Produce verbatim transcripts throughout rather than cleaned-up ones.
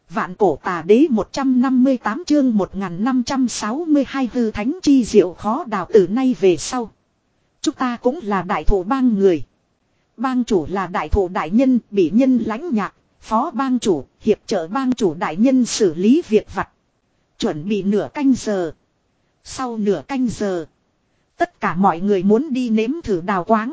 Vạn cổ tà đế một trăm năm mươi tám chương một nghìn năm trăm sáu mươi hai hư thánh chi diệu khó đào từ nay về sau. Chúng ta cũng là đại thổ bang người. Bang chủ là đại thổ đại nhân, bị nhân lãnh nhạc, phó bang chủ, hiệp trợ bang chủ đại nhân xử lý việc vặt. Chuẩn bị nửa canh giờ. Sau nửa canh giờ, tất cả mọi người muốn đi nếm thử đào quáng.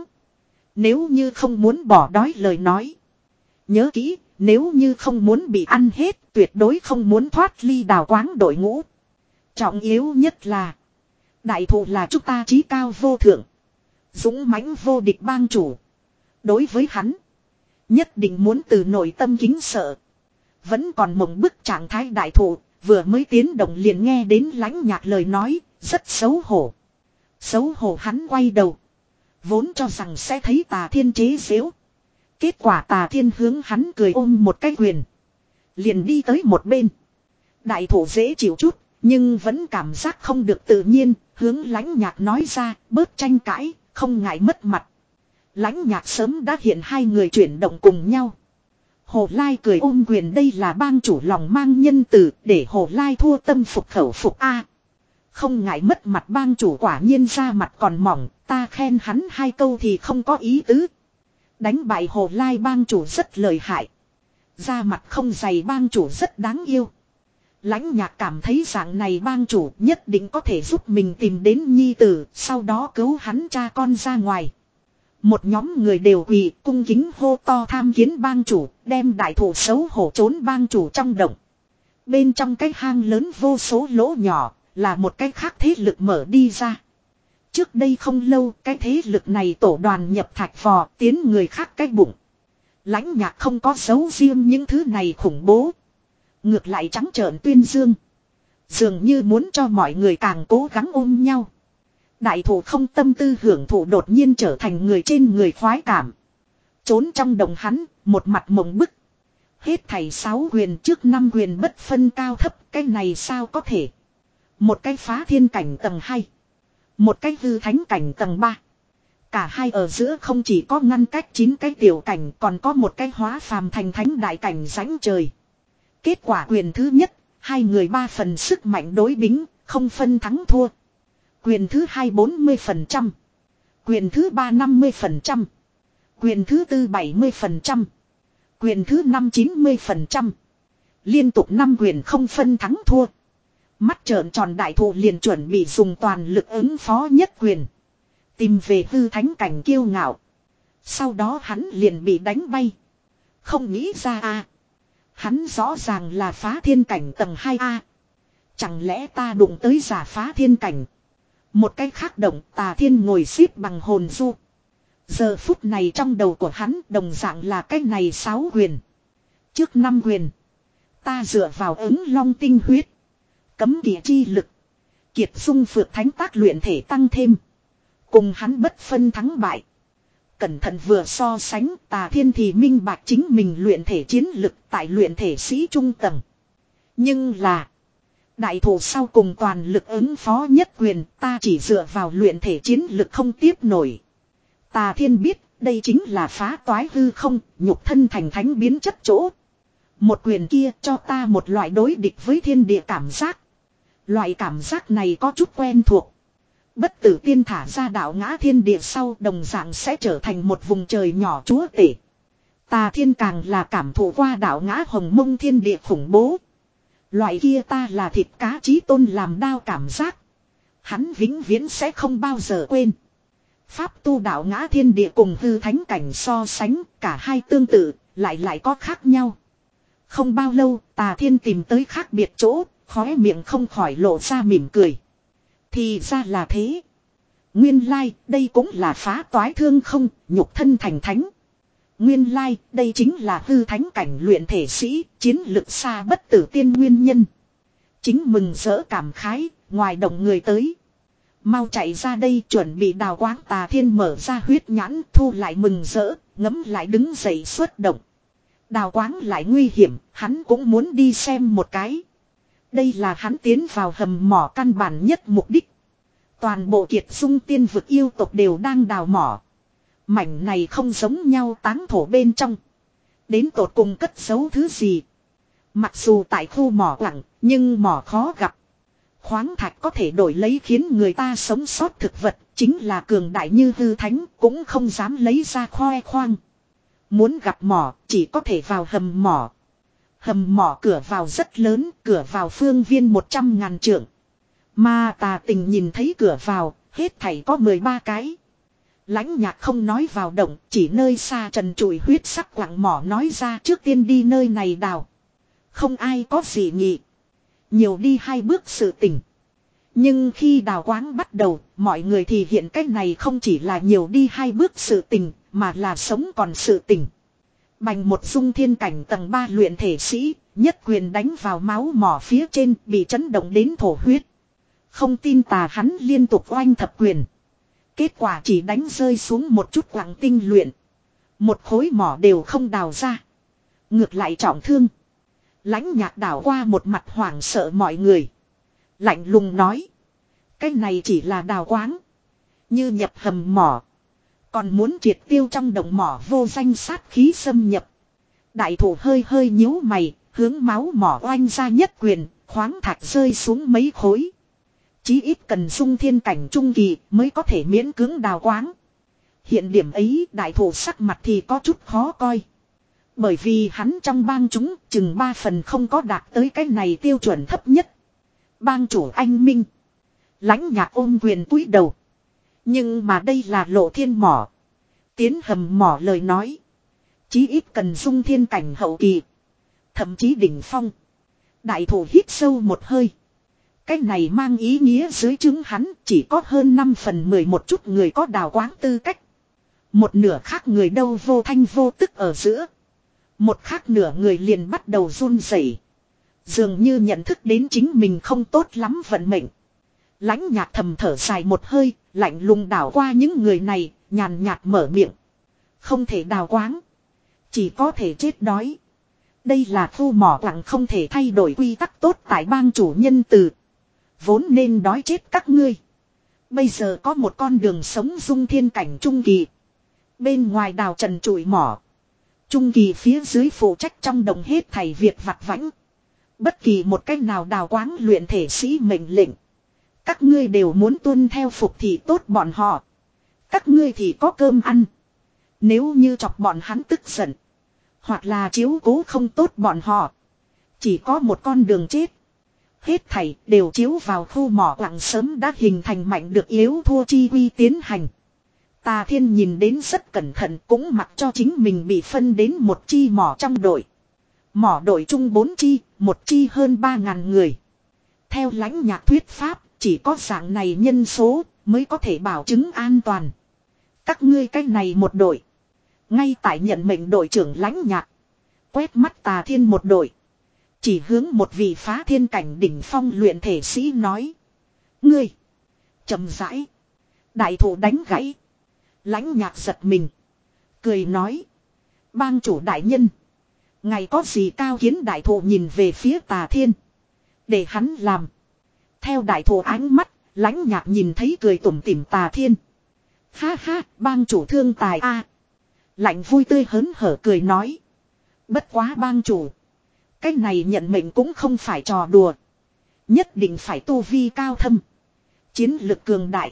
Nếu như không muốn bỏ đói lời nói. Nhớ kỹ, nếu như không muốn bị ăn hết, tuyệt đối không muốn thoát ly đào quáng đội ngũ. Trọng yếu nhất là, đại thụ là chúng ta chí cao vô thượng, dũng mãnh vô địch bang chủ. Đối với hắn, nhất định muốn từ nội tâm kính sợ. Vẫn còn mộng bức trạng thái đại thụ, vừa mới tiến động liền nghe đến lãnh nhạc lời nói, rất xấu hổ. Xấu hổ hắn quay đầu, vốn cho rằng sẽ thấy Tà Thiên chế giễu. Kết quả Tà Thiên hướng hắn cười ôm một cái quyền, liền đi tới một bên. Đại thổ dễ chịu chút, nhưng vẫn cảm giác không được tự nhiên, hướng lãnh nhạc nói ra, bớt tranh cãi, không ngại mất mặt. Lãnh nhạc sớm đã hiện hai người chuyển động cùng nhau. Hồ Lai cười ôm quyền, đây là bang chủ lòng mang nhân từ, để Hồ Lai thua tâm phục khẩu phục a. Không ngại mất mặt, bang chủ quả nhiên ra mặt còn mỏng, ta khen hắn hai câu thì không có ý tứ. Đánh bại Hồ Lai bang chủ rất lợi hại. Ra mặt không dày bang chủ rất đáng yêu. Lãnh nhạc cảm thấy dạng này bang chủ nhất định có thể giúp mình tìm đến nhi tử, sau đó cứu hắn cha con ra ngoài. Một nhóm người đều quỳ cung kính hô to tham kiến bang chủ, đem đại thủ xấu hổ trốn bang chủ trong động. Bên trong cái hang lớn vô số lỗ nhỏ, là một cái khác thế lực mở đi ra. Trước đây không lâu, cái thế lực này tổ đoàn nhập thạch vò, tiến người khác cái bụng. Lãnh nhạc không có giấu riêng những thứ này khủng bố. Ngược lại trắng trợn tuyên dương. Dường như muốn cho mọi người càng cố gắng ôm nhau. Đại thủ không tâm tư hưởng thụ đột nhiên trở thành người trên người khoái cảm. Trốn trong đồng hắn, một mặt mộng bức. Hết thảy sáu quyền trước năm quyền bất phân cao thấp, cái này sao có thể. Một cái phá thiên cảnh tầng hai. Một cái hư thánh cảnh tầng ba. Cả hai ở giữa không chỉ có ngăn cách chín cái tiểu cảnh, còn có một cái hóa phàm thành thánh đại cảnh rãnh trời. Kết quả quyền thứ nhất, hai người ba phần sức mạnh đối bính, không phân thắng thua. Quyền thứ hai bốn mươi phần trăm. Quyền thứ ba năm mươi phần trăm. Quyền thứ tư bảy mươi phần trăm. Quyền thứ năm chín mươi phần trăm. Liên tục năm quyền không phân thắng thua. Mắt trợn tròn đại thụ liền chuẩn bị dùng toàn lực ứng phó nhất quyền. Tìm về hư thánh cảnh kiêu ngạo. Sau đó hắn liền bị đánh bay. Không nghĩ ra a, hắn rõ ràng là phá thiên cảnh tầng hai a. Chẳng lẽ ta đụng tới giả phá thiên cảnh. Một cái khác động, Tà Thiên ngồi xếp bằng hồn du. Giờ phút này trong đầu của hắn đồng dạng là cái này sáu quyền. Trước năm quyền, ta dựa vào ứng long tinh huyết, cấm địa chi lực, kiệt dung phược thánh tác luyện thể tăng thêm. Cùng hắn bất phân thắng bại. Cẩn thận vừa so sánh, Tà Thiên thì minh bạch chính mình luyện thể chiến lực tại luyện thể sĩ trung tầng. Nhưng là, đại thủ sau cùng toàn lực ứng phó nhất quyền, ta chỉ dựa vào luyện thể chiến lực không tiếp nổi. Tà Thiên biết, đây chính là phá toái hư không, nhục thân thành thánh biến chất chỗ. Một quyền kia cho ta một loại đối địch với thiên địa cảm giác. Loại cảm giác này có chút quen thuộc. Bất tử tiên thả ra đạo ngã thiên địa sau đồng dạng sẽ trở thành một vùng trời nhỏ chúa tể. Tà Thiên càng là cảm thụ qua đạo ngã hồng mông thiên địa khủng bố. Loại kia ta là thịt cá chí tôn làm đao cảm giác. Hắn vĩnh viễn sẽ không bao giờ quên. Pháp tu đạo ngã thiên địa cùng hư thánh cảnh so sánh, cả hai tương tự, lại lại có khác nhau. Không bao lâu, Tà Thiên tìm tới khác biệt chỗ, khóe miệng không khỏi lộ ra mỉm cười. Thì ra là thế. Nguyên lai, đây cũng là phá toái thương không, nhục thân thành thánh. Nguyên lai, đây chính là hư thánh cảnh luyện thể sĩ, chiến lực xa bất tử tiên nguyên nhân. Chính mừng rỡ cảm khái, ngoài động người tới. Mau chạy ra đây, chuẩn bị đào quáng. Tà Thiên mở ra huyết nhãn, thu lại mừng rỡ, ngấm lại đứng dậy xuất động. Đào quáng lại nguy hiểm, hắn cũng muốn đi xem một cái. Đây là hắn tiến vào hầm mỏ căn bản nhất mục đích. Toàn bộ Kiệt Dung tiên vực yêu tộc đều đang đào mỏ. Mảnh này không giống nhau táng thổ bên trong. Đến tột cùng cất giấu thứ gì. Mặc dù tại khu mỏ lặng, nhưng mỏ khó gặp. Khoáng thạch có thể đổi lấy khiến người ta sống sót thực vật, chính là cường đại như hư thánh, cũng không dám lấy ra khoe khoang. Muốn gặp mỏ, chỉ có thể vào hầm mỏ. Hầm mỏ cửa vào rất lớn, cửa vào phương viên một trăm ngàn trượng. Mà Tà Tình nhìn thấy cửa vào, hết thảy có mười ba cái. Lãnh Nhạc không nói vào động, chỉ nơi xa trần trụi huyết sắc quặng mỏ nói ra trước tiên đi nơi này đào. Không ai có gì nghị. Nhiều đi hai bước sự tình. Nhưng khi đào quáng bắt đầu, mọi người thì hiện cách này không chỉ là nhiều đi hai bước sự tình, mà là sống còn sự tình. Bành một dung thiên cảnh tầng ba luyện thể sĩ, nhất quyền đánh vào máu mỏ phía trên, bị chấn động đến thổ huyết. Không tin tà hắn liên tục oanh thập quyền. Kết quả chỉ đánh rơi xuống một chút quặng tinh luyện. Một khối mỏ đều không đào ra. Ngược lại trọng thương. Lãnh Nhạc đảo qua một mặt hoảng sợ mọi người. Lạnh lùng nói. Cái này chỉ là đào quáng. Như nhập hầm mỏ. Còn muốn triệt tiêu trong đồng mỏ vô danh sát khí xâm nhập. Đại thủ hơi hơi nhíu mày. Hướng máu mỏ oanh ra nhất quyền. Khoáng thạch rơi xuống mấy khối. Chí ít cần dung thiên cảnh trung kỳ mới có thể miễn cưỡng đào quáng. Hiện điểm ấy đại thủ sắc mặt thì có chút khó coi. Bởi vì hắn trong bang chúng chừng ba phần không có đạt tới cái này tiêu chuẩn thấp nhất. Bang chủ anh Minh. Lãnh Nhạc ôm quyền cúi đầu. Nhưng mà đây là lộ thiên mỏ. Tiến hầm mỏ lời nói. Chí ít cần dung thiên cảnh hậu kỳ. Thậm chí đỉnh phong. Đại thủ hít sâu một hơi. Cái này mang ý nghĩa dưới chứng hắn chỉ có hơn năm phần mười một chút người có đào quáng tư cách. Một nửa khác người đâu vô thanh vô tức ở giữa. Một khác nửa người liền bắt đầu run rẩy, dường như nhận thức đến chính mình không tốt lắm vận mệnh. Lãnh Nhạc thầm thở dài một hơi, lạnh lùng đảo qua những người này, nhàn nhạt mở miệng. Không thể đào quáng. Chỉ có thể chết đói. Đây là khu mỏ quặng không thể thay đổi quy tắc tốt tại bang chủ nhân từ. Vốn nên đói chết các ngươi. Bây giờ có một con đường sống dung thiên cảnh trung kỳ. Bên ngoài đào trần trụi mỏ. Trung kỳ phía dưới phụ trách trong đồng hết thảy việc vặt vãnh. Bất kỳ một cách nào đào quáng luyện thể sĩ mệnh lệnh. Các ngươi đều muốn tuân theo phục thì tốt bọn họ. Các ngươi thì có cơm ăn. Nếu như chọc bọn hắn tức giận. Hoặc là chiếu cố không tốt bọn họ. Chỉ có một con đường chết. Hết thảy đều chiếu vào khu mỏ quặng sớm đã hình thành mạnh được yếu thua chi quy tiến hành. Tà Thiên nhìn đến rất cẩn thận cũng mặc cho chính mình bị phân đến một chi mỏ trong đội. Mỏ đội chung bốn chi, một chi hơn ba ngàn người. Theo Lãnh Nhạc thuyết pháp, chỉ có dạng này nhân số mới có thể bảo chứng an toàn. Các ngươi cái này một đội. Ngay tại nhận mệnh đội trưởng Lãnh Nhạc. Quét mắt Tà Thiên một đội. Chỉ hướng một vị phá thiên cảnh đỉnh phong luyện thể sĩ nói. Ngươi. Chậm rãi. Đại thủ đánh gãy. Lãnh Nhạc giật mình. Cười nói. Bang chủ đại nhân. Ngày có gì cao kiến đại thủ nhìn về phía Tà Thiên. Để hắn làm. Theo đại thủ ánh mắt. Lãnh Nhạc nhìn thấy cười tủm tỉm Tà Thiên. Ha ha, bang chủ thương tài a. Lạnh vui tươi hớn hở cười nói. Bất quá bang chủ. Cái này nhận mệnh cũng không phải trò đùa. Nhất định phải tu vi cao thâm. Chiến lực cường đại.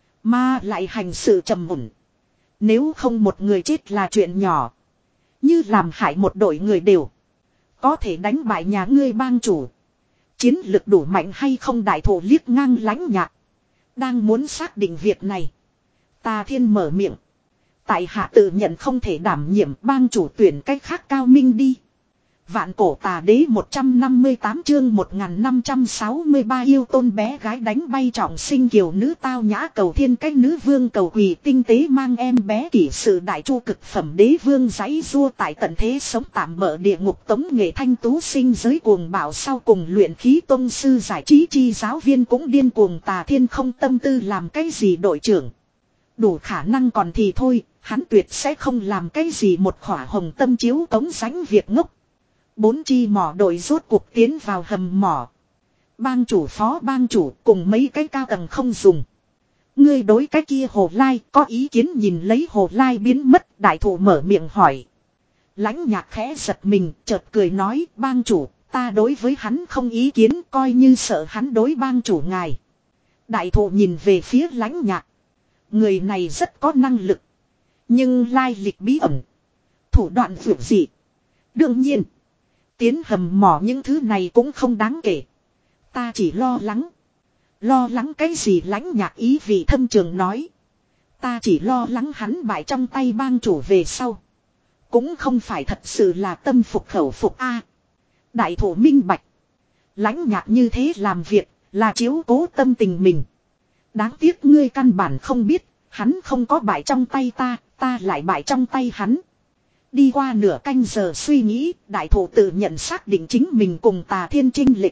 Mà lại hành sự trầm ổn. Nếu không một người chết là chuyện nhỏ. Như làm hại một đội người đều. Có thể đánh bại nhà ngươi bang chủ. Chiến lực đủ mạnh hay không đại thủ liếc ngang Lãnh Nhạc. Đang muốn xác định việc này. Tà Thiên mở miệng. Tại hạ tự nhận không thể đảm nhiệm bang chủ tuyển cách khác cao minh đi. Vạn cổ tà đế một trăm năm mươi tám chương một nghìn năm trăm sáu mươi ba yêu tôn bé gái đánh bay trọng sinh kiều nữ tao nhã cầu thiên cách nữ vương cầu quỳ tinh tế mang em bé kỷ sự đại chu cực phẩm đế vương giấy rua tại tận thế sống tạm bỡ địa ngục tống nghệ thanh tú sinh giới cuồng bạo sau cùng luyện khí tôn sư giải trí chi giáo viên cũng điên cuồng Tà Thiên không tâm tư làm cái gì đội trưởng. Đủ khả năng còn thì thôi, hắn tuyệt sẽ không làm cái gì một khỏa hồng tâm chiếu tống sánh việc ngốc. Bốn chi mỏ đội rốt cuộc tiến vào hầm mỏ. Bang chủ phó bang chủ cùng mấy cái cao tầng không dùng. Ngươi đối cái kia Hồ Lai có ý kiến nhìn lấy Hồ Lai biến mất đại thủ mở miệng hỏi. Lãnh Nhạc khẽ giật mình chợt cười nói bang chủ Ta đối với hắn không ý kiến, coi như sợ hắn đối bang chủ ngài. Đại thụ nhìn về phía Lãnh Nhạc. Người này rất có năng lực. Nhưng lai lịch bí ẩn. Thủ đoạn vượt dị. Đương nhiên. Tiến hầm mỏ những thứ này cũng không đáng kể. Ta chỉ lo lắng. Lo lắng cái gì? Lãnh Nhạc ý vị thâm trường nói. Ta chỉ lo lắng hắn bại trong tay bang chủ về sau. Cũng không phải thật sự là tâm phục khẩu phục a. Đại thổ minh bạch. Lãnh Nhạc như thế làm việc là chiếu cố tâm tình mình. Đáng tiếc ngươi căn bản không biết. Hắn không có bại trong tay ta. Ta lại bại trong tay hắn. Đi qua nửa canh giờ suy nghĩ. Đại thổ tự nhận xác định chính mình cùng Tà Thiên chênh lệch.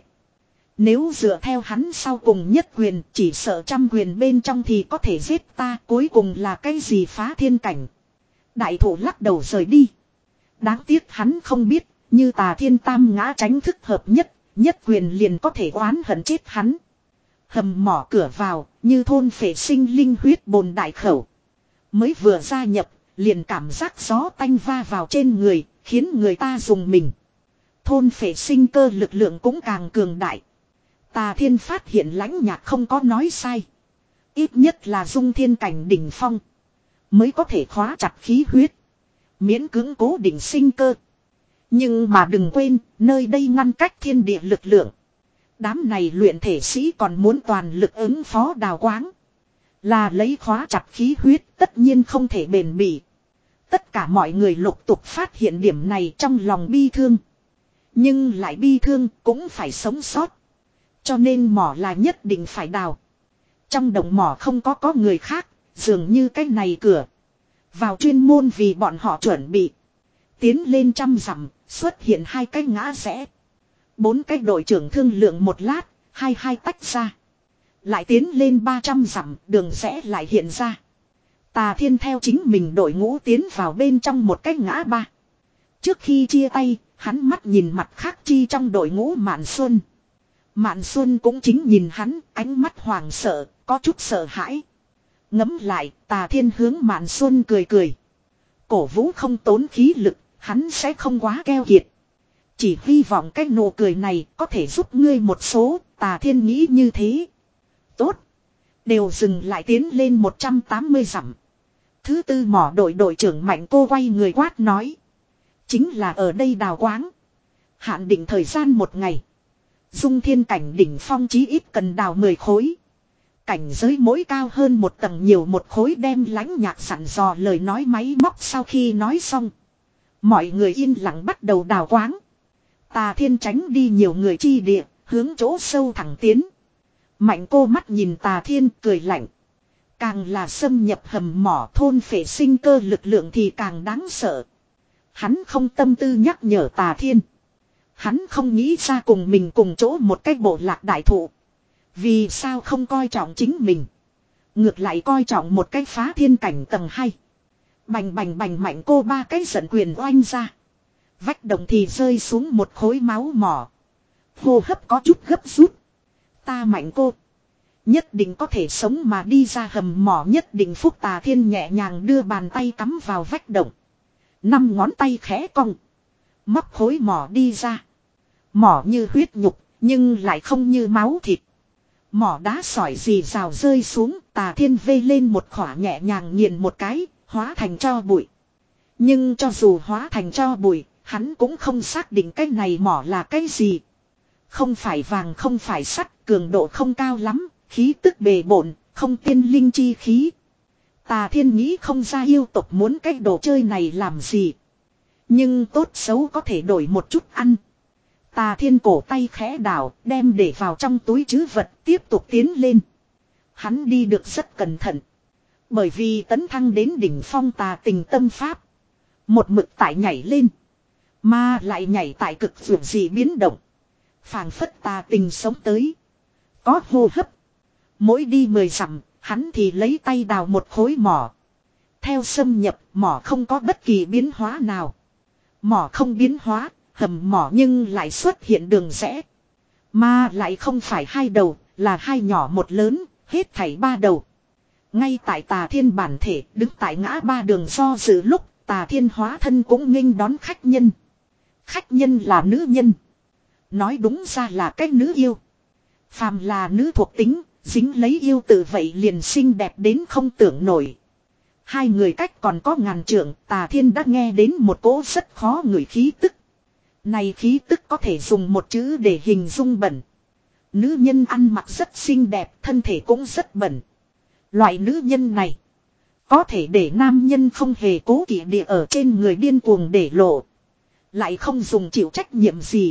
Nếu dựa theo hắn sau cùng nhất quyền, chỉ sợ trăm quyền bên trong thì có thể giết ta, cuối cùng là cái gì phá thiên cảnh. Đại thổ lắc đầu rời đi. Đáng tiếc hắn không biết, như Tà Thiên tam ngã tránh thức hợp nhất, nhất quyền liền có thể oán hận chết hắn. Hầm mỏ cửa vào, như thôn phệ sinh linh huyết bồn đại khẩu. Mới vừa gia nhập, liền cảm giác gió tanh va vào trên người, khiến người ta dùng mình. Thôn phệ sinh cơ lực lượng cũng càng cường đại. Tà Thiên phát hiện Lãnh Nhạc không có nói sai. Ít nhất là dung thiên cảnh đỉnh phong. Mới có thể khóa chặt khí huyết. Miễn cưỡng cố định sinh cơ. Nhưng mà đừng quên, nơi đây ngăn cách thiên địa lực lượng. Đám này luyện thể sĩ còn muốn toàn lực ứng phó Đào Quáng. Là lấy khóa chặt khí huyết tất nhiên không thể bền bỉ. Tất cả mọi người lục tục phát hiện điểm này trong lòng bi thương. Nhưng lại bi thương cũng phải sống sót. Cho nên mỏ là nhất định phải đào. Trong đồng mỏ không có có người khác, dường như cái này cửa. Vào chuyên môn vì bọn họ chuẩn bị. Tiến lên trăm dặm, xuất hiện hai cái ngã rẽ. Bốn cái đội trưởng thương lượng một lát, hai hai tách ra. Lại tiến lên ba trăm dặm, đường rẽ lại hiện ra. Tà Thiên theo chính mình đội ngũ tiến vào bên trong một cái ngã ba. Trước khi chia tay, hắn mắt nhìn mặt khác chi trong đội ngũ Mạn Xuân. Mạn Xuân cũng chính nhìn hắn, ánh mắt hoàng sợ, có chút sợ hãi. Ngấm lại, Tà Thiên hướng Mạn Xuân cười cười. Cổ vũ không tốn khí lực, hắn sẽ không quá keo kiệt. Chỉ hy vọng cái nụ cười này có thể giúp ngươi một số, Tà Thiên nghĩ như thế. Tốt. Đều dừng lại tiến lên một trăm tám mươi dặm. Thứ tư mỏ đội đội trưởng Mạnh Cô quay người quát nói. Chính là ở đây Đào Quáng. Hạn định thời gian một ngày. Dung thiên cảnh đỉnh phong chí ít cần đào mười khối. Cảnh giới mỗi cao hơn một tầng nhiều một khối, đem Lãnh Nhạc sẵn dò lời nói máy móc sau khi nói xong. Mọi người yên lặng bắt đầu đào quáng. Tà Thiên tránh đi nhiều người chi địa, hướng chỗ sâu thẳng tiến. Mạnh Cô mắt nhìn Tà Thiên cười lạnh. Càng là xâm nhập hầm mỏ thôn phệ sinh cơ lực lượng thì càng đáng sợ. Hắn không tâm tư nhắc nhở Tà Thiên. Hắn không nghĩ ra cùng mình cùng chỗ một cái bộ lạc đại thụ. Vì sao không coi trọng chính mình. Ngược lại coi trọng một cái phá thiên cảnh tầng hai. Bành bành bành Mạnh Cô ba cái giận quyền oanh ra. Vách động thì rơi xuống một khối máu mỏ. Hô hấp có chút gấp rút. Ta Mạnh Cô. Nhất định có thể sống mà đi ra hầm mỏ, nhất định. Phúc Tà Thiên nhẹ nhàng đưa bàn tay cắm vào vách động. Năm ngón tay khẽ cong. Móc khối mỏ đi ra. Mỏ như huyết nhục, nhưng lại không như máu thịt. Mỏ đá sỏi rì rào rơi xuống, Tà Thiên vê lên một khỏa nhẹ nhàng nghiền một cái, hóa thành tro bụi. Nhưng cho dù hóa thành tro bụi, hắn cũng không xác định cái này mỏ là cái gì. Không phải vàng, không phải sắt, cường độ không cao lắm, khí tức bề bộn, không tiên linh chi khí. Tà Thiên nghĩ không ra yêu tộc muốn cái đồ chơi này làm gì. Nhưng tốt xấu có thể đổi một chút ăn. Tà Thiên cổ tay khẽ đảo, đem để vào trong túi trữ vật, tiếp tục tiến lên. Hắn đi được rất cẩn thận. Bởi vì tấn thăng đến đỉnh phong tà tình tâm pháp. Một mực tại nhảy lên. Mà lại nhảy tại cực vượt gì biến động. Phảng phất tà tình sống tới. Có hô hấp. Mỗi đi mười dặm, hắn thì lấy tay đào một khối mỏ. Theo xâm nhập, mỏ không có bất kỳ biến hóa nào. Mỏ không biến hóa, hầm mỏ nhưng lại xuất hiện đường rẽ. Mà lại không phải hai đầu, là hai nhỏ một lớn, hết thảy ba đầu. Ngay tại Tà Thiên bản thể đứng tại ngã ba đường do dự lúc, Tà Thiên hóa thân cũng nghênh đón khách nhân. Khách nhân là nữ nhân. Nói đúng ra là cái nữ yêu. Phàm là nữ thuộc tính, dính lấy yêu tự vậy liền xinh đẹp đến không tưởng nổi. Hai người cách còn có ngàn trượng, Tà Thiên đã nghe đến một cỗ rất khó ngửi khí tức. Này khí tức có thể dùng một chữ để hình dung bẩn. Nữ nhân ăn mặc rất xinh đẹp, thân thể cũng rất bẩn. Loại nữ nhân này có thể để nam nhân không hề cố kỵ địa ở trên người điên cuồng để lộ. Lại không dùng chịu trách nhiệm gì.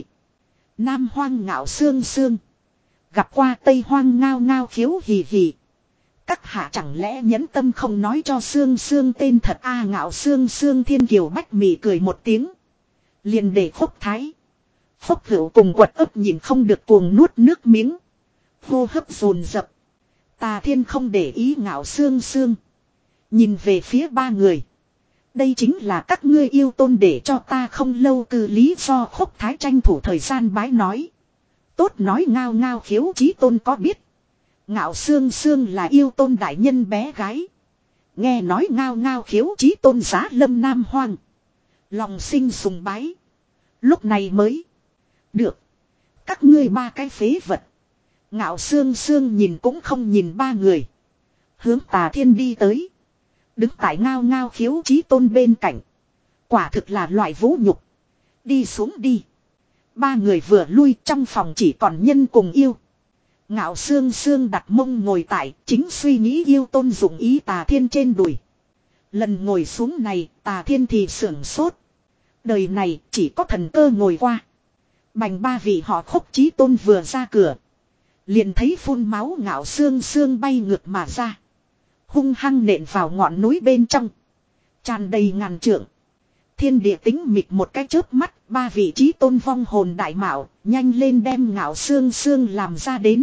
Nam hoang ngạo xương xương. Gặp qua Tây hoang ngao ngao khiếu hì hì. Các hạ chẳng lẽ nhẫn tâm không nói cho xương xương tên thật a ngạo xương xương thiên kiều bách mị cười một tiếng. Liền để Phúc Thái. Phúc Hữu cùng quật ấp nhìn không được cuồng nuốt nước miếng. Hô hấp dồn dập. Tà Thiên không để ý ngạo xương xương. Nhìn về phía ba người. Đây chính là các ngươi yêu tôn để cho ta không lâu cư lý do Phúc Thái tranh thủ thời gian bái nói. Tốt nói ngao ngao khiếu chí tôn có biết. Ngạo xương xương là yêu tôn đại nhân bé gái. Nghe nói ngao ngao khiếu chí tôn giá lâm nam hoang. Lòng sinh sùng bái. Lúc này mới. Được. Các ngươi ba cái phế vật. Ngạo xương xương nhìn cũng không nhìn ba người. Hướng Tà Thiên đi tới. Đứng tại ngao ngao khiếu chí tôn bên cạnh. Quả thực là loại vũ nhục. Đi xuống đi. Ba người vừa lui trong phòng chỉ còn nhân cùng yêu. Ngạo xương xương đặt mông ngồi tại chính suy nghĩ yêu tôn dụng ý Tà Thiên trên đùi. Lần ngồi xuống này Tà Thiên thì sưởng sốt. Đời này chỉ có thần cơ ngồi qua. Bành ba vị họ Khúc chí tôn vừa ra cửa. Liền thấy phun máu ngạo xương xương bay ngược mà ra. Hung hăng nện vào ngọn núi bên trong. Tràn đầy ngàn trượng. Thiên địa tính mịt một cái chớp mắt. Ba vị chí tôn vong hồn đại mạo. Nhanh lên đem ngạo xương xương làm ra đến.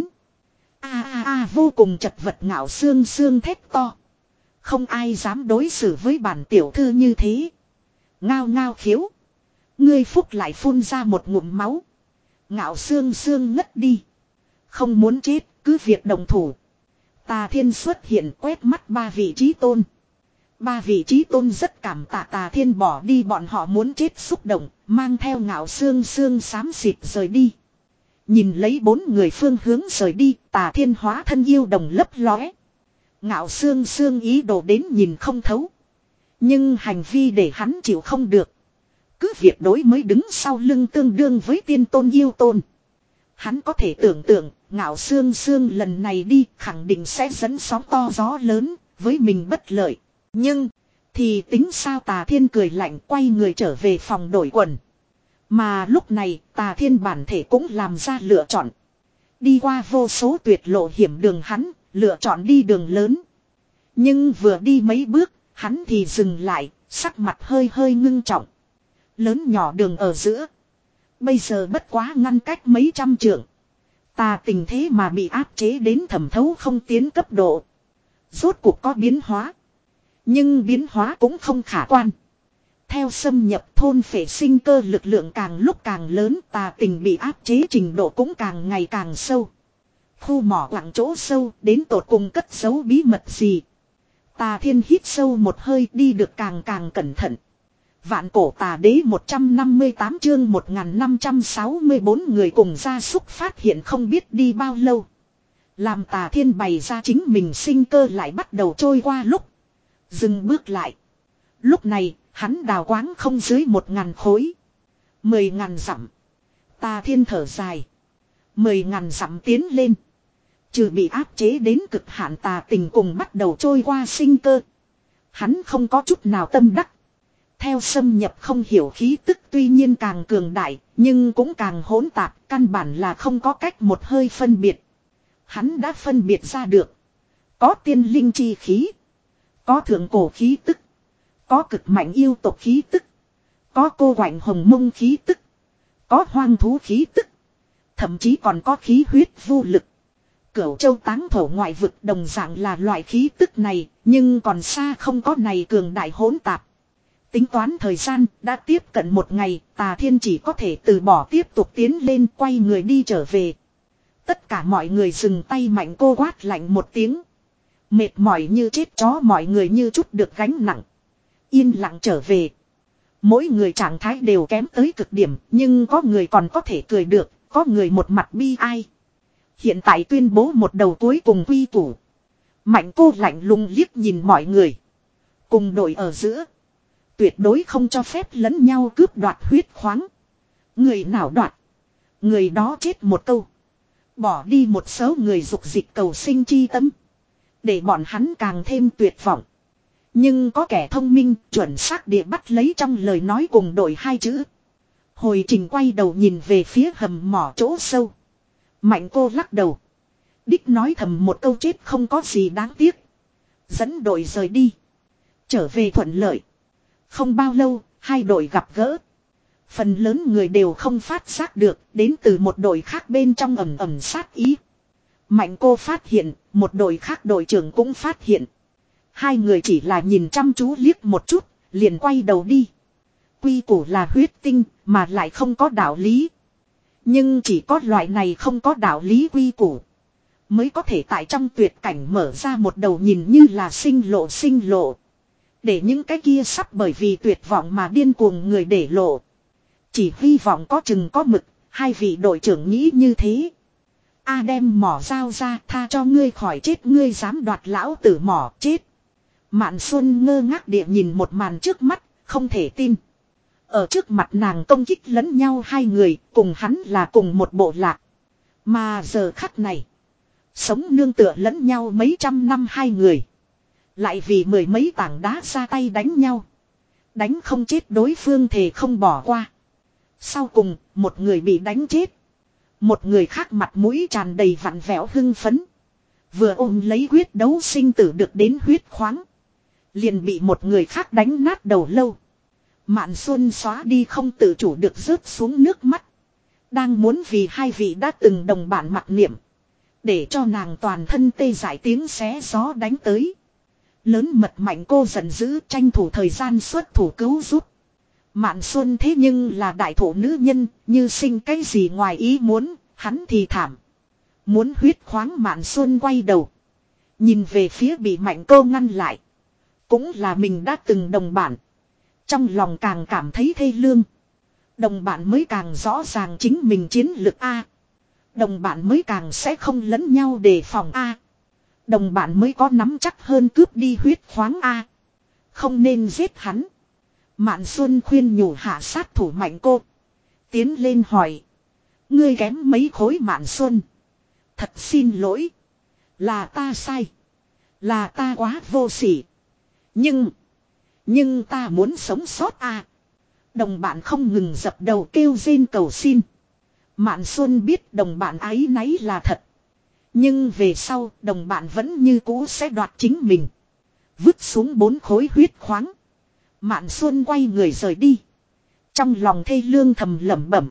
A a a vô cùng chật vật ngạo xương xương thét to. Không ai dám đối xử với bản tiểu thư như thế. Ngao ngao khiếu. Ngươi phúc lại phun ra một ngụm máu. Ngạo xương xương ngất đi. Không muốn chết cứ việc đồng thủ. Tà Thiên xuất hiện quét mắt ba vị chí tôn. Ba vị chí tôn rất cảm tạ Tà Thiên bỏ đi bọn họ muốn chết xúc động. Mang theo ngạo xương xương xám xịt rời đi. Nhìn lấy bốn người phương hướng rời đi. Tà Thiên hóa thân yêu đồng lấp lóe. Ngạo xương xương ý đồ đến nhìn không thấu. Nhưng hành vi để hắn chịu không được. Cứ việc đối mới đứng sau lưng tương đương với tiên tôn yêu tôn. Hắn có thể tưởng tượng, ngạo xương xương lần này đi khẳng định sẽ dẫn sóng to gió lớn, với mình bất lợi. Nhưng, thì tính sao Tà Thiên cười lạnh quay người trở về phòng đổi quần. Mà lúc này, Tà Thiên bản thể cũng làm ra lựa chọn. Đi qua vô số tuyệt lộ hiểm đường hắn, lựa chọn đi đường lớn. Nhưng vừa đi mấy bước, hắn thì dừng lại, sắc mặt hơi hơi ngưng trọng. Lớn nhỏ đường ở giữa. Bây giờ bất quá ngăn cách mấy trăm trượng. Tà tình thế mà bị áp chế đến thẩm thấu không tiến cấp độ. Rốt cuộc có biến hóa. Nhưng biến hóa cũng không khả quan. Theo xâm nhập thôn phệ sinh cơ lực lượng càng lúc càng lớn, tà tình bị áp chế trình độ cũng càng ngày càng sâu. Khu mỏ quặng chỗ sâu đến tột cùng cất giấu bí mật gì. Tà Thiên hít sâu một hơi đi được càng càng cẩn thận. Vạn cổ tà đế một trăm năm mươi tám chương một nghìn năm trăm sáu mươi bốn người cùng gia súc phát hiện không biết đi bao lâu. Làm Tà Thiên bày ra chính mình sinh cơ lại bắt đầu trôi qua lúc. Dừng bước lại. Lúc này, hắn đào quáng không dưới một ngàn khối. Mười ngàn dặm. Tà Thiên thở dài. Mười ngàn dặm tiến lên. Trừ bị áp chế đến cực hạn tà tình cùng bắt đầu trôi qua sinh cơ. Hắn không có chút nào tâm đắc. Theo xâm nhập không hiểu khí tức tuy nhiên càng cường đại, nhưng cũng càng hỗn tạp, căn bản là không có cách một hơi phân biệt. Hắn đã phân biệt ra được. Có tiên linh chi khí. Có thượng cổ khí tức. Có cực mạnh yêu tộc khí tức. Có cô quạnh hồng mông khí tức. Có hoang thú khí tức. Thậm chí còn có khí huyết vô lực. Cửu châu táng thổ ngoại vực đồng dạng là loại khí tức này, nhưng còn xa không có này cường đại hỗn tạp. Tính toán thời gian, đã tiếp cận một ngày, Tà Thiên chỉ có thể từ bỏ tiếp tục tiến lên quay người đi trở về. Tất cả mọi người dừng tay mạnh cô quát lạnh một tiếng. Mệt mỏi như chết chó mọi người như chút được gánh nặng. Yên lặng trở về. Mỗi người trạng thái đều kém tới cực điểm, nhưng có người còn có thể cười được, có người một mặt bi ai. Hiện tại tuyên bố một đầu cuối cùng quy củ. Mạnh cô lạnh lùng liếc nhìn mọi người. Cùng đội ở giữa. Tuyệt đối không cho phép lẫn nhau cướp đoạt huyết khoáng. Người nào đoạt. Người đó chết một câu. Bỏ đi một số người dục dịch cầu sinh chi tâm. Để bọn hắn càng thêm tuyệt vọng. Nhưng có kẻ thông minh chuẩn xác địa bắt lấy trong lời nói cùng đội hai chữ. Hồi trình quay đầu nhìn về phía hầm mỏ chỗ sâu. Mạnh cô lắc đầu. Đích nói thầm một câu chết không có gì đáng tiếc. Dẫn đội rời đi. Trở về thuận lợi. Không bao lâu, hai đội gặp gỡ. Phần lớn người đều không phát giác được, đến từ một đội khác bên trong ẩm ẩm sát ý. Mạnh cô phát hiện, một đội khác đội trưởng cũng phát hiện. Hai người chỉ là nhìn chăm chú liếc một chút, liền quay đầu đi. Quy củ là huyết tinh, mà lại không có đạo lý. Nhưng chỉ có loại này không có đạo lý quy củ. Mới có thể tại trong tuyệt cảnh mở ra một đầu nhìn như là sinh lộ sinh lộ. Để những cái kia sắp bởi vì tuyệt vọng mà điên cuồng người để lộ. Chỉ hy vọng có chừng có mực, hai vị đội trưởng nghĩ như thế. A đem mỏ dao ra, tha cho ngươi khỏi chết, ngươi dám đoạt lão tử mỏ chết. Mạn Xuân ngơ ngác địa nhìn một màn trước mắt, không thể tin. Ở trước mặt nàng công kích lẫn nhau hai người, cùng hắn là cùng một bộ lạc. Mà giờ khắc này, sống nương tựa lẫn nhau mấy trăm năm hai người. Lại vì mười mấy tảng đá ra tay đánh nhau. Đánh không chết đối phương thề không bỏ qua. Sau cùng, một người bị đánh chết. Một người khác mặt mũi tràn đầy vặn vẹo hưng phấn. Vừa ôm lấy quyết đấu sinh tử được đến huyết khoáng. Liền bị một người khác đánh nát đầu lâu. Mạn Xuân xóa đi không tự chủ được rớt xuống nước mắt. Đang muốn vì hai vị đã từng đồng bản mặc niệm. Để cho nàng toàn thân tê dại tiếng xé gió đánh tới. Lớn mật Mạnh cô giận dữ tranh thủ thời gian xuất thủ cứu giúp. Mạn Xuân thế nhưng là đại thổ nữ nhân, như sinh cái gì ngoài ý muốn, hắn thì thảm. Muốn huyết khoáng Mạn Xuân quay đầu. Nhìn về phía bị Mạnh cô ngăn lại. Cũng là mình đã từng đồng bản. Trong lòng càng cảm thấy thê lương. Đồng bạn mới càng rõ ràng chính mình chiến lực A. Đồng bạn mới càng sẽ không lẫn nhau đề phòng A. Đồng bạn mới có nắm chắc hơn cướp đi huyết khoáng A. Không nên giết hắn. Mạn Xuân khuyên nhủ hạ sát thủ Mạnh cô. Tiến lên hỏi. Ngươi kém mấy khối Mạn Xuân. Thật xin lỗi. Là ta sai. Là ta quá vô sỉ. Nhưng. Nhưng ta muốn sống sót A. Đồng bạn không ngừng dập đầu kêu rên cầu xin. Mạn Xuân biết đồng bạn ái náy là thật. Nhưng về sau đồng bạn vẫn như cũ sẽ đoạt chính mình. Vứt xuống bốn khối huyết khoáng. Mạn Xuân quay người rời đi. Trong lòng thê lương thầm lẩm bẩm.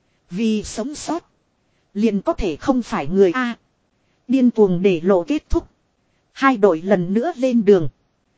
Vì sống sót. Liền có thể không phải người A. Điên cuồng để lộ kết thúc. Hai đội lần nữa lên đường.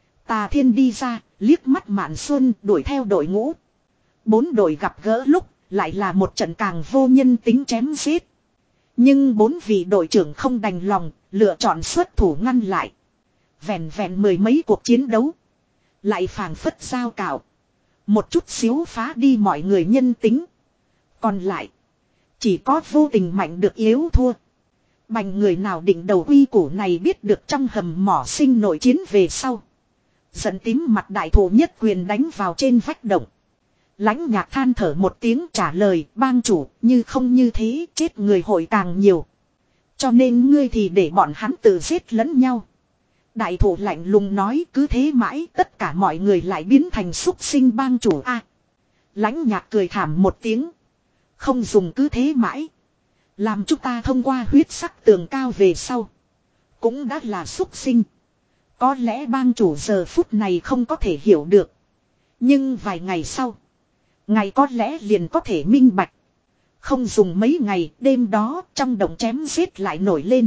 Tà Thiên đi ra, liếc mắt Mạn Xuân đuổi theo đội ngũ. Bốn đội gặp gỡ lúc, lại là một trận càng vô nhân tính chém giết. Nhưng bốn vị đội trưởng không đành lòng, lựa chọn xuất thủ ngăn lại. Vẹn vẹn mười mấy cuộc chiến đấu. Lại phảng phất giao cạo. Một chút xíu phá đi mọi người nhân tính. Còn lại, chỉ có vô tình mạnh được yếu thua. Bành người nào định đầu quy củ này biết được trong hầm mỏ sinh nội chiến về sau. Giận tím mặt đại thủ nhất quyền đánh vào trên vách động. Lãnh Nhạc than thở một tiếng trả lời bang chủ như không như thế chết người hội càng nhiều. Cho nên ngươi thì để bọn hắn tự giết lẫn nhau. Đại thủ lạnh lùng nói cứ thế mãi tất cả mọi người lại biến thành súc sinh bang chủ a. À, Lãnh Nhạc cười thảm một tiếng. Không dùng cứ thế mãi. Làm chúng ta thông qua huyết sắc tường cao về sau. Cũng đã là súc sinh. Có lẽ bang chủ giờ phút này không có thể hiểu được. Nhưng vài ngày sau. Ngày có lẽ liền có thể minh bạch. Không dùng mấy ngày đêm đó trong động chém giết lại nổi lên.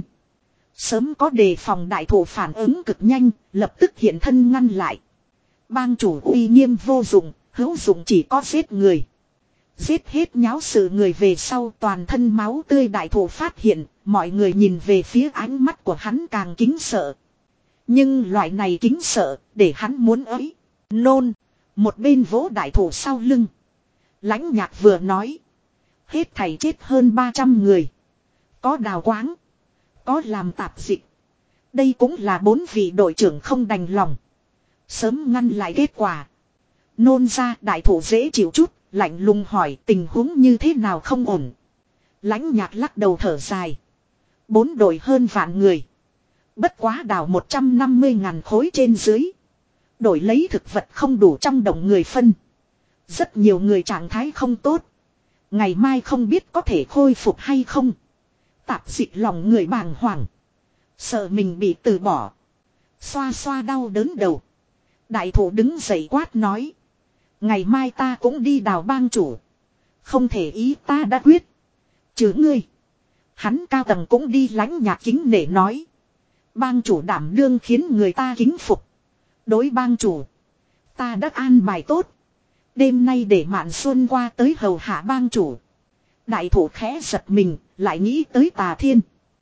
Sớm có đề phòng đại thủ phản ứng cực nhanh. Lập tức hiện thân ngăn lại. Bang chủ uy nghiêm vô dụng. Hữu dụng chỉ có giết người. Giết hết nháo sự người về sau toàn thân máu tươi đại thủ phát hiện. Mọi người nhìn về phía ánh mắt của hắn càng kính sợ. Nhưng loại này kính sợ để hắn muốn ấy. Nôn. Một bên vỗ đại thủ sau lưng. Lãnh Nhạc vừa nói. Hết thảy chết hơn ba trăm người. Có đào quáng. Có làm tạp dịch. Đây cũng là bốn vị đội trưởng không đành lòng. Sớm ngăn lại kết quả. Nôn ra đại thủ dễ chịu chút. Lạnh lùng hỏi tình huống như thế nào không ổn. Lãnh Nhạc lắc đầu thở dài. Bốn đội hơn vạn người. Bất quá đào một trăm năm mươi ngàn khối trên dưới. Đổi lấy thực vật không đủ trong đồng người phân. Rất nhiều người trạng thái không tốt. Ngày mai không biết có thể khôi phục hay không. Tạp dịch lòng người bàng hoàng. Sợ mình bị từ bỏ. Xoa xoa đau đớn đầu. Đại thủ đứng dậy quát nói. Ngày mai ta cũng đi đào bang chủ. Không thể ý ta đã quyết. Chứ ngươi. Hắn cao tầng cũng đi. Lãnh Nhạc kính nể nói. Bang chủ đảm đương khiến người ta kính phục. Đối bang chủ. Ta đã an bài tốt. Đêm nay để Mạn Xuân qua tới hầu hạ bang chủ. Đại thủ khẽ giật mình. Lại nghĩ tới Tà Thiên.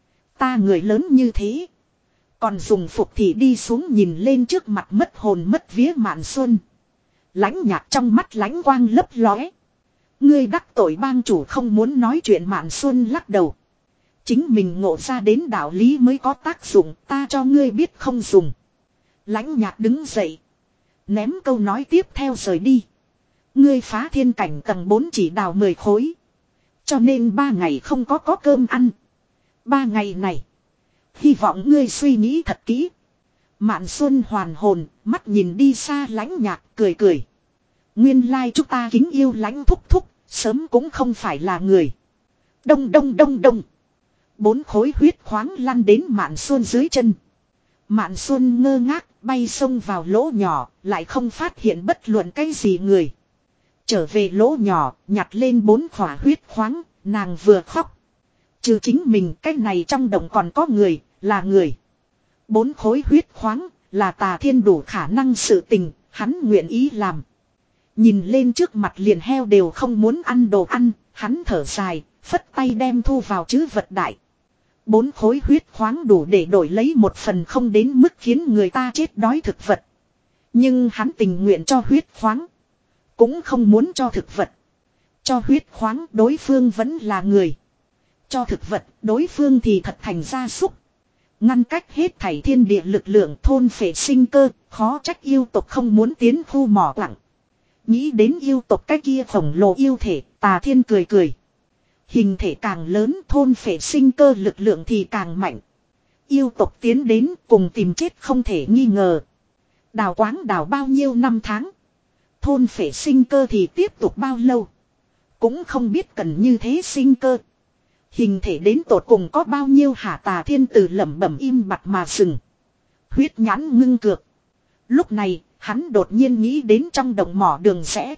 Ta người lớn như thế. Còn dùng phục thì đi xuống nhìn lên trước mặt mất hồn mất vía Mạn Xuân. Lãnh Nhạc trong mắt lãnh quang lấp lóe. Ngươi đắc tội bang chủ không muốn nói chuyện. Mạn Xuân lắc đầu. Chính mình ngộ ra đến đạo lý mới có tác dụng. Ta cho ngươi biết không dùng. Lãnh Nhạc đứng dậy. Ném câu nói tiếp theo rời đi. Ngươi phá thiên cảnh tầng bốn chỉ đào mười khối. Cho nên ba ngày không có có cơm ăn. Ba ngày này. Hy vọng ngươi suy nghĩ thật kỹ. Mạn Xuân hoàn hồn. Mắt nhìn đi xa Lãnh Nhạc cười cười. Nguyên lai chúng ta kính yêu Lãnh thúc thúc. Sớm cũng không phải là người. Đông đông đông đông. Bốn khối huyết khoáng lăn đến Mạn Xuân dưới chân. Mạn Xuân ngơ ngác bay xông vào lỗ nhỏ. Lại không phát hiện bất luận cái gì người. Trở về lỗ nhỏ nhặt lên bốn khỏa huyết khoáng. Nàng vừa khóc. Trừ chính mình cái này trong đồng còn có người. Là người. Bốn khối huyết khoáng. Là Tà Thiên đủ khả năng sự tình. Hắn nguyện ý làm. Nhìn lên trước mặt liền heo đều không muốn ăn đồ ăn. Hắn thở dài. Phất tay đem thu vào chứ vật đại. Bốn khối huyết khoáng đủ để đổi lấy một phần không đến mức khiến người ta chết đói thực vật. Nhưng hắn tình nguyện cho huyết khoáng. Cũng không muốn cho thực vật. Cho huyết khoáng đối phương vẫn là người. Cho thực vật đối phương thì thật thành gia súc. Ngăn cách hết thảy thiên địa lực lượng thôn phệ sinh cơ. Khó trách yêu tộc không muốn tiến khu mỏ quặng. Nghĩ đến yêu tộc cái kia khổng lồ yêu thể. Tà Thiên cười cười. Hình thể càng lớn thôn phệ sinh cơ lực lượng thì càng mạnh. Yêu tộc tiến đến cùng tìm chết không thể nghi ngờ. Đào quáng đào bao nhiêu năm tháng. Thôn phệ sinh cơ thì tiếp tục bao lâu. Cũng không biết cần như thế sinh cơ. Hình thể đến tột cùng có bao nhiêu hả. Tà Thiên từ lẩm bẩm im bặt mà dừng. Huyết nhãn ngưng cược. Lúc này hắn đột nhiên nghĩ đến trong đồng mỏ đường rẽ.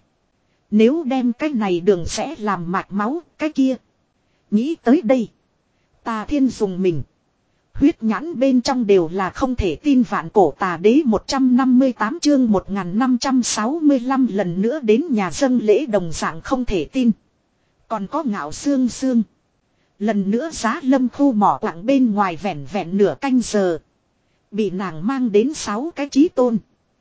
Nếu đem cái này đường sẽ làm mạch máu, cái kia. Nghĩ tới đây. Tà Thiên dùng mình. Huyết nhãn bên trong đều là không thể tin vạn cổ tà đế một trăm năm mươi tám chương một nghìn năm trăm sáu mươi lăm lần nữa đến nhà dâng lễ đồng dạng không thể tin. Còn có Ngạo Xương Xương. Lần nữa Giá Lâm khu mỏ quặng bên ngoài vẹn vẹn nửa canh giờ. Bị nàng mang đến sáu cái chí tôn.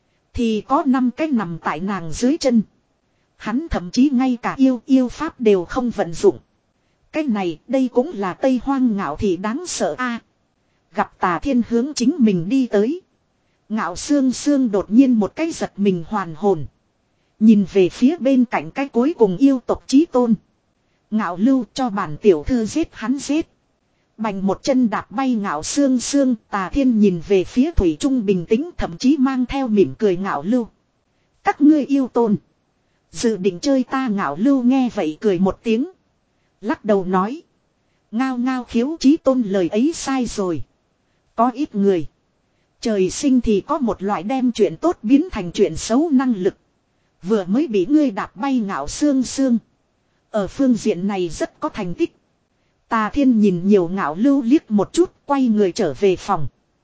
Thì có năm cái nằm tại nàng dưới chân. Hắn thậm chí ngay cả yêu yêu pháp đều không vận dụng. Cái này đây cũng là Tây Hoang Ngạo thì đáng sợ a. Gặp Tà Thiên hướng chính mình đi tới. Ngạo Xương Xương đột nhiên một cái giật mình hoàn hồn. Nhìn về phía bên cạnh cái cuối cùng yêu tộc chí tôn. Ngạo Lưu cho bản tiểu thư giết hắn giết. Bành một chân đạp bay Ngạo Xương Xương. Tà Thiên nhìn về phía Thủy Trung bình tĩnh thậm chí mang theo mỉm cười Ngạo Lưu. Các ngươi yêu tôn. Dự định chơi ta. Ngạo Lưu nghe vậy cười một tiếng. Lắc đầu nói. Ngao ngao khiếu chí tôn lời ấy sai rồi. Có ít người. Trời sinh thì có một loại đem chuyện tốt biến thành chuyện xấu năng lực. Vừa mới bị ngươi đạp bay Ngạo Xương Xương. Ở phương diện này rất có thành tích. Tà Thiên nhìn nhiều Ngạo Lưu liếc một chút. Quay người trở về phòng.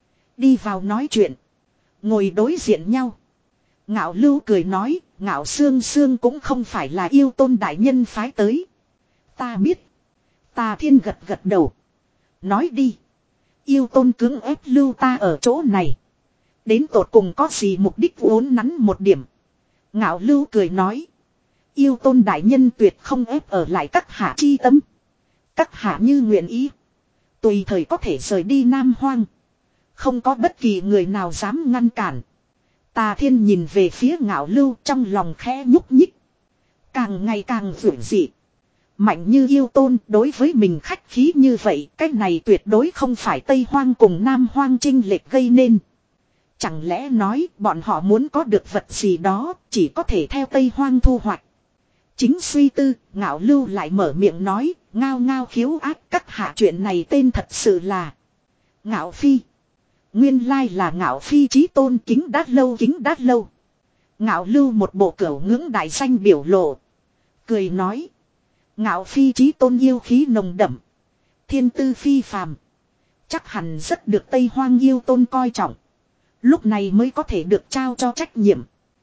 Đi vào nói chuyện. Ngồi đối diện nhau. Ngạo Lưu cười nói. Ngạo Xương Xương cũng không phải là yêu tôn đại nhân phái tới. Ta biết. Tà Thiên gật gật đầu. Nói đi. Yêu tôn cưỡng ép lưu ta ở chỗ này. Đến tột cùng có gì mục đích uốn nắn một điểm. Ngạo Lưu cười nói. Yêu Tôn đại nhân tuyệt không ép ở lại các hạ chi tâm. Các hạ như nguyện ý. Tùy thời có thể rời đi Nam Hoang. Không có bất kỳ người nào dám ngăn cản. Tà Thiên nhìn về phía Ngạo Lưu trong lòng khẽ nhúc nhích. Càng ngày càng vượng dị. Mạnh như Yêu Tôn đối với mình khách khí như vậy. Cái này tuyệt đối không phải Tây Hoang cùng Nam Hoang chênh lệch gây nên. Chẳng lẽ nói bọn họ muốn có được vật gì đó chỉ có thể theo Tây Hoang thu hoạch. Chính suy tư, Ngạo Lưu lại mở miệng nói, ngao ngao khiếu ác các hạ chuyện này tên thật sự là Ngạo Phi. Nguyên lai là Ngạo Phi chí tôn kính đát lâu kính đát lâu. Ngạo Lưu một bộ cửu ngưỡng đại danh biểu lộ. Cười nói. Ngạo Phi chí tôn yêu khí nồng đậm. Thiên tư phi phàm. Chắc hẳn rất được Tây Hoang yêu tôn coi trọng. Lúc này mới có thể được trao cho trách nhiệm.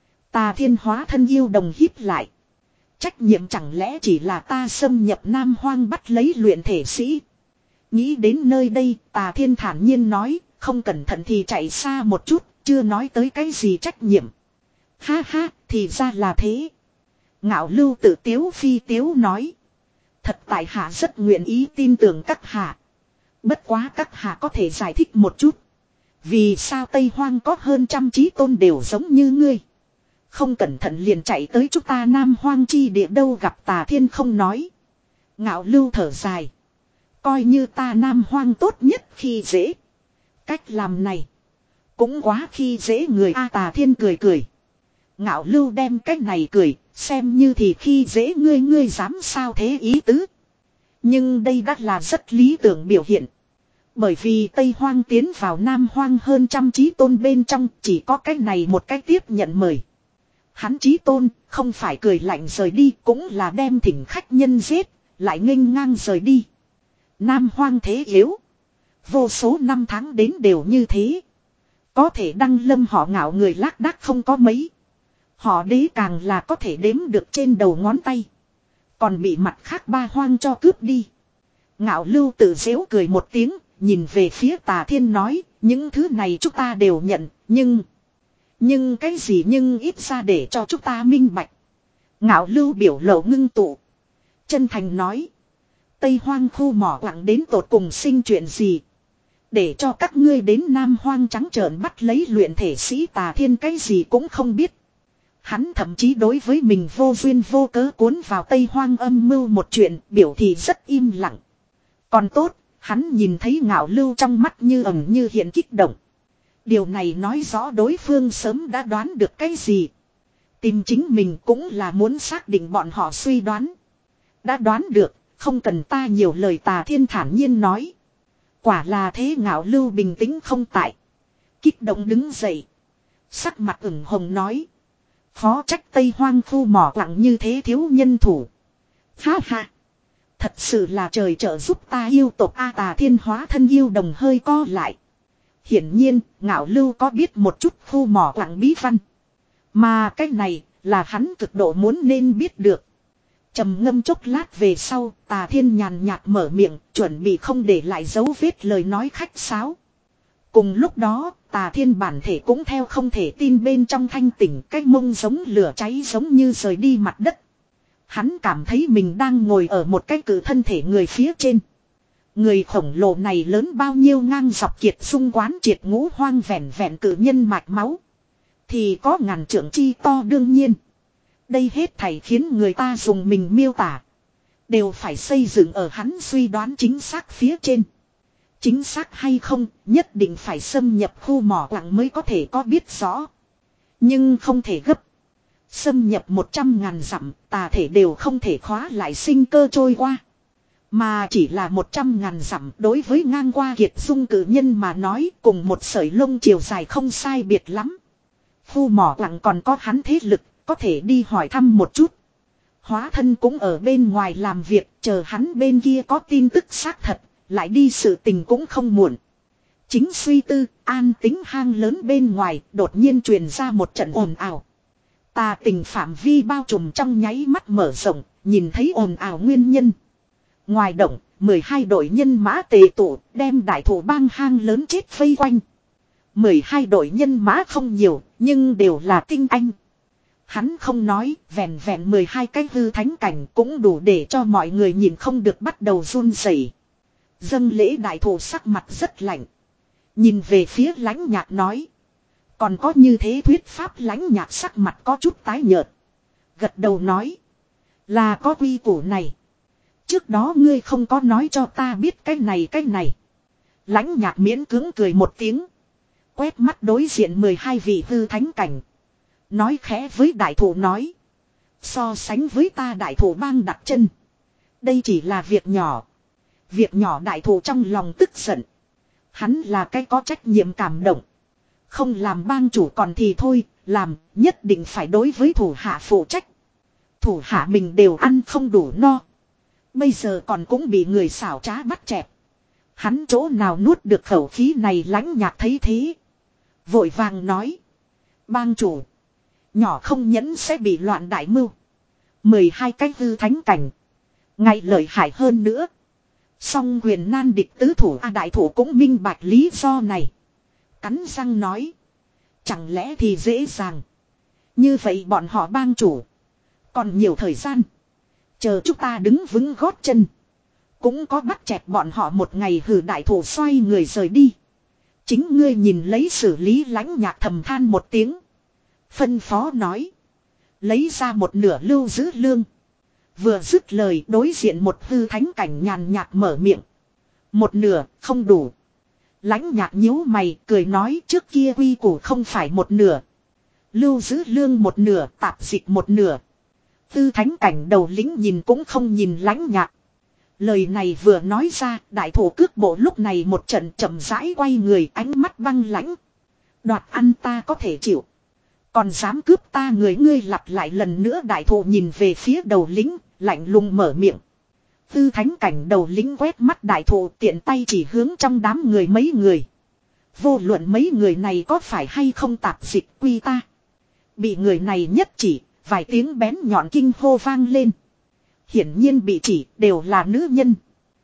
Tà Thiên hóa thân yêu đồng híp lại. Trách nhiệm chẳng lẽ chỉ là ta xâm nhập Nam Hoang bắt lấy luyện thể sĩ. Nghĩ đến nơi đây Tà Thiên thản nhiên nói. Không cẩn thận thì chạy xa một chút. Chưa nói tới cái gì trách nhiệm. Ha ha thì ra là thế. Ngạo Lưu tự tiếu phi tiếu nói. Thật tại hạ rất nguyện ý tin tưởng các hạ. Bất quá các hạ có thể giải thích một chút. Vì sao Tây Hoang có hơn trăm chí tôn đều giống như ngươi. Không cẩn thận liền chạy tới chúng ta Nam Hoang chi địa đâu gặp Tà Thiên không nói. Ngạo Lưu thở dài. Coi như ta Nam Hoang tốt nhất khi dễ. Cách làm này. Cũng quá khi dễ người A Tà Thiên cười cười. Ngạo Lưu đem cách này cười. Xem như thì khi dễ ngươi ngươi dám sao thế ý tứ. Nhưng đây đã là rất lý tưởng biểu hiện. Bởi vì Tây Hoang tiến vào Nam Hoang hơn trăm chí tôn bên trong chỉ có cách này một cách tiếp nhận mời. Hắn chí tôn không phải cười lạnh rời đi cũng là đem thỉnh khách nhân giết lại nghênh ngang rời đi. Nam Hoang thế yếu. Vô số năm tháng đến đều như thế. Có thể đăng lâm họ Ngạo người lác đác không có mấy. Họ Đế càng là có thể đếm được trên đầu ngón tay. Còn bị mặt khác ba hoang cho cướp đi. Ngạo Lưu tự giễu cười một tiếng. Nhìn về phía Tà Thiên nói. Những thứ này chúng ta đều nhận. Nhưng. Nhưng cái gì nhưng ít ra để cho chúng ta minh bạch. Ngạo Lưu biểu lộ ngưng tụ. Chân thành nói. Tây Hoang khu mỏ quặng đến tột cùng sinh chuyện gì. Để cho các ngươi đến Nam Hoang trắng trợn bắt lấy luyện thể sĩ. Tà Thiên cái gì cũng không biết. Hắn thậm chí đối với mình vô duyên vô cớ cuốn vào Tây Hoang âm mưu một chuyện biểu thị rất im lặng. Còn tốt, hắn nhìn thấy Ngạo Lưu trong mắt như ẩn như hiện kích động. Điều này nói rõ đối phương sớm đã đoán được cái gì. Tìm chính mình cũng là muốn xác định bọn họ suy đoán. Đã đoán được, không cần ta nhiều lời. Tà Thiên thản nhiên nói. Quả là thế. Ngạo Lưu bình tĩnh không tại. Kích động đứng dậy. Sắc mặt ửng hồng nói. Khó trách Tây Hoang khu mỏ quặng như thế thiếu nhân thủ. Ha ha. Thật sự là trời trợ giúp ta yêu tộc A. Tà Thiên hóa thân yêu đồng hơi co lại. Hiển nhiên, Ngạo Lưu có biết một chút khu mỏ quặng bí văn. Mà cái này là hắn cực độ muốn nên biết được. Trầm ngâm chốc lát về sau, Tà Thiên nhàn nhạt mở miệng, chuẩn bị không để lại dấu vết lời nói khách sáo. Cùng lúc đó, Tà Thiên bản thể cũng theo không thể tin bên trong thanh tỉnh, cái mông giống lửa cháy giống như rời đi mặt đất. Hắn cảm thấy mình đang ngồi ở một cái cử thân thể người phía trên. Người khổng lồ này lớn bao nhiêu ngang dọc kiệt xung quán triệt ngũ hoang vẹn vẹn cử nhân mạch máu. Thì có ngàn trượng chi to đương nhiên. Đây hết thảy khiến người ta dùng mình miêu tả. Đều phải xây dựng ở hắn suy đoán chính xác phía trên. Chính xác hay không, nhất định phải xâm nhập khu mỏ quặng mới có thể có biết rõ. Nhưng không thể gấp. Xâm nhập một trăm ngàn dặm, tà thể đều không thể khóa lại sinh cơ trôi qua. Mà chỉ là một trăm ngàn dặm đối với ngang qua kiệt dung cử nhân mà nói cùng một sợi lông chiều dài không sai biệt lắm. Khu mỏ quặng còn có hắn thế lực, có thể đi hỏi thăm một chút. Hóa thân cũng ở bên ngoài làm việc, chờ hắn bên kia có tin tức xác thật, lại đi sự tình cũng không muộn. Chính suy tư, an tính hang lớn bên ngoài, đột nhiên truyền ra một trận ồn ào. Tà tình phạm vi bao trùm trong nháy mắt mở rộng, nhìn thấy ồn ào nguyên nhân. Ngoài động, mười hai đội nhân mã tề tụ, đem đại thủ bang hang lớn chết vây quanh. mười hai đội nhân mã không nhiều, nhưng đều là tinh anh. Hắn không nói, vẹn vẹn mười hai cái hư thánh cảnh cũng đủ để cho mọi người nhìn không được bắt đầu run rẩy. Dâng lễ đại thụ sắc mặt rất lạnh. Nhìn về phía Lãnh Nhạc nói. Còn có như thế thuyết pháp. Lãnh Nhạc sắc mặt có chút tái nhợt. Gật đầu nói. Là có quy củ này. Trước đó ngươi không có nói cho ta biết cái này cái này. Lãnh Nhạc miễn cưỡng cười một tiếng. Quét mắt đối diện mười hai vị hư thánh cảnh. Nói khẽ với đại thụ nói. So sánh với ta đại thụ bang đặt chân. Đây chỉ là việc nhỏ. Việc nhỏ đại thụ trong lòng tức giận. Hắn là cái có trách nhiệm cảm động. Không làm bang chủ còn thì thôi, làm nhất định phải đối với thủ hạ phụ trách. Thủ hạ mình đều ăn không đủ no. Bây giờ còn cũng bị người xảo trá bắt chẹp. Hắn chỗ nào nuốt được khẩu khí này. Lãnh Nhạc thấy thế. Vội vàng nói. Bang chủ. Nhỏ không nhẫn sẽ bị loạn đại mưu. mười hai cái hư thánh cảnh. Ngay lợi hại hơn nữa. Song quyền nan địch tứ thủ A đại thủ cũng minh bạch lý do này. Cắn răng nói. Chẳng lẽ thì dễ dàng. Như vậy bọn họ bang chủ. Còn nhiều thời gian. Chờ chúng ta đứng vững gót chân. Cũng có bắt chẹt bọn họ một ngày. Hử đại thủ xoay người rời đi. Chính ngươi nhìn lấy xử lý. Lãnh Nhạc thầm than một tiếng. Phân phó nói. Lấy ra một nửa lưu giữ lương. Vừa dứt lời đối diện một hư thánh cảnh nhàn nhạt mở miệng. Một nửa không đủ. Lãnh Nhạc nhíu mày cười nói trước kia quy củ không phải một nửa. Lưu giữ lương một nửa tạp dịch một nửa. Hư thánh cảnh đầu lĩnh nhìn cũng không nhìn Lãnh Nhạc. Lời này vừa nói ra đại thủ cước bộ lúc này một trận chậm rãi quay người ánh mắt băng lãnh. Đoạt ăn ta có thể chịu. Còn dám cướp ta người ngươi lặp lại lần nữa đại thụ nhìn về phía đầu lính, lạnh lùng mở miệng. Tư thánh cảnh đầu lính quét mắt đại thụ tiện tay chỉ hướng trong đám người mấy người. Vô luận mấy người này có phải hay không tạp dịch quy ta. Bị người này nhất chỉ, vài tiếng bén nhọn kinh hô vang lên. Hiển nhiên bị chỉ đều là nữ nhân.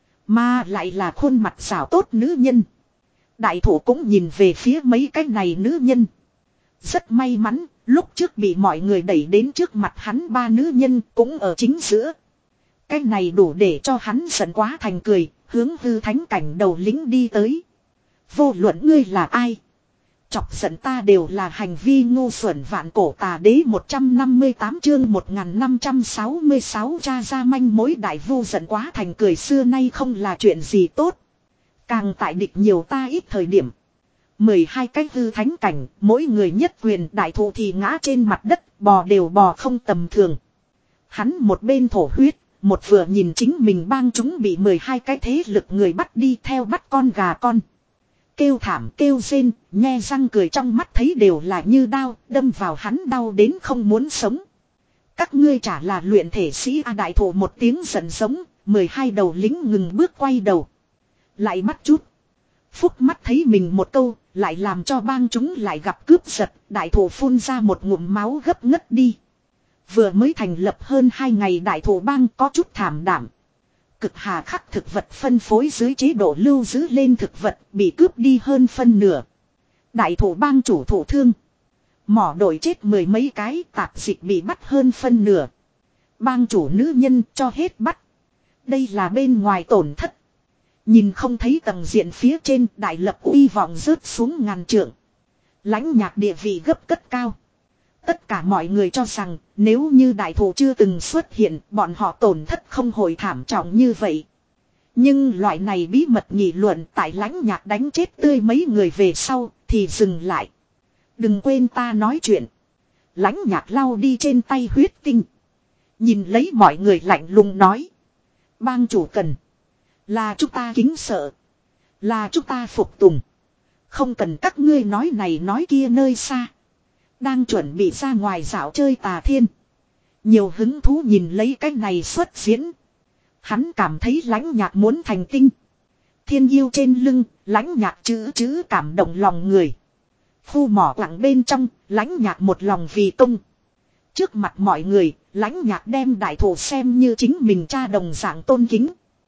Mà lại là khuôn mặt xảo tốt nữ nhân. Đại thụ cũng nhìn về phía mấy cái này nữ nhân. Rất may mắn, lúc trước bị mọi người đẩy đến trước mặt hắn ba nữ nhân cũng ở chính giữa. Cái này đủ để cho hắn giận quá thành cười, hướng hư thánh cảnh đầu lính đi tới. Vô luận ngươi là ai? Chọc giận ta đều là hành vi ngu xuẩn vạn cổ tà đế một trăm năm mươi tám chương một nghìn năm trăm sáu mươi sáu tra ra manh mối đại vu giận quá thành cười xưa nay không là chuyện gì tốt. Càng tại địch nhiều ta ít thời điểm. mười hai cái hư thánh cảnh, mỗi người nhất quyền đại thụ thì ngã trên mặt đất, bò đều bò không tầm thường. Hắn một bên thổ huyết, một vừa nhìn chính mình bang chúng bị mười hai cái thế lực người bắt đi theo bắt con gà con. Kêu thảm kêu rên, nhe răng cười trong mắt thấy đều là như đao, đâm vào hắn đau đến không muốn sống. Các ngươi chả là luyện thể sĩ A đại thụ một tiếng giận giống, mười hai đầu lính ngừng bước quay đầu. Lại bắt chút. Phúc mắt thấy mình một câu, lại làm cho bang chúng lại gặp cướp giật, đại thụ phun ra một ngụm máu gấp ngất đi. Vừa mới thành lập hơn hai ngày đại thụ bang có chút thảm đảm. Cực hà khắc thực vật phân phối dưới chế độ lưu giữ lên thực vật bị cướp đi hơn phân nửa. Đại thụ bang chủ thụ thương. Mỏ đổi chết mười mấy cái tạp dịch bị bắt hơn phân nửa. Bang chủ nữ nhân cho hết bắt. Đây là bên ngoài tổn thất. Nhìn không thấy tầng diện phía trên đại lập uy vọng rớt xuống ngàn trượng. Lãnh Nhạc địa vị gấp cất cao. Tất cả mọi người cho rằng nếu như đại thụ chưa từng xuất hiện bọn họ tổn thất không hồi thảm trọng như vậy. Nhưng loại này bí mật nghị luận tại Lãnh Nhạc đánh chết tươi mấy người về sau thì dừng lại. Đừng quên ta nói chuyện. Lãnh Nhạc lau đi trên tay huyết tinh. Nhìn lấy mọi người lạnh lùng nói. Bang chủ cần. Là chúng ta kính sợ. Là chúng ta phục tùng. Không cần các ngươi nói này nói kia nơi xa. Đang chuẩn bị ra ngoài dạo chơi tà thiên. Nhiều hứng thú nhìn lấy cái này xuất diễn. Hắn cảm thấy Lãnh Nhạc muốn thành tinh. Thiên yêu trên lưng, Lãnh Nhạc chữ chữ cảm động lòng người. Khu mỏ quặng bên trong, Lãnh Nhạc một lòng vì công. Trước mặt mọi người, Lãnh Nhạc đem đại thụ xem như chính mình cha đồng dạng tôn kính.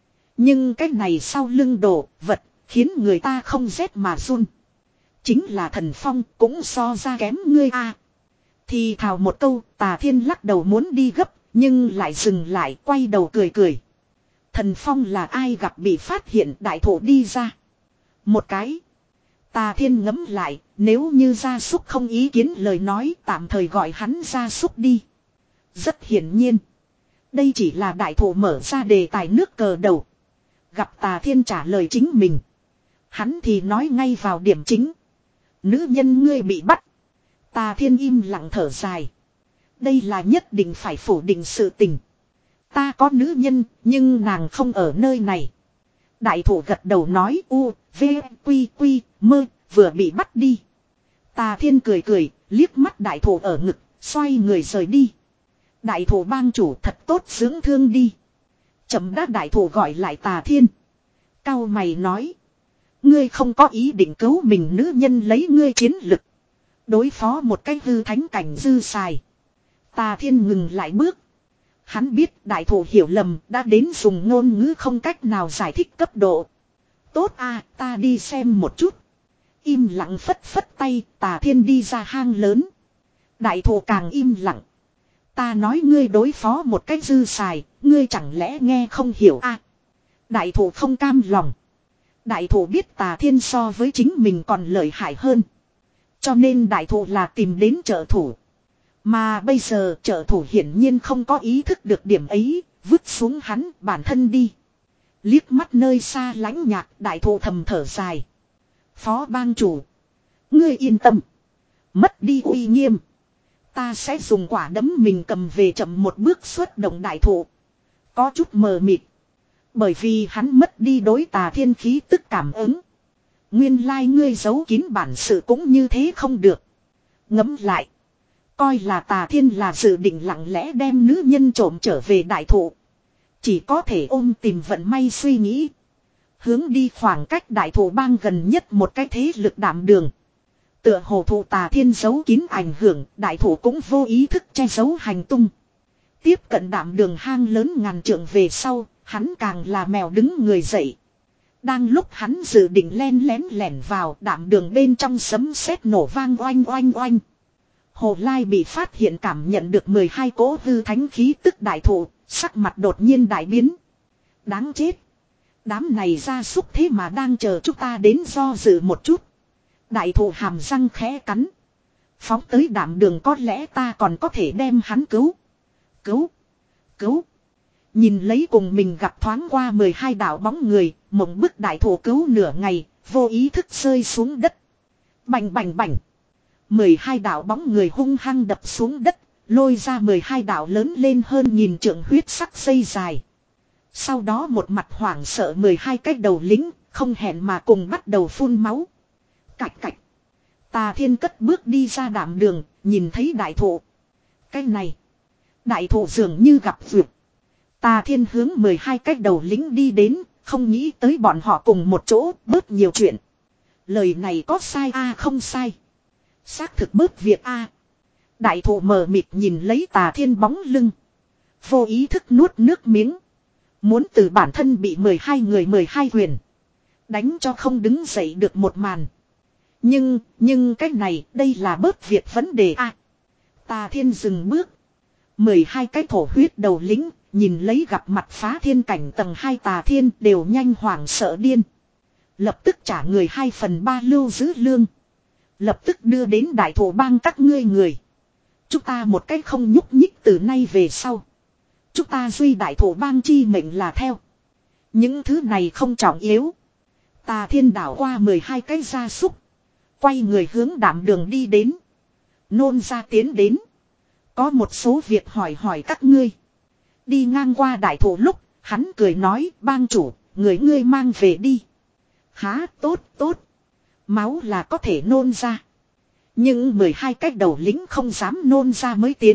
Nhưng cái này sau lưng đồ, vật, khiến người ta không rét mà run. Chính là thần phong cũng so ra kém ngươi a. Thì thào một câu, Tà Thiên lắc đầu muốn đi gấp, nhưng lại dừng lại, quay đầu cười cười. Thần Phong là ai gặp bị phát hiện đại thổ đi ra. Một cái. Tà Thiên ngẫm lại, nếu như gia súc không ý kiến lời nói tạm thời gọi hắn gia súc đi. Rất hiển nhiên. Đây chỉ là đại thổ mở ra đề tài nước cờ đầu. Gặp Tà Thiên trả lời chính mình. Hắn thì nói ngay vào điểm chính. Nữ nhân ngươi bị bắt. Tà Thiên im lặng thở dài. Đây là nhất định phải phủ định sự tình. Ta có nữ nhân, nhưng nàng không ở nơi này. Đại thủ gật đầu nói u, v, quy, quy, mơ, vừa bị bắt đi. Tà Thiên cười cười, liếc mắt đại thủ ở ngực, xoay người rời đi. Đại thủ bang chủ thật tốt dưỡng thương đi. Chậm đã đại thủ gọi lại Tà Thiên. Cao mày nói. Ngươi không có ý định cứu mình nữ nhân lấy ngươi chiến lực. Đối phó một cái hư thánh cảnh dư xài. Tà Thiên ngừng lại bước. Hắn biết đại thủ hiểu lầm đã đến dùng ngôn ngữ không cách nào giải thích cấp độ. Tốt à, ta đi xem một chút. Im lặng phất phất tay, Tà Thiên đi ra hang lớn. Đại thủ càng im lặng. Ta nói ngươi đối phó một cách dư xài, ngươi chẳng lẽ nghe không hiểu à? Đại thủ không cam lòng. Đại thủ biết Tà Thiên so với chính mình còn lợi hại hơn. Cho nên đại thủ là tìm đến trợ thủ. Mà bây giờ trợ thủ hiển nhiên không có ý thức được điểm ấy, vứt xuống hắn bản thân đi. Liếc mắt nơi xa lãnh nhạc, đại thủ thầm thở dài. Phó bang chủ. Ngươi yên tâm. Mất đi uy nghiêm. Ta sẽ dùng quả đấm mình cầm về chậm một bước xuất động đại thủ. Có chút mờ mịt. Bởi vì hắn mất đi đối Tà Thiên khí tức cảm ứng. Nguyên lai like ngươi giấu kín bản sự cũng như thế không được. Ngẫm lại. Coi là Tà Thiên là dự định lặng lẽ đem nữ nhân trộm trở về đại thụ. Chỉ có thể ôm tìm vận may suy nghĩ. Hướng đi khoảng cách đại thụ bang gần nhất một cái thế lực đảm đường. Tựa hồ thụ Tà Thiên giấu kín ảnh hưởng, đại thụ cũng vô ý thức che giấu hành tung. Tiếp cận đảm đường hang lớn ngàn trượng về sau, hắn càng là mèo đứng người dậy. Đang lúc hắn dự định len lén lẻn vào đảm đường bên trong sấm sét nổ vang oanh oanh oanh. Hồ Lai bị phát hiện cảm nhận được mười hai cỗ hư thánh khí tức đại thụ, sắc mặt đột nhiên đại biến. Đáng chết. Đám này gia súc thế mà đang chờ chúng ta đến do dự một chút. Đại thụ hàm răng khẽ cắn. Phóng tới đảm đường có lẽ ta còn có thể đem hắn cứu. Cứu. Cứu. Nhìn lấy cùng mình gặp thoáng qua mười hai đạo bóng người, mộng bức đại thụ cứu nửa ngày, vô ý thức rơi xuống đất. Bành bành bành. mười hai đạo bóng người hung hăng đập xuống đất, lôi ra mười hai đạo lớn lên hơn nghìn trượng huyết sắc dây dài. Sau đó một mặt hoảng sợ mười hai cái đầu lính, không hẹn mà cùng bắt đầu phun máu. Cạch cạch. Tà Thiên cất bước đi ra đảm đường, nhìn thấy đại thụ. Cái này. Đại thụ dường như gặp vượt. Tà Thiên hướng mười hai cái đầu lính đi đến, không nghĩ tới bọn họ cùng một chỗ, bớt nhiều chuyện. Lời này có sai a à, không sai. Xác thực bớt việc a. À. Đại thụ mờ mịt nhìn lấy Tà Thiên bóng lưng. Vô ý thức nuốt nước miếng. Muốn từ bản thân bị mười hai người mười hai quyền. Đánh cho không đứng dậy được một màn. Nhưng, nhưng cái này, đây là bớt việc vấn đề a. À. Tà Thiên dừng bước. mười hai cái thổ huyết đầu lính, nhìn lấy gặp mặt phá thiên cảnh tầng hai Tà Thiên đều nhanh hoảng sợ điên. Lập tức trả người hai phần ba lưu giữ lương. Lập tức đưa đến đại thổ bang các ngươi người. Chúng ta một cách không nhúc nhích từ nay về sau. Chúng ta duy đại thổ bang chi mệnh là theo. Những thứ này không trọng yếu. Tà Thiên đảo qua mười hai cái gia súc. Quay người hướng đảm đường đi đến. Nôn ra tiến đến. Có một số việc hỏi hỏi các ngươi. Đi ngang qua đại thổ lúc, hắn cười nói bang chủ, người ngươi mang về đi. Há tốt tốt. Máu là có thể nôn ra. Nhưng mười hai cái đầu lính không dám nôn ra mới tiến.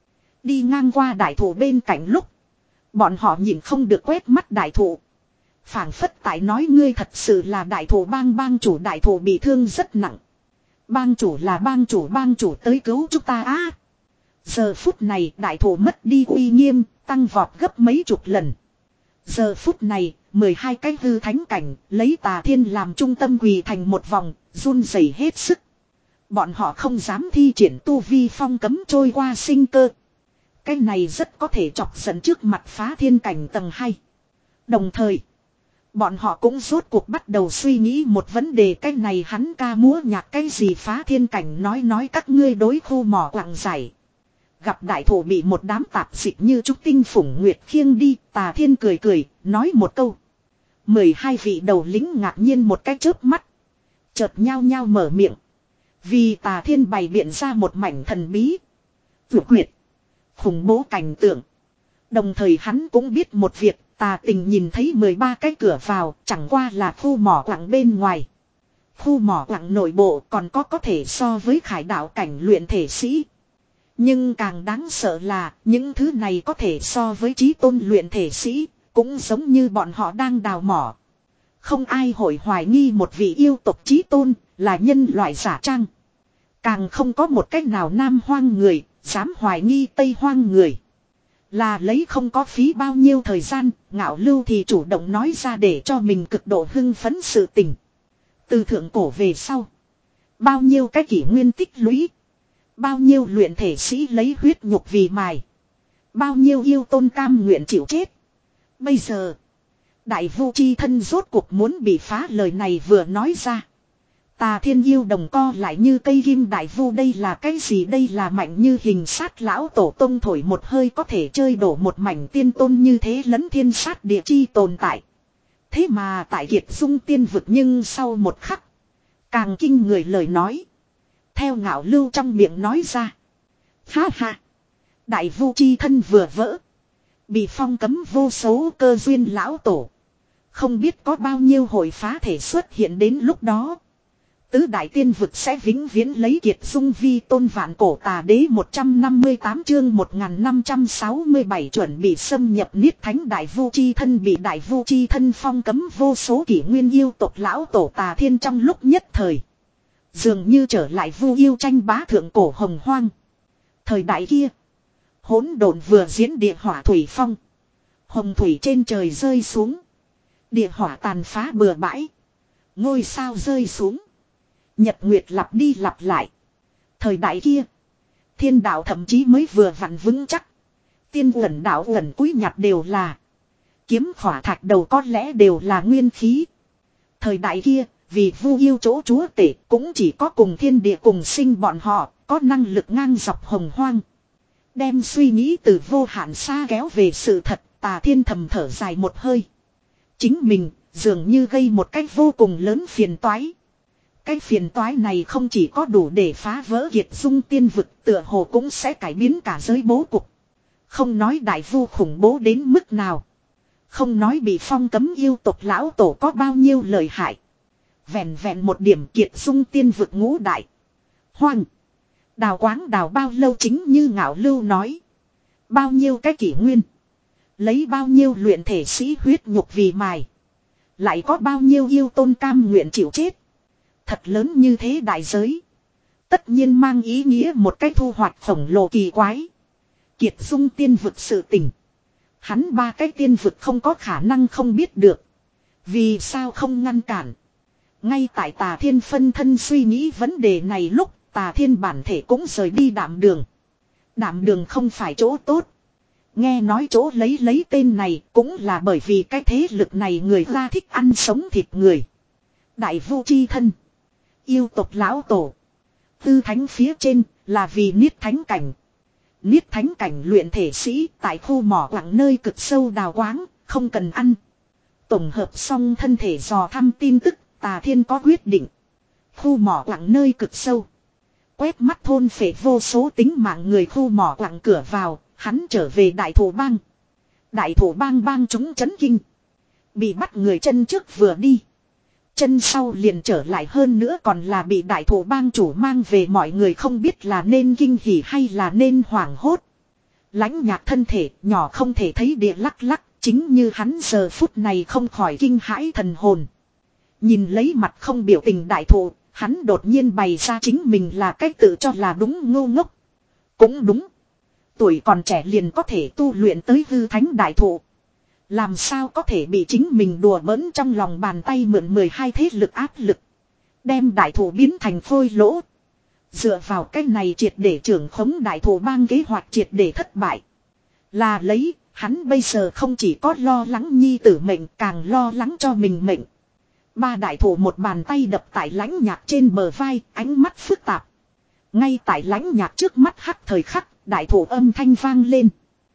Đi ngang qua đại thụ bên cạnh lúc. Bọn họ nhìn không được quét mắt đại thụ. Phảng phất tại nói ngươi thật sự là đại thụ bang bang chủ đại thụ bị thương rất nặng. Bang chủ là bang chủ bang chủ tới cứu chúng ta á. Giờ phút này đại thụ mất đi uy nghiêm, tăng vọt gấp mấy chục lần. Giờ phút này, mười hai cái hư thánh cảnh, lấy Tà Thiên làm trung tâm quỳ thành một vòng, run rẩy hết sức. Bọn họ không dám thi triển tu vi phong cấm trôi qua sinh cơ. Cái này rất có thể chọc giận trước mặt phá thiên cảnh tầng hai. Đồng thời, bọn họ cũng rốt cuộc bắt đầu suy nghĩ một vấn đề, cái này hắn ca múa nhạc cái gì phá thiên cảnh nói nói các ngươi đối khu mỏ quặng giải. Gặp đại thủ bị một đám tạp dịch như trúc tinh phủng nguyệt khiêng đi, Tà Thiên cười cười, nói một câu. Mười hai vị đầu lính ngạc nhiên một cái chớp mắt. Chợt nhao nhao mở miệng. Vì Tà Thiên bày biện ra một mảnh thần bí. Vượt quyệt. Khủng bố cảnh tượng. Đồng thời hắn cũng biết một việc, Tà Tình nhìn thấy mười ba cái cửa vào, chẳng qua là khu mỏ quặng bên ngoài. Khu mỏ quặng nội bộ còn có có thể so với khải đạo cảnh luyện thể sĩ. Nhưng càng đáng sợ là những thứ này có thể so với chí tôn luyện thể sĩ, cũng giống như bọn họ đang đào mỏ. Không ai hội hoài nghi một vị yêu tộc chí tôn là nhân loại giả trang. Càng không có một cách nào Nam Hoang người dám hoài nghi Tây Hoang người. Là lấy không có phí bao nhiêu thời gian, Ngạo Lưu thì chủ động nói ra để cho mình cực độ hưng phấn sự tình. Từ thượng cổ về sau, bao nhiêu cái kỷ nguyên tích lũy, bao nhiêu luyện thể sĩ lấy huyết nhục vì mài, bao nhiêu yêu tôn cam nguyện chịu chết. Bây giờ, Đại Vu chi thân rốt cuộc muốn bị phá, lời này vừa nói ra. Tà Thiên yêu đồng co lại như cây kim. Đại Vu đây là cái gì, đây là mạnh như hình sát lão tổ tông thổi một hơi có thể chơi đổ một mảnh tiên tôn như thế lấn thiên sát địa chi tồn tại. Thế mà tại Kiệt Dung tiên vực, nhưng sau một khắc, càng kinh người lời nói. Theo Ngạo Lưu trong miệng nói ra. Ha ha. Đại Vu chi thân vừa vỡ. Bị phong cấm vô số cơ duyên lão tổ. Không biết có bao nhiêu hồi phá thể xuất hiện đến lúc đó. Tứ đại tiên vực sẽ vĩnh viễn lấy Kiệt Dung vi tôn. Vạn cổ tà đế một trăm năm mươi tám chương một nghìn năm trăm sáu mươi bảy chuẩn bị xâm nhập niết thánh. Đại Vu chi thân bị Đại Vu chi thân phong cấm vô số kỷ nguyên yêu tộc lão tổ Tà Thiên trong lúc nhất thời. Dường như trở lại Vu yêu tranh bá thượng cổ hồng hoang. Thời đại kia, hỗn độn vừa diễn địa hỏa thủy phong. Hồng thủy trên trời rơi xuống. Địa hỏa tàn phá bừa bãi. Ngôi sao rơi xuống. Nhật nguyệt lặp đi lặp lại. Thời đại kia, thiên đạo thậm chí mới vừa vặn vững chắc. Tiên uẩn đạo uẩn cúi nhặt đều là. Kiếm khỏa thạch đầu có lẽ đều là nguyên khí. Thời đại kia, vì Vu yêu chỗ chúa tể cũng chỉ có cùng thiên địa cùng sinh bọn họ, có năng lực ngang dọc hồng hoang. Đem suy nghĩ từ vô hạn xa kéo về sự thật, Tà Thiên thầm thở dài một hơi. Chính mình, dường như gây một cách vô cùng lớn phiền toái. Cái phiền toái này không chỉ có đủ để phá vỡ Kiệt Dung tiên vực, tựa hồ cũng sẽ cải biến cả giới bố cục. Không nói Đại Vu khủng bố đến mức nào. Không nói bị phong cấm yêu tộc lão tổ có bao nhiêu lợi hại. Vẹn vẹn một điểm Kiệt Dung tiên vực ngũ đại. Hoang. Đào quáng đào bao lâu, chính như Ngạo Lưu nói. Bao nhiêu cái kỷ nguyên. Lấy bao nhiêu luyện thể sĩ huyết nhục vì mài. Lại có bao nhiêu yêu tôn cam nguyện chịu chết. Thật lớn như thế đại giới. Tất nhiên mang ý nghĩa một cái thu hoạch khổng lồ kỳ quái. Kiệt Dung tiên vực sự tình. Hắn ba cái tiên vực không có khả năng không biết được. Vì sao không ngăn cản. Ngay tại Tà Thiên phân thân suy nghĩ vấn đề này lúc, Tà Thiên bản thể cũng rời đi Đạm Đường. Đạm Đường không phải chỗ tốt. Nghe nói chỗ lấy lấy tên này cũng là bởi vì cái thế lực này người ra thích ăn sống thịt người. Đại Vu chi thân. Yêu tộc lão tổ. Tư thánh phía trên là vì niết thánh cảnh. Niết thánh cảnh luyện thể sĩ tại khu mỏ quặng nơi cực sâu đào quáng, không cần ăn. Tổng hợp xong thân thể dò thăm tin tức, Tà Thiên có quyết định. Khu mỏ quặng nơi cực sâu. Quét mắt thôn phệ vô số tính mạng người khu mỏ quặng cửa vào, hắn trở về Đại Thổ Bang. Đại Thổ Bang bang chúng chấn kinh. Bị bắt người chân trước vừa đi. Chân sau liền trở lại, hơn nữa còn là bị Đại Thổ Bang chủ mang về, mọi người không biết là nên kinh hỉ hay là nên hoảng hốt. Lãnh Nhạc thân thể nhỏ không thể thấy địa lắc lắc, chính như hắn giờ phút này không khỏi kinh hãi thần hồn. Nhìn lấy mặt không biểu tình Đại Thổ, hắn đột nhiên bày ra chính mình là cái tự cho là đúng ngu ngốc. Cũng đúng. Tuổi còn trẻ liền có thể tu luyện tới hư thánh Đại Thổ. Làm sao có thể bị chính mình đùa bỡn trong lòng bàn tay, mượn mười hai thế lực áp lực. Đem Đại Thổ biến thành phôi lỗ. Dựa vào cái này triệt để trưởng khống đại thổ bang kế hoạch triệt để thất bại. Là lấy, hắn bây giờ không chỉ có lo lắng nhi tử mệnh càng lo lắng cho mình mệnh. Ba đại thổ một bàn tay đập tại lãnh nhạc trên bờ vai, ánh mắt phức tạp. Ngay tại lãnh nhạc trước mắt hắc thời khắc, đại thổ âm thanh vang lên.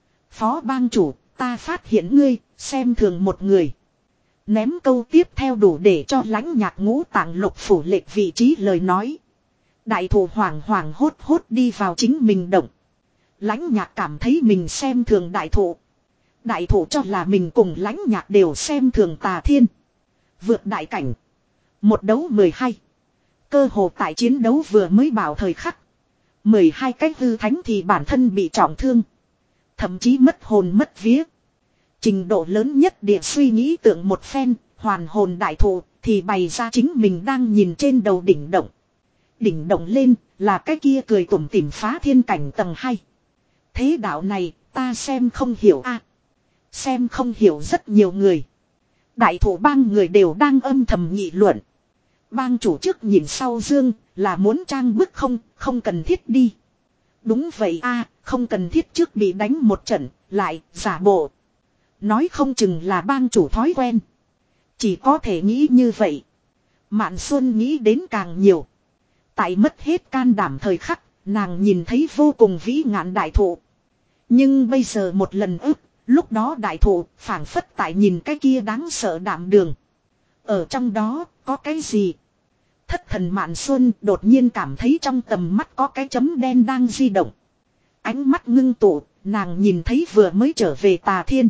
Phó bang chủ, ta phát hiện ngươi, xem thường một người. Ném câu tiếp theo đủ để cho lãnh nhạc ngũ tạng lục phủ lệch vị trí lời nói. Đại thổ hoảng hoảng hốt hốt đi vào chính mình động. Lãnh nhạc cảm thấy mình xem thường đại thổ. Đại thổ cho là mình cùng lãnh nhạc đều xem thường Tà Thiên. Vượt đại cảnh. Một đấu mười hai. Cơ hồ tại chiến đấu vừa mới bảo thời khắc. mười hai cái hư thánh thì bản thân bị trọng thương. Thậm chí mất hồn mất vía. Trình độ lớn nhất địa suy nghĩ tượng một phen, hoàn hồn đại thụ, thì bày ra chính mình đang nhìn trên đầu đỉnh động. Đỉnh động lên, là cái kia cười tủm tỉm phá thiên cảnh tầng hai. Thế đạo này, ta xem không hiểu a Xem không hiểu rất nhiều người. Đại thụ bang người đều đang âm thầm nghị luận. Bang chủ trước nhìn sau dương, là muốn trang bức không, không cần thiết đi. Đúng vậy a không cần thiết trước bị đánh một trận, lại, giả bộ. Nói không chừng là bang chủ thói quen. Chỉ có thể nghĩ như vậy. Mạn Xuân nghĩ đến càng nhiều. Tại mất hết can đảm thời khắc, nàng nhìn thấy vô cùng vĩ ngạn đại thụ. Nhưng bây giờ một lần ức, lúc đó đại thụ phảng phất tại nhìn cái kia đáng sợ đảm đường. Ở trong đó, có cái gì? Thất thần Mạn Xuân đột nhiên cảm thấy trong tầm mắt có cái chấm đen đang di động. Ánh mắt ngưng tụ, nàng nhìn thấy vừa mới trở về Tà Thiên.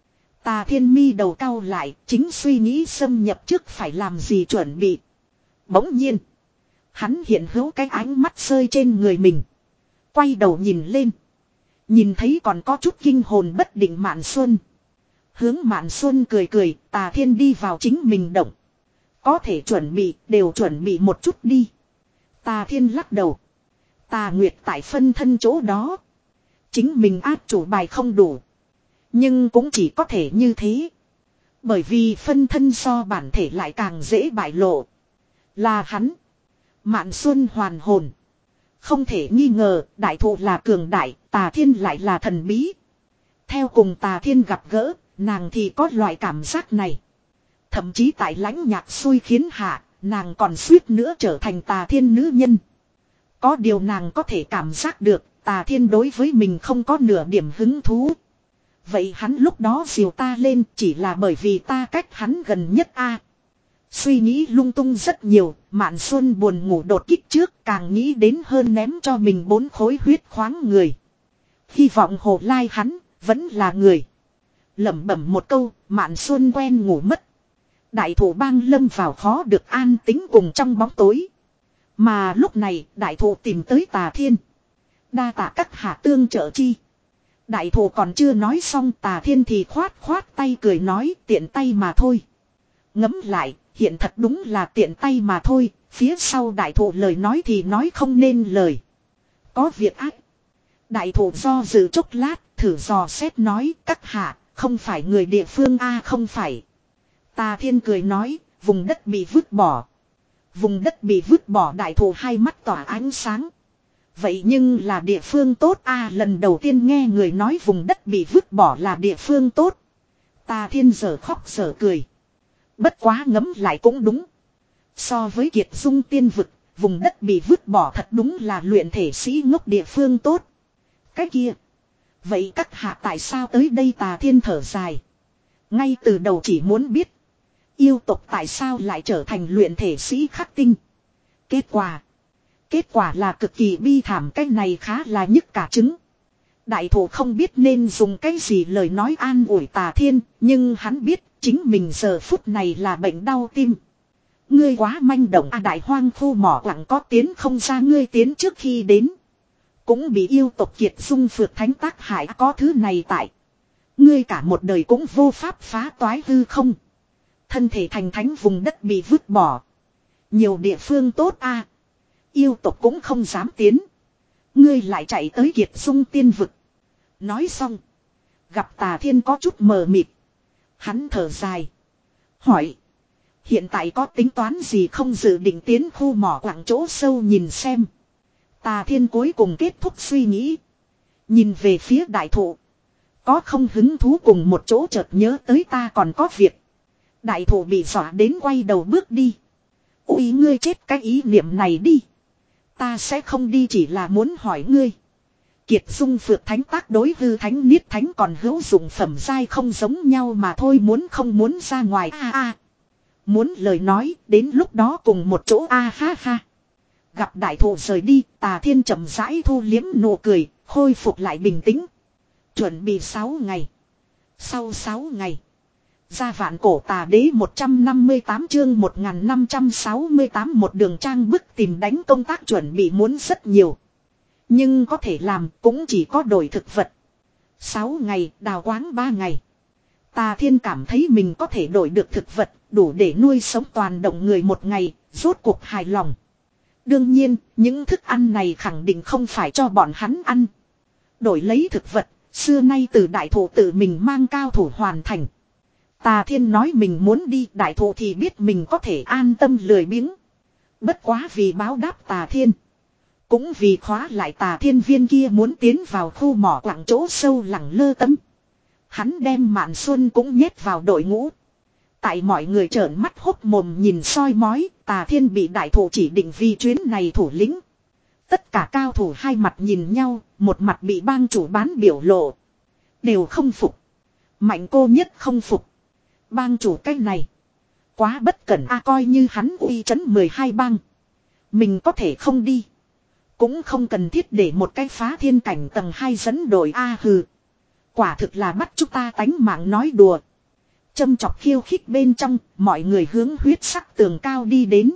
Tà Thiên mi đầu cau lại, chính suy nghĩ xâm nhập trước phải làm gì chuẩn bị. Bỗng nhiên, hắn hiện hữu cái ánh mắt rơi trên người mình. Quay đầu nhìn lên. Nhìn thấy còn có chút kinh hồn bất định Mạn Xuân. Hướng Mạn Xuân cười cười, Tà Thiên đi vào chính mình động. Có thể chuẩn bị, đều chuẩn bị một chút đi. Tà Thiên lắc đầu. Tà Nguyệt tại phân thân chỗ đó. Chính mình áp chủ bài không đủ. Nhưng cũng chỉ có thể như thế. Bởi vì phân thân so bản thể lại càng dễ bại lộ. Là hắn. Mạn Xuân hoàn hồn. Không thể nghi ngờ, đại thụ là cường đại, Tà Thiên lại là thần bí. Theo cùng Tà Thiên gặp gỡ, nàng thì có loại cảm giác này. Thậm chí tại lãnh nhạc xui khiến hạ, nàng còn suýt nữa trở thành Tà Thiên nữ nhân. Có điều nàng có thể cảm giác được, Tà Thiên đối với mình không có nửa điểm hứng thú. Vậy hắn lúc đó dìu ta lên chỉ là bởi vì ta cách hắn gần nhất a. Suy nghĩ lung tung rất nhiều, Mạn Xuân buồn ngủ đột kích trước càng nghĩ đến hơn ném cho mình bốn khối huyết khoáng người. Hy vọng hồ lai hắn, vẫn là người. Lẩm bẩm một câu, Mạn Xuân quen ngủ mất. Đại thụ bang lâm vào khó được an tính cùng trong bóng tối. Mà lúc này, đại thụ tìm tới Tà Thiên. Đa tạ các hạ tương trợ chi. Đại thụ còn chưa nói xong Tà Thiên thì khoát khoát tay cười nói tiện tay mà thôi. Ngẫm lại, hiện thật đúng là tiện tay mà thôi, phía sau đại thụ lời nói thì nói không nên lời. Có việc ác. Đại thụ do dự chốc lát, thử dò xét nói các hạ, không phải người địa phương a không phải. Tà Thiên cười nói, vùng đất bị vứt bỏ. Vùng đất bị vứt bỏ đại thụ hai mắt tỏa ánh sáng. Vậy nhưng là địa phương tốt a lần đầu tiên nghe người nói vùng đất bị vứt bỏ là địa phương tốt. Tà Thiên giờ khóc giờ cười. Bất quá ngấm lại cũng đúng. So với Kiệt Dung tiên vực, vùng đất bị vứt bỏ thật đúng là luyện thể sĩ ngốc địa phương tốt. Cái kia. Vậy các hạ tại sao tới đây Tà Thiên thở dài. Ngay từ đầu chỉ muốn biết. Yêu tộc tại sao lại trở thành luyện thể sĩ khắc tinh. Kết quả. Kết quả là cực kỳ bi thảm cái này khá là nhức cả trứng. Đại thổ không biết nên dùng cái gì lời nói an ủi Tà Thiên. Nhưng hắn biết chính mình giờ phút này là bệnh đau tim. Ngươi quá manh động à đại hoang khu mỏ quặng có tiến không ra ngươi tiến trước khi đến. Cũng bị yêu tộc Kiệt Dung phược thánh tác hại có thứ này tại. Ngươi cả một đời cũng vô pháp phá toái hư không. Thân thể thành thánh vùng đất bị vứt bỏ. Nhiều địa phương tốt a Yêu tộc cũng không dám tiến. Ngươi lại chạy tới Kiệt Dung tiên vực. Nói xong. Gặp Tà Thiên có chút mờ mịt. Hắn thở dài. Hỏi. Hiện tại có tính toán gì không dự định tiến khu mỏ quặng chỗ sâu nhìn xem. Tà Thiên cuối cùng kết thúc suy nghĩ. Nhìn về phía đại thụ. Có không hứng thú cùng một chỗ chợt nhớ tới ta còn có việc. Đại thụ bị dọa đến quay đầu bước đi. Ui ngươi chết cái ý niệm này đi. Ta sẽ không đi chỉ là muốn hỏi ngươi. Kiệt Dung Phược Thánh tác đối hư thánh niết thánh còn hữu dụng phẩm giai không giống nhau mà thôi, muốn không muốn ra ngoài a a. Muốn lời nói đến lúc đó cùng một chỗ a ha ha. Gặp đại thụ rời đi, Tà Thiên chậm rãi thu liếm nụ cười, khôi phục lại bình tĩnh. Chuẩn bị sáu ngày. Sau sáu ngày. Gia Vạn Cổ Tà Đế một trăm năm mươi tám chương một nghìn năm trăm sáu mươi tám một đường trang bức tìm đánh công tác chuẩn bị muốn rất nhiều. Nhưng có thể làm cũng chỉ có đổi thực vật. sáu ngày đào quáng ba ngày. Tà Thiên cảm thấy mình có thể đổi được thực vật đủ để nuôi sống toàn động người một ngày, rốt cuộc hài lòng. Đương nhiên, những thức ăn này khẳng định không phải cho bọn hắn ăn. Đổi lấy thực vật, xưa nay từ đại thụ tự mình mang cao thủ hoàn thành. Tà Thiên nói mình muốn đi, đại thụ thì biết mình có thể an tâm lười biếng. Bất quá vì báo đáp Tà Thiên. Cũng vì khóa lại Tà Thiên viên kia muốn tiến vào khu mỏ quặng chỗ sâu lẳng lơ tấm. Hắn đem Mạn Xuân cũng nhét vào đội ngũ. Tại mọi người trợn mắt hốt mồm nhìn soi mói, Tà Thiên bị đại thủ chỉ định vì chuyến này thủ lĩnh. Tất cả cao thủ hai mặt nhìn nhau, một mặt bị bang chủ bán biểu lộ. Đều không phục. Mạnh cô nhất không phục. Bang chủ cái này. Quá bất cẩn a, coi như hắn uy chấn mười hai bang. Mình có thể không đi. Cũng không cần thiết để một cái phá thiên cảnh tầng hai dẫn đội a hừ. Quả thực là bắt chúng ta tánh mạng nói đùa. Châm chọc khiêu khích bên trong, mọi người hướng huyết sắc tường cao đi đến.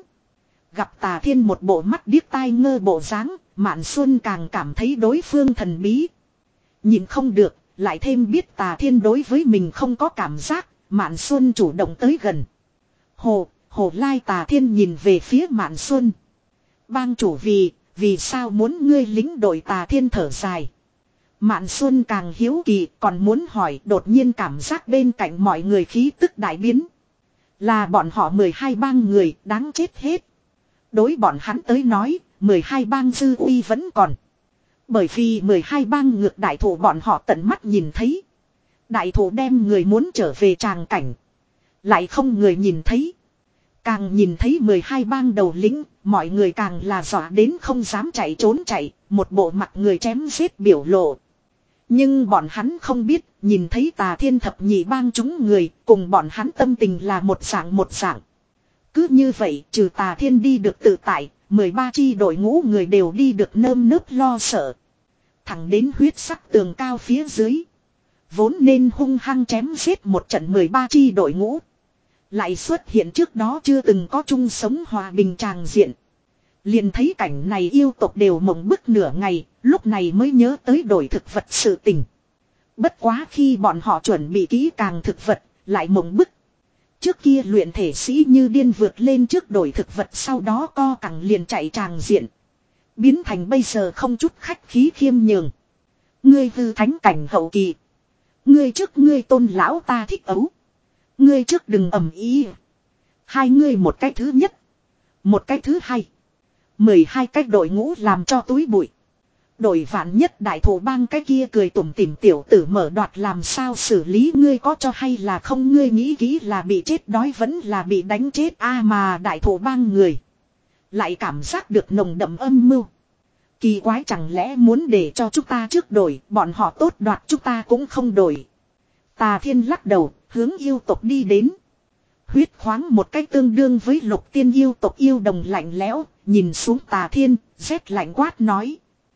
Gặp Tà Thiên một bộ mắt điếc tai ngơ bộ dáng, Mạn Xuân càng cảm thấy đối phương thần bí. Nhìn không được, lại thêm biết Tà Thiên đối với mình không có cảm giác, Mạn Xuân chủ động tới gần. Hồ, Hồ Lai Tà Thiên nhìn về phía Mạn Xuân. Bang chủ vì, vì sao muốn ngươi lính đội Tà Thiên thở dài. Mạn Xuân càng hiếu kỳ còn muốn hỏi, đột nhiên cảm giác bên cạnh mọi người khí tức đại biến. Là bọn họ mười hai bang người đáng chết hết. Đối bọn hắn tới nói, mười hai bang dư uy vẫn còn. Bởi vì mười hai bang ngược đại thủ bọn họ tận mắt nhìn thấy. Đại thủ đem người muốn trở về tràng cảnh. Lại không người nhìn thấy. Càng nhìn thấy mười hai bang đầu lĩnh, mọi người càng là dọa đến không dám chạy trốn chạy, một bộ mặt người chém giết biểu lộ. Nhưng bọn hắn không biết, nhìn thấy Tà Thiên thập nhị bang chúng người, cùng bọn hắn tâm tình là một dạng một dạng. Cứ như vậy, trừ Tà Thiên đi được tự tại, mười ba chi đội ngũ người đều đi được nơm nớp lo sợ. Thẳng đến huyết sắc tường cao phía dưới. Vốn nên hung hăng chém giết một trận mười ba chi đội ngũ. Lại xuất hiện trước đó chưa từng có chung sống hòa bình tràng diện. Liền thấy cảnh này yêu tộc đều mộng bức nửa ngày, lúc này mới nhớ tới đổi thực vật sự tình. Bất quá khi bọn họ chuẩn bị kỹ càng thực vật, lại mộng bức. Trước kia luyện thể sĩ như điên vượt lên trước đổi thực vật, sau đó co cẳng liền chạy tràng diện. Biến thành bây giờ không chút khách khí khiêm nhường. Ngươi hư thánh cảnh hậu kỳ. Ngươi trước ngươi tôn lão ta thích ấu. Ngươi trước đừng ầm ý. Hai ngươi một cái thứ nhất. Một cái thứ hai. Mười hai cách đội ngũ làm cho túi bụi. Đội vạn nhất đại thủ bang cái kia cười tủm tỉm tiểu tử mở đoạt làm sao xử lý, ngươi có cho hay là không, ngươi nghĩ kỹ là bị chết đói vẫn là bị đánh chết a à mà đại thủ bang người. Lại cảm giác được nồng đậm âm mưu. Kỳ quái, chẳng lẽ muốn để cho chúng ta trước đổi, bọn họ tốt đoạt chúng ta cũng không đổi. Tà Thiên lắc đầu, hướng yêu tộc đi đến. Huyết khoáng một cách tương đương với lục tiên yêu tộc yêu đồng lạnh lẽo, nhìn xuống Tà Thiên, rét lạnh quát nói.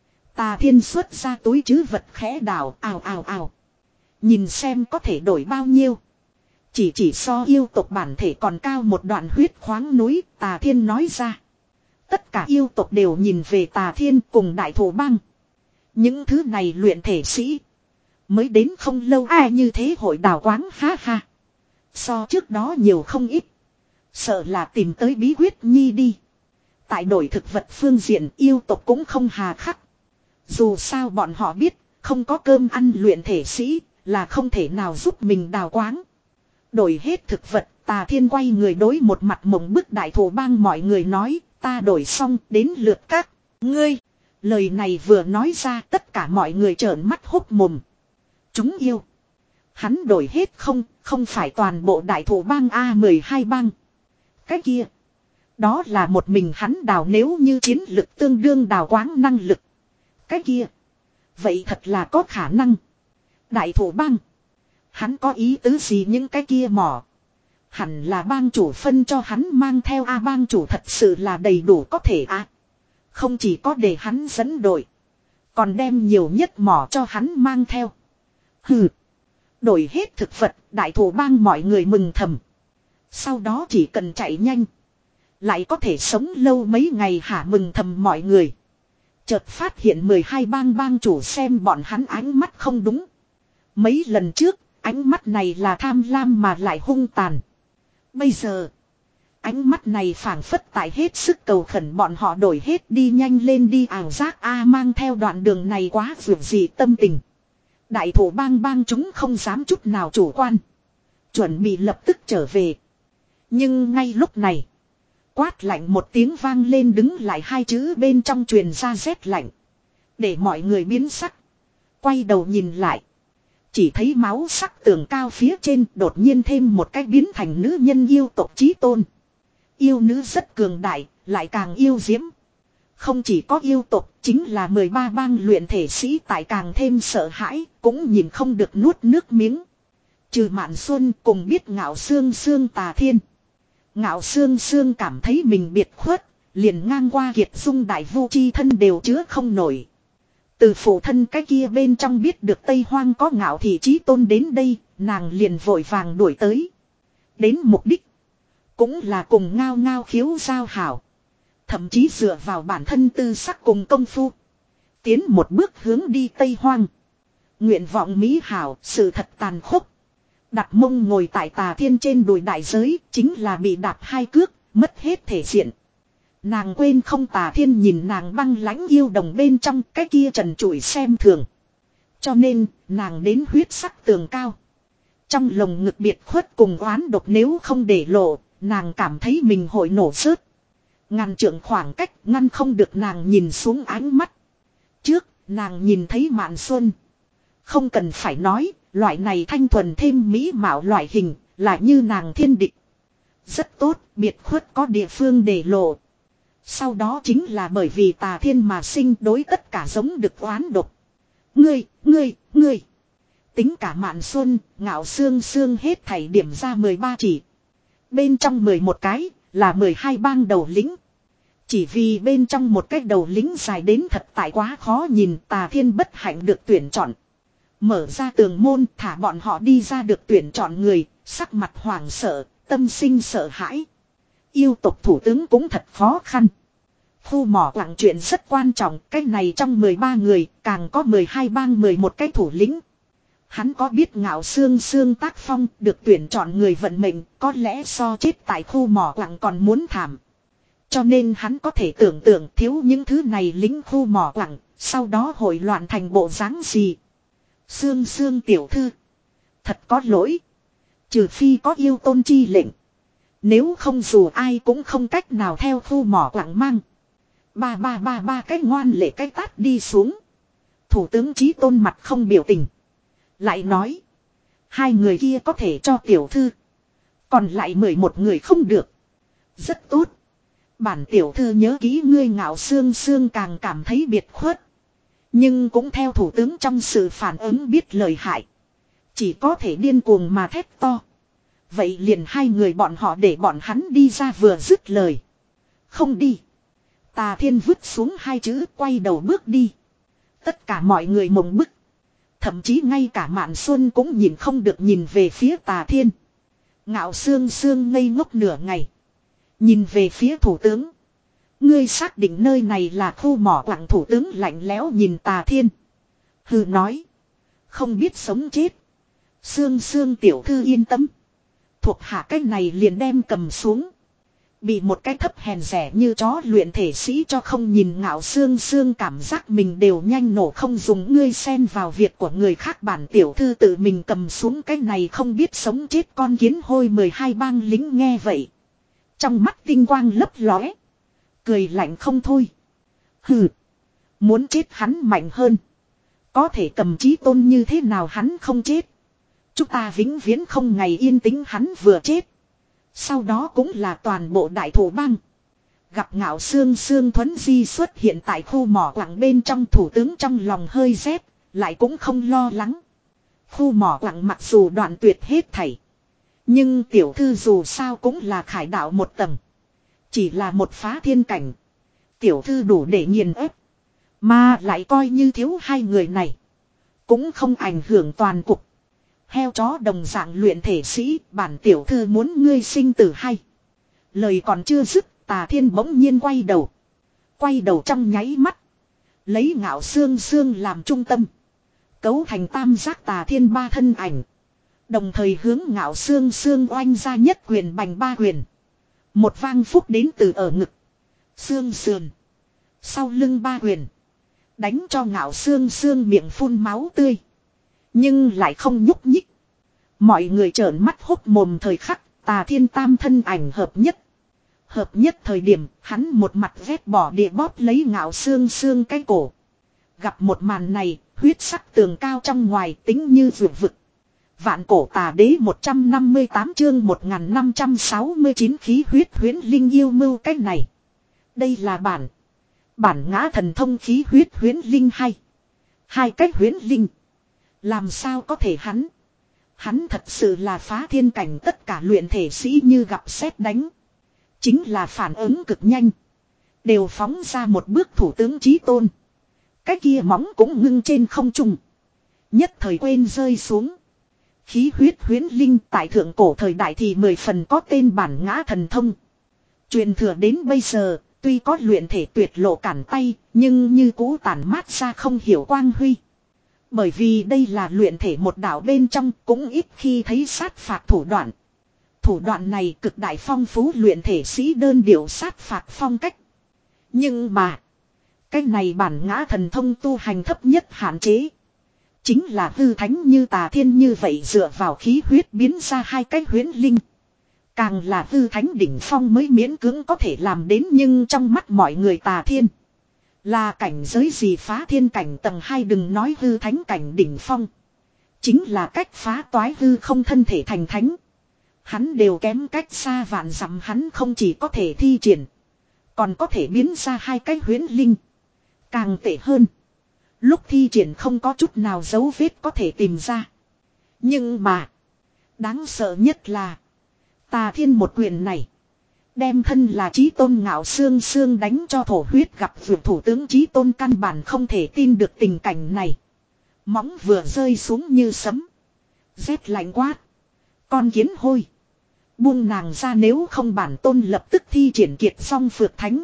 Tà Thiên xuất ra túi trữ vật khẽ đảo, ào ào ào. Nhìn xem có thể đổi bao nhiêu. Chỉ chỉ so yêu tộc bản thể còn cao một đoạn huyết khoáng núi, Tà Thiên nói ra. Tất cả yêu tộc đều nhìn về Tà Thiên cùng đại thổ bang. Những thứ này luyện thể sĩ. Mới đến không lâu ai như thế hội đào quáng ha ha. So trước đó nhiều không ít. Sợ là tìm tới bí quyết nhi đi. Tại đổi thực vật phương diện yêu tộc cũng không hà khắc. Dù sao bọn họ biết, không có cơm ăn luyện thể sĩ, là không thể nào giúp mình đào quáng. Đổi hết thực vật, Tà Thiên quay người đối một mặt mộng bức đại thổ bang mọi người nói, ta đổi xong, đến lượt các ngươi. Lời này vừa nói ra tất cả mọi người trợn mắt hốc mồm. Chúng yêu. Hắn đổi hết không, không phải toàn bộ đại thổ bang A mười hai bang. Cái kia. Đó là một mình hắn đào nếu như chiến lực tương đương đào quáng năng lực. Cái kia. Vậy thật là có khả năng. Đại thổ bang. Hắn có ý tứ gì những cái kia mỏ. Hẳn là bang chủ phân cho hắn mang theo A bang chủ thật sự là đầy đủ có thể A. Không chỉ có để hắn dẫn đội. Còn đem nhiều nhất mỏ cho hắn mang theo. Hừ. Đổi hết thực vật đại thổ bang mọi người mừng thầm. Sau đó chỉ cần chạy nhanh. Lại có thể sống lâu mấy ngày hả mừng thầm mọi người. Chợt phát hiện mười hai bang bang chủ xem bọn hắn ánh mắt không đúng. Mấy lần trước ánh mắt này là tham lam mà lại hung tàn. Bây giờ. Ánh mắt này phảng phất tại hết sức cầu khẩn bọn họ đổi hết đi nhanh lên đi ảo giác A mang theo đoạn đường này quá vượt dị tâm tình. Đại thổ bang bang chúng không dám chút nào chủ quan. Chuẩn bị lập tức trở về. Nhưng ngay lúc này. Quát lạnh một tiếng vang lên đứng lại hai chữ bên trong truyền ra rét lạnh. Để mọi người biến sắc. Quay đầu nhìn lại. Chỉ thấy máu sắc tường cao phía trên đột nhiên thêm một cái biến thành nữ nhân yêu tộc chí tôn. Yêu nữ rất cường đại, lại càng yêu diễm. Không chỉ có yêu tộc, chính là mười ba bang luyện thể sĩ tại càng thêm sợ hãi, cũng nhìn không được nuốt nước miếng. Trừ Mạn Xuân cùng biết Ngạo Xương Xương Tà Thiên. Ngạo Xương Xương cảm thấy mình biệt khuất, liền ngang qua Kiệt Dung đại vu chi thân đều chứa không nổi. Từ phụ thân cái kia bên trong biết được Tây Hoang có Ngạo Thị Chí Tôn đến đây, nàng liền vội vàng đuổi tới. Đến mục đích. Cũng là cùng ngao ngao khiếu giao hảo. Thậm chí dựa vào bản thân tư sắc cùng công phu. Tiến một bước hướng đi Tây Hoang. Nguyện vọng mỹ hảo, sự thật tàn khốc. Đặt mông ngồi tại Tà Thiên trên đùi đại giới, chính là bị đạp hai cước, mất hết thể diện. Nàng quên không Tà Thiên nhìn nàng băng lãnh yêu đồng bên trong cái kia trần trụi xem thường. Cho nên, nàng đến huyết sắc tường cao. Trong lồng ngực biệt khuất cùng oán độc nếu không để lộ, nàng cảm thấy mình hội nổ rớt. Ngàn trượng khoảng cách ngăn không được nàng nhìn xuống ánh mắt. Trước, nàng nhìn thấy Mạn Xuân. Không cần phải nói, loại này thanh thuần thêm mỹ mạo loại hình, là như nàng thiên địch. Rất tốt, biệt khuất có địa phương để lộ. Sau đó chính là bởi vì Tà Thiên mà sinh đối tất cả giống được oán độc. Ngươi, ngươi, ngươi. Tính cả Mạn Xuân, Ngạo Xương Xương hết thảy điểm ra mười ba chỉ. Bên trong mười một cái, là mười hai bang đầu lính. Chỉ vì bên trong một cái đầu lính dài đến thật tại quá khó nhìn Tà Thiên bất hạnh được tuyển chọn. Mở ra tường môn thả bọn họ đi ra được tuyển chọn người, sắc mặt hoảng sợ, tâm sinh sợ hãi. Yêu tộc thủ tướng cũng thật khó khăn. Khu mỏ quặng chuyện rất quan trọng, cái này trong mười ba người, càng có mười hai bang mười một cái thủ lĩnh. Hắn có biết Ngạo Xương Xương tác phong được tuyển chọn người vận mệnh, có lẽ so chết tại khu mỏ quặng còn muốn thảm. Cho nên hắn có thể tưởng tượng thiếu những thứ này lính khu mỏ quặng, sau đó hội loạn thành bộ dáng gì. Xương Xương tiểu thư. Thật có lỗi. Trừ phi có yêu tôn chi lệnh. Nếu không dù ai cũng không cách nào theo khu mỏ quặng mang. Ba ba ba ba cái ngoan lệ cái tát đi xuống. Thủ tướng Chí Tôn mặt không biểu tình. Lại nói. Hai người kia có thể cho tiểu thư. Còn lại mười một người không được. Rất tốt. Bản tiểu thư nhớ kỹ ngươi Ngạo Xương Xương càng cảm thấy biệt khuất. Nhưng cũng theo thủ tướng trong sự phản ứng biết lời hại. Chỉ có thể điên cuồng mà thét to. Vậy liền hai người bọn họ để bọn hắn đi ra vừa dứt lời. Không đi. Tà Thiên vứt xuống hai chữ quay đầu bước đi. Tất cả mọi người mộng bức. Thậm chí ngay cả Mạn Xuân cũng nhìn không được nhìn về phía Tà Thiên. Ngạo Xương Xương ngây ngốc nửa ngày. Nhìn về phía thủ tướng. Ngươi xác định nơi này là khu mỏ quặng thủ tướng lạnh lẽo nhìn Tà Thiên. Hừ nói. Không biết sống chết. Xương Xương tiểu thư yên tâm. Thuộc hạ cái này liền đem cầm xuống. Bị một cái thấp hèn rẻ như chó luyện thể sĩ cho không nhìn Ngạo Xương Xương cảm giác mình đều nhanh nổ không dùng ngươi xen vào việc của người khác bản tiểu thư tự mình cầm xuống cái này không biết sống chết con kiến hôi mười hai bang lính nghe vậy. Trong mắt tinh quang lấp lóe. Cười lạnh không thôi. Hừ. Muốn chết hắn mạnh hơn. Có thể cầm chí tôn như thế nào hắn không chết. Chúng ta vĩnh viễn không ngày yên tĩnh hắn vừa chết. Sau đó cũng là toàn bộ đại thủ bang. Gặp Ngạo Xương Xương Thuấn Di xuất hiện tại khu mỏ quặng bên trong, thủ tướng trong lòng hơi rét, lại cũng không lo lắng. Khu mỏ quặng mặc dù đoạn tuyệt hết thảy. Nhưng tiểu thư dù sao cũng là khải đạo một tầng. Chỉ là một phá thiên cảnh. Tiểu thư đủ để nghiền ép. Mà lại coi như thiếu hai người này. Cũng không ảnh hưởng toàn cục. Heo chó đồng dạng luyện thể sĩ, bản tiểu thư muốn ngươi sinh tử hay. Lời còn chưa dứt, Tà Thiên bỗng nhiên quay đầu. Quay đầu trong nháy mắt. Lấy Ngạo Xương Xương làm trung tâm. Cấu thành tam giác Tà Thiên ba thân ảnh. Đồng thời hướng Ngạo Xương Xương oanh ra nhất quyền bành ba quyền. Một vang phúc đến từ ở ngực. Xương sườn. Sau lưng ba quyền. Đánh cho Ngạo Xương Xương miệng phun máu tươi. Nhưng lại không nhúc nhích. Mọi người trợn mắt hốc mồm thời khắc, Tà Thiên tam thân ảnh hợp nhất. Hợp nhất thời điểm, hắn một mặt vét bỏ địa bóp lấy Ngạo Xương Xương cái cổ. Gặp một màn này, huyết sắc tường cao trong ngoài tính như vượt vực. Vạn cổ tà đế một trăm năm mươi tám chương một nghìn năm trăm sáu mươi chín khí huyết huyễn linh yêu mưu cách này. Đây là bản. Bản ngã thần thông khí huyết huyễn linh hay. Hai cách huyễn linh. Làm sao có thể hắn. Hắn thật sự là phá thiên cảnh, tất cả luyện thể sĩ như gặp sét đánh. Chính là phản ứng cực nhanh. Đều phóng ra một bước thủ tướng chí tôn. Cái kia móng cũng ngưng trên không trung. Nhất thời quên rơi xuống. Khí huyết huyễn linh tại thượng cổ thời đại thì mười phần có tên bản ngã thần thông. Truyền thừa đến bây giờ, tuy có luyện thể tuyệt lộ cản tay, nhưng như cũ tản mát ra không hiểu quang huy. Bởi vì đây là luyện thể một đạo bên trong, cũng ít khi thấy sát phạt thủ đoạn. Thủ đoạn này cực đại phong phú luyện thể sĩ đơn điệu sát phạt phong cách. Nhưng mà, cái này bản ngã thần thông tu hành thấp nhất hạn chế. Chính là hư thánh như Tà Thiên như vậy dựa vào khí huyết biến ra hai cái huyễn linh. Càng là hư thánh đỉnh phong mới miễn cưỡng có thể làm đến, nhưng trong mắt mọi người Tà Thiên là cảnh giới gì phá thiên cảnh tầng hai, đừng nói hư thánh cảnh đỉnh phong. Chính là cách phá toái hư không thân thể thành thánh. Hắn đều kém cách xa vạn dặm, hắn không chỉ có thể thi triển. Còn có thể biến ra hai cái huyễn linh. Càng tệ hơn. Lúc thi triển không có chút nào dấu vết có thể tìm ra. Nhưng mà. Đáng sợ nhất là. Tà Thiên một quyền này. Đem thân là chí tôn Ngạo Xương Xương đánh cho thổ huyết, gặp vượt thủ tướng chí tôn căn bản không thể tin được tình cảnh này. Móng vừa rơi xuống như sấm. Rét lạnh quát. Con kiến hôi. Buông nàng ra, nếu không bản tôn lập tức thi triển kiệt song phược thánh.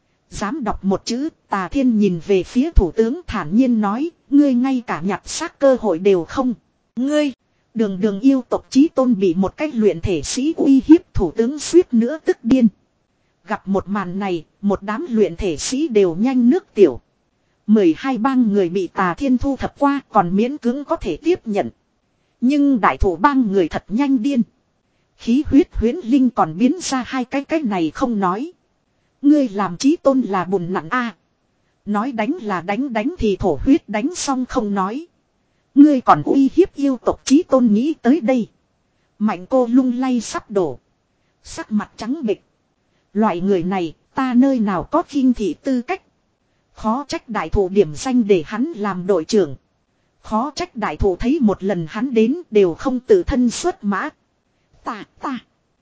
Dám đọc một chữ, Tà Thiên nhìn về phía thủ tướng thản nhiên nói, ngươi ngay cả nhặt xác cơ hội đều không. Ngươi, đường đường yêu tộc chí tôn bị một cách luyện thể sĩ uy hiếp, thủ tướng suýt nữa tức điên. Gặp một màn này, một đám luyện thể sĩ đều nhanh nước tiểu. mười hai bang người bị Tà Thiên thu thập qua còn miễn cưỡng có thể tiếp nhận. Nhưng đại thủ bang người thật nhanh điên. Khí huyết huyễn linh còn biến ra hai cái cái này không nói. Ngươi làm chí tôn là bùn nặng a. Nói đánh là đánh, đánh thì thổ huyết đánh xong không nói. Ngươi còn uy hiếp yêu tộc chí tôn, nghĩ tới đây. Mạnh cô lung lay sắp đổ. Sắc mặt trắng bệch. Loại người này ta nơi nào có khinh thị tư cách. Khó trách đại thủ điểm danh để hắn làm đội trưởng. Khó trách đại thủ thấy một lần hắn đến đều không tự thân xuất mã. Ta ta.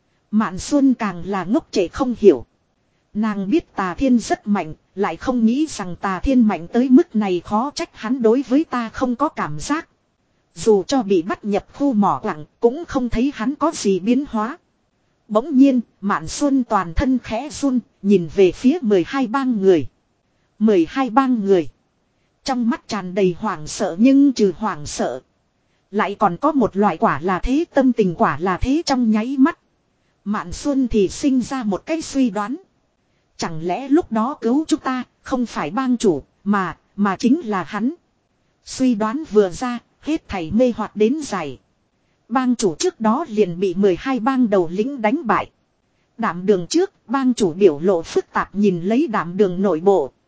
Mạn Xuân càng là ngốc trệ không hiểu. Nàng biết Tà Thiên rất mạnh, lại không nghĩ rằng Tà Thiên mạnh tới mức này, khó trách hắn đối với ta không có cảm giác. Dù cho bị bắt nhập khu mỏ quặng, cũng không thấy hắn có gì biến hóa. Bỗng nhiên, Mạn Xuân toàn thân khẽ run, nhìn về phía mười hai bang người. mười hai bang người. Trong mắt tràn đầy hoảng sợ, nhưng trừ hoảng sợ. Lại còn có một loại quả là thế tâm tình, quả là thế trong nháy mắt. Mạn Xuân thì sinh ra một cái suy đoán. Chẳng lẽ lúc đó cứu chúng ta không phải bang chủ mà mà chính là hắn. Suy đoán vừa ra, hết thảy mê hoặc đến giải. Bang chủ trước đó liền bị mười hai bang đầu lĩnh đánh bại. Đạm Đường trước, bang chủ biểu lộ phức tạp nhìn lấy Đạm Đường nội bộ.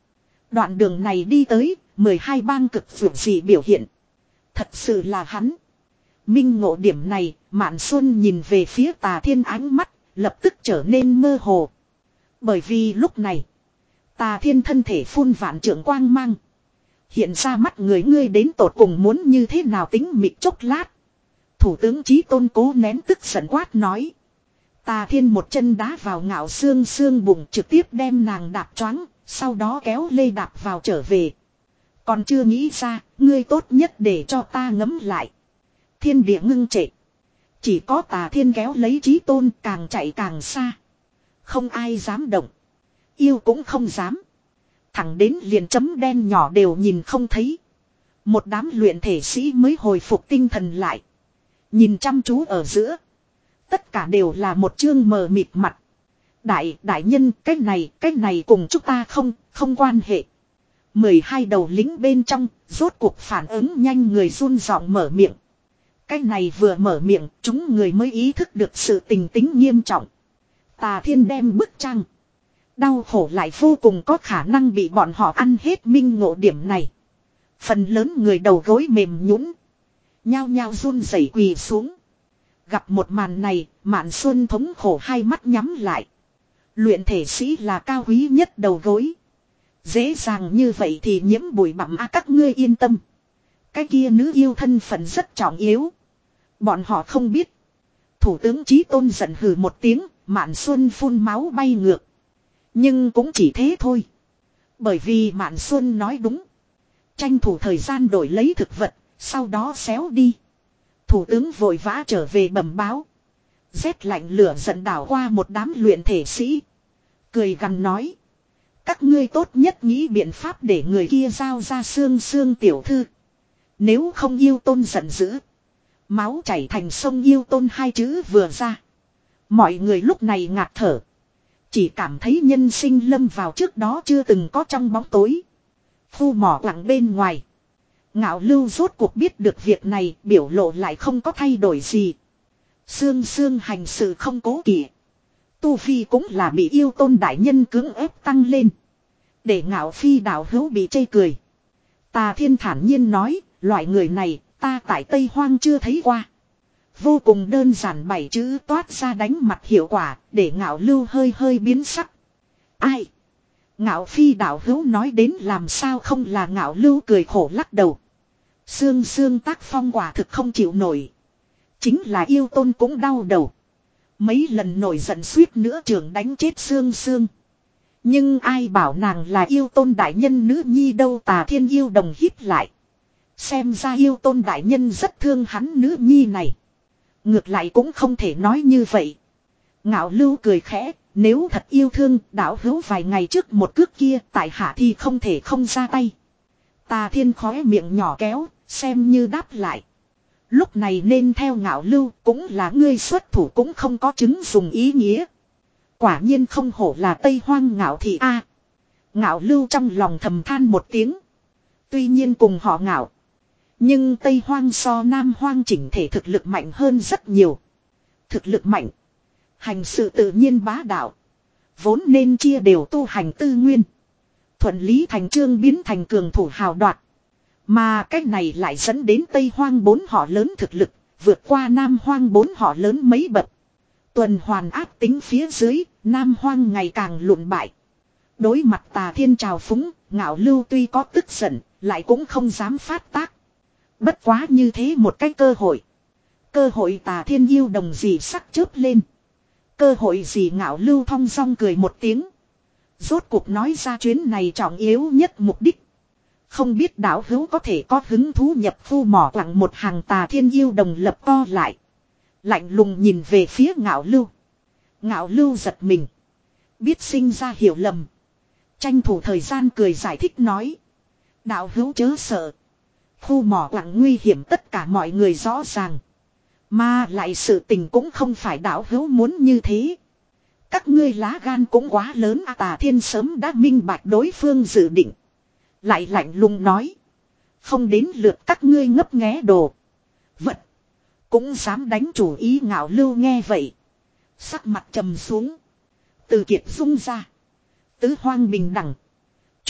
Đoạn đường này đi tới, mười hai bang cực vượt gì biểu hiện. Thật sự là hắn. Minh ngộ điểm này, Mạn Xuân nhìn về phía Tà Thiên ánh mắt, lập tức trở nên mơ hồ. Bởi vì lúc này, Tà Thiên thân thể phun vạn trượng quang mang. Hiện ra mắt người ngươi đến tột cùng muốn như thế nào tính mịt chốc lát. Thủ tướng Chí Tôn cố nén tức giận quát nói. Tà Thiên một chân đá vào Ngạo Xương xương bụng trực tiếp đem nàng đạp choáng, sau đó kéo lê đạp vào trở về. Còn chưa nghĩ ra, ngươi tốt nhất để cho ta ngấm lại. Thiên địa ngưng trệ. Chỉ có Tà Thiên kéo lấy Chí Tôn càng chạy càng xa. Không ai dám động. Yêu cũng không dám. Thẳng đến liền chấm đen nhỏ đều nhìn không thấy. Một đám luyện thể sĩ mới hồi phục tinh thần lại. Nhìn chăm chú ở giữa. Tất cả đều là một chương mờ mịt mặt. Đại, đại nhân, cái này, cái này cùng chúng ta không, không quan hệ. mười hai đầu lính bên trong, rốt cuộc phản ứng nhanh người run giọng mở miệng. Cái này vừa mở miệng, chúng người mới ý thức được sự tình tính nghiêm trọng. Tà Thiên đem bức tranh. Đau khổ lại vô cùng có khả năng bị bọn họ ăn hết minh ngộ điểm này. Phần lớn người đầu gối mềm nhũn, nhao nhao run rẩy quỳ xuống. Gặp một màn này, Mạn Xuân thống khổ hai mắt nhắm lại. Luyện thể sĩ là cao quý nhất đầu gối. Dễ dàng như vậy thì nhiễm bụi bặm a các ngươi yên tâm. Cái kia nữ yêu thân phận rất trọng yếu. Bọn họ không biết. Thủ tướng Chí Tôn giận hừ một tiếng, Mạn Xuân phun máu bay ngược. Nhưng cũng chỉ thế thôi. Bởi vì Mạn Xuân nói đúng. Tranh thủ thời gian đổi lấy thực vật, sau đó xéo đi. Thủ tướng vội vã trở về bẩm báo. Rét lạnh lửa giận đảo qua một đám luyện thể sĩ. Cười gằn nói. Các ngươi tốt nhất nghĩ biện pháp để người kia giao ra xương xương tiểu thư. Nếu không yêu tôn giận dữ. Máu chảy thành sông yêu tôn hai chữ vừa ra. Mọi người lúc này ngạt thở. Chỉ cảm thấy nhân sinh lâm vào trước đó chưa từng có trong bóng tối. Khu mỏ lặng bên ngoài. Ngạo Lưu rốt cuộc biết được việc này, biểu lộ lại không có thay đổi gì. Sương Sương hành sự không cố kỵ. Tu Phi cũng là bị yêu tôn đại nhân cưỡng ép tăng lên. Để Ngạo Phi đạo hữu bị chê cười. Tà Thiên thản nhiên nói, loại người này ta tại Tây Hoang chưa thấy qua. Vô cùng đơn giản bảy chữ toát ra đánh mặt hiệu quả, để Ngạo Lưu hơi hơi biến sắc. Ai? Ngạo Phi đạo hữu nói đến làm sao không là Ngạo Lưu cười khổ lắc đầu. Sương Sương tác phong quả thực không chịu nổi. Chính là yêu tôn cũng đau đầu. Mấy lần nổi giận suýt nữa trường đánh chết Sương Sương. Nhưng ai bảo nàng là yêu tôn đại nhân nữ nhi đâu. Tà Thiên yêu đồng hít lại. Xem ra yêu tôn đại nhân rất thương hắn nữ nhi này. Ngược lại cũng không thể nói như vậy. Ngạo Lưu cười khẽ. Nếu thật yêu thương đạo hữu vài ngày trước một cước kia tại hạ thì không thể không ra tay. Tà Thiên khóe miệng nhỏ kéo. Xem như đáp lại. Lúc này nên theo Ngạo Lưu cũng là ngươi xuất thủ cũng không có chứng dùng ý nghĩa. Quả nhiên không hổ là Tây Hoang Ngạo thị a. Ngạo Lưu trong lòng thầm than một tiếng. Tuy nhiên cùng họ Ngạo. Nhưng Tây Hoang so Nam Hoang chỉnh thể thực lực mạnh hơn rất nhiều. Thực lực mạnh. Hành sự tự nhiên bá đạo. Vốn nên chia đều tu hành tư nguyên. Thuận lý thành trương biến thành cường thủ hào đoạt. Mà cách này lại dẫn đến Tây Hoang bốn họ lớn thực lực. Vượt qua Nam Hoang bốn họ lớn mấy bậc. Tuần hoàn áp tính phía dưới. Nam Hoang ngày càng lụn bại. Đối mặt Tà Thiên trào phúng. Ngạo Lưu tuy có tức giận. Lại cũng không dám phát tác. Bất quá như thế một cái cơ hội. Cơ hội Tà Thiên yêu đồng gì sắc chớp lên. Cơ hội gì Ngạo Lưu thong dong cười một tiếng. Rốt cuộc nói ra chuyến này trọng yếu nhất mục đích. Không biết đạo hữu có thể có hứng thú nhập khu mỏ quặng một hàng. Tà Thiên yêu đồng lập co lại. Lạnh lùng nhìn về phía Ngạo Lưu. Ngạo Lưu giật mình. Biết sinh ra hiểu lầm. Tranh thủ thời gian cười giải thích nói. Đạo hữu chớ sợ. Khu mỏ quặng nguy hiểm tất cả mọi người rõ ràng. Mà lại sự tình cũng không phải đạo hữu muốn như thế. Các ngươi lá gan cũng quá lớn à. Tà Thiên sớm đã minh bạch đối phương dự định. Lại lạnh lùng nói. Không đến lượt các ngươi ngấp nghé đồ. Vật. Cũng dám đánh chủ ý. Ngạo Lưu nghe vậy. Sắc mặt trầm xuống. Từ Kiệt dung ra. Tứ hoang bình đẳng.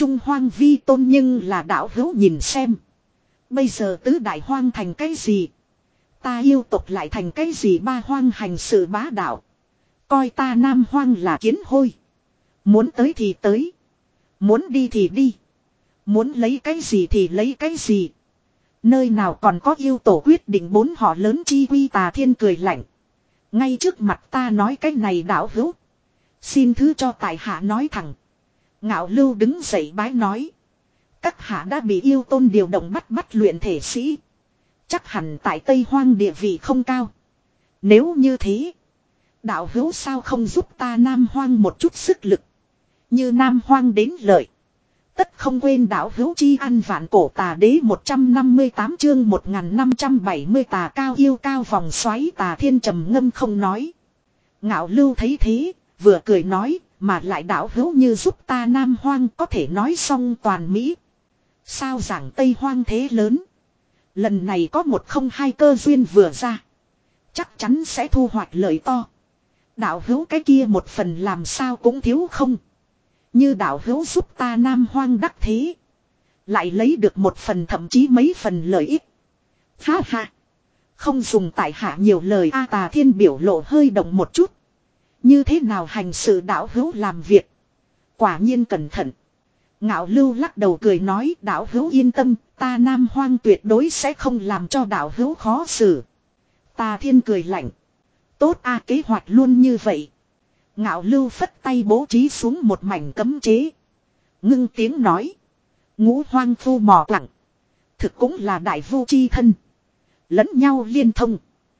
Trung hoang vi tôn nhưng là đạo hữu nhìn xem. Bây giờ tứ đại hoang thành cái gì? Ta yêu tộc lại thành cái gì? Ba hoang hành sự bá đạo. Coi ta Nam hoang là kiến hôi. Muốn tới thì tới. Muốn đi thì đi. Muốn lấy cái gì thì lấy cái gì. Nơi nào còn có yêu tổ quyết định bốn họ lớn chi quy. Tà Thiên cười lạnh. Ngay trước mặt ta nói cái này đạo hữu. Xin thứ cho tại hạ nói thẳng. Ngạo Lưu đứng dậy bái nói. Các hạ đã bị yêu tôn điều động bắt bắt luyện thể sĩ. Chắc hẳn tại Tây Hoang địa vị không cao. Nếu như thế. Đạo hữu sao không giúp ta Nam Hoang một chút sức lực. Như Nam Hoang đến lợi. Tất không quên đạo hữu chi ăn vạn cổ. Tà đế một trăm năm mươi tám chương một nghìn năm trăm bảy mươi. Tà cao yêu cao vòng xoáy. Tà Thiên trầm ngâm không nói. Ngạo Lưu thấy thế, vừa cười nói, mà lại đạo hữu như giúp ta Nam Hoang có thể nói xong toàn Mỹ. Sao giảng Tây Hoang thế lớn. Lần này có một không hai cơ duyên vừa ra. Chắc chắn sẽ thu hoạch lợi to. Đạo hữu cái kia một phần làm sao cũng thiếu không. Như đạo hữu giúp ta Nam Hoang đắc thế. Lại lấy được một phần thậm chí mấy phần lợi ích. Ha ha. Không dùng tại hạ nhiều lời. A Tà Thiên biểu lộ hơi động một chút. Như thế nào hành sự đạo hữu làm việc. Quả nhiên cẩn thận. Ngạo Lưu lắc đầu cười nói đạo hữu yên tâm. Ta Nam Hoang tuyệt đối sẽ không làm cho đạo hữu khó xử. Tà Thiên cười lạnh. Tốt a kế hoạch luôn như vậy. Ngạo Lưu phất tay bố trí xuống một mảnh cấm chế. Ngưng tiếng nói. Ngũ hoang phu mò quặng. Thực cũng là đại vu chi thân. Lẫn nhau liên thông.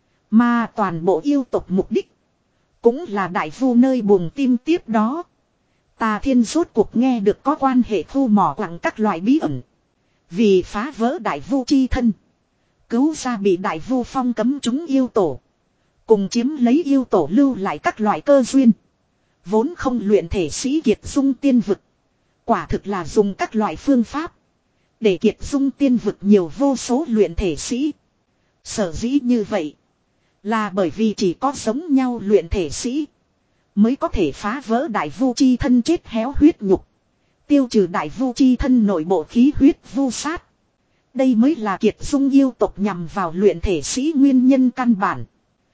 Mà toàn bộ yêu tộc mục đích. Cũng là đại vu nơi buồng tim tiếp đó. Tà Thiên rốt cuộc nghe được có quan hệ thu mỏ quặng các loại bí ẩn. Vì phá vỡ đại vu chi thân. Cứu ra bị đại vu phong cấm chúng yêu tổ. Cùng chiếm lấy yêu tổ lưu lại các loại cơ duyên. Vốn không luyện thể sĩ kiệt dung tiên vực. Quả thực là dùng các loại phương pháp. Để kiệt dung tiên vực nhiều vô số luyện thể sĩ. Sở dĩ như vậy. Là bởi vì chỉ có giống nhau luyện thể sĩ. Mới có thể phá vỡ đại vu chi thân chết héo huyết nhục. Tiêu trừ đại vu chi thân nội bộ khí huyết vu sát. Đây mới là kiệt dung yêu tộc nhằm vào luyện thể sĩ nguyên nhân căn bản.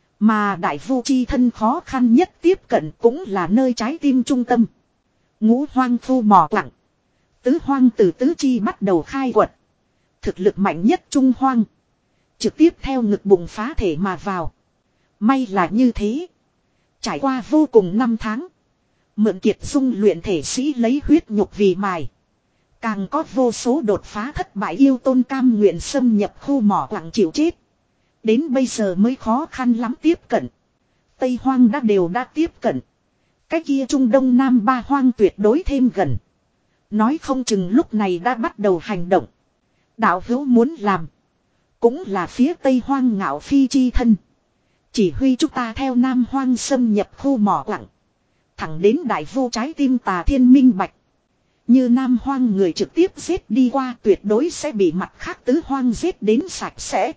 Mà đại vu chi thân khó khăn nhất tiếp cận cũng là nơi trái tim trung tâm. Ngũ hoang phu mò quặng. Tứ hoang từ tứ chi bắt đầu khai quật. Thực lực mạnh nhất trung hoang. Trực tiếp theo ngực bụng phá thể mà vào. May là như thế. Trải qua vô cùng năm tháng. Mượn kiệt dung luyện thể sĩ lấy huyết nhục vì mài. Càng có vô số đột phá thất bại yêu tôn cam nguyện xâm nhập khu mỏ quặng chịu chết. Đến bây giờ mới khó khăn lắm tiếp cận. Tây hoang đã đều đã tiếp cận. Cái kia trung đông nam ba hoang tuyệt đối thêm gần. Nói không chừng lúc này đã bắt đầu hành động. Đạo hữu muốn làm. Cũng là phía tây hoang ngạo phi chi thân. Chỉ huy chúng ta theo nam hoang xâm nhập khu mỏ quặng. Thẳng đến đại vô trái tim Tà Thiên minh bạch. Như nam hoang người trực tiếp giết đi qua tuyệt đối sẽ bị mặt khác tứ hoang giết đến sạch sẽ.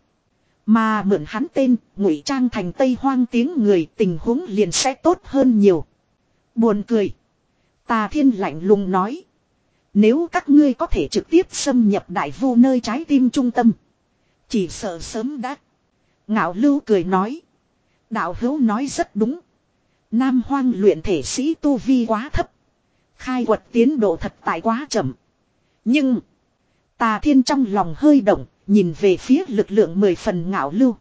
Mà mượn hắn tên ngụy trang thành tây hoang tiếng người tình huống liền sẽ tốt hơn nhiều. Buồn cười. Tà Thiên lạnh lùng nói. Nếu các ngươi có thể trực tiếp xâm nhập đại vô nơi trái tim trung tâm. Chỉ sợ sớm đã. Ngạo Lưu cười nói. Đạo hữu nói rất đúng. Nam hoang luyện thể sĩ tu vi quá thấp. Khai quật tiến độ thật tại quá chậm. Nhưng. Tà Thiên trong lòng hơi động. Nhìn về phía lực lượng mười phần Ngạo Lưu.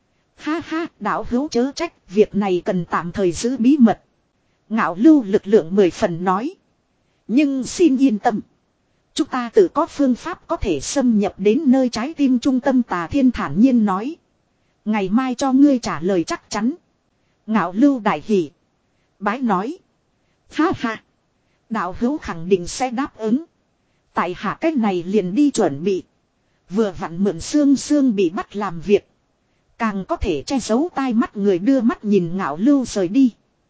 Ha ha, đạo hữu chớ trách. Việc này cần tạm thời giữ bí mật. Ngạo Lưu lực lượng mười phần nói. Nhưng xin yên tâm. Chúng ta tự có phương pháp có thể xâm nhập đến nơi trái tim trung tâm. Tà Thiên thản nhiên nói. Ngày mai cho ngươi trả lời chắc chắn. Ngạo Lưu đại hỉ. Bái nói. Ha ha. Đạo hữu khẳng định sẽ đáp ứng. Tại hạ cách này liền đi chuẩn bị. Vừa vặn mượn xương xương bị bắt làm việc. Càng có thể che giấu tai mắt người đưa mắt nhìn Ngạo Lưu rời đi.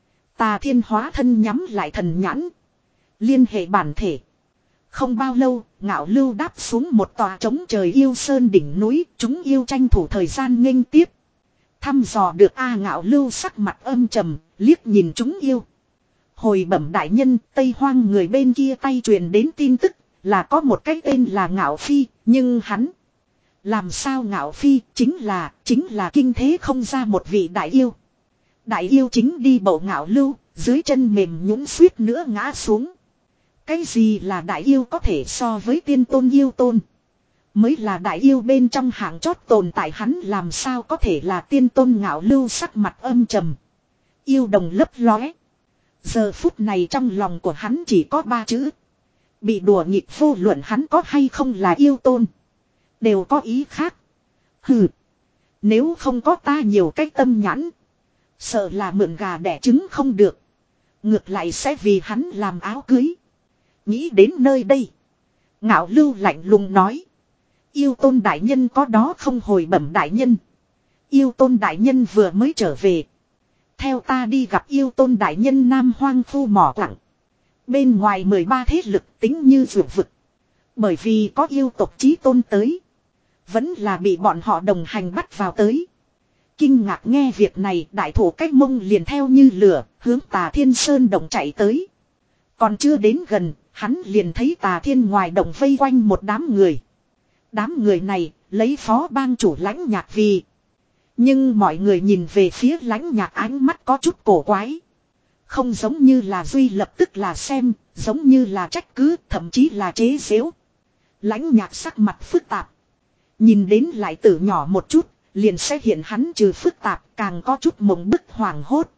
Tà Thiên hóa thân nhắm lại thần nhãn. Liên hệ bản thể. Không bao lâu, Ngạo Lưu đáp xuống một tòa trống trời yêu sơn đỉnh núi. Chúng yêu tranh thủ thời gian nghênh tiếp. Thăm dò được A Ngạo Lưu sắc mặt âm trầm, liếc nhìn chúng yêu. Hồi bẩm đại nhân, Tây Hoang người bên kia tay truyền đến tin tức, là có một cái tên là Ngạo Phi, nhưng hắn làm sao Ngạo Phi chính là, chính là kinh thế không ra một vị đại yêu. Đại yêu chính đi bộ ngạo lưu, dưới chân mềm nhũn suýt nữa ngã xuống. Cái gì là đại yêu có thể so với tiên tôn yêu tôn? Mới là đại yêu bên trong hạng chót tồn tại, hắn làm sao có thể là tiên tôn? Ngạo lưu sắc mặt âm trầm. Yêu đồng lấp lóe. Giờ phút này trong lòng của hắn chỉ có ba chữ. Bị đùa nghịch, vô luận hắn có hay không là yêu tôn. Đều có ý khác. Hừ. Nếu không có ta nhiều cách tâm nhãn. Sợ là mượn gà đẻ trứng không được. Ngược lại sẽ vì hắn làm áo cưới. Nghĩ đến nơi đây. Ngạo lưu lạnh lùng nói. Yêu tôn đại nhân có đó không? Hồi bẩm đại nhân. Yêu tôn đại nhân vừa mới trở về. Theo ta đi gặp yêu tôn đại nhân. Nam Hoang khu mỏ quặng. Bên ngoài mười ba thế lực tính như vượt vực. Bởi vì có yêu tộc chí tôn tới. Vẫn là bị bọn họ đồng hành bắt vào tới. Kinh ngạc nghe việc này, đại thủ cách mông liền theo như lửa, hướng Tà Thiên Sơn động chạy tới. Còn chưa đến gần, hắn liền thấy Tà Thiên ngoài động vây quanh một đám người. Đám người này, lấy phó bang chủ Lãnh Nhạc vì. Nhưng mọi người nhìn về phía Lãnh Nhạc ánh mắt có chút cổ quái. Không giống như là duy lập tức là xem, giống như là trách cứ, thậm chí là chế giễu. Lãnh Nhạc sắc mặt phức tạp. Nhìn đến lại tử nhỏ một chút, liền sẽ hiện hắn trừ phức tạp càng có chút mộng bức hoảng hốt.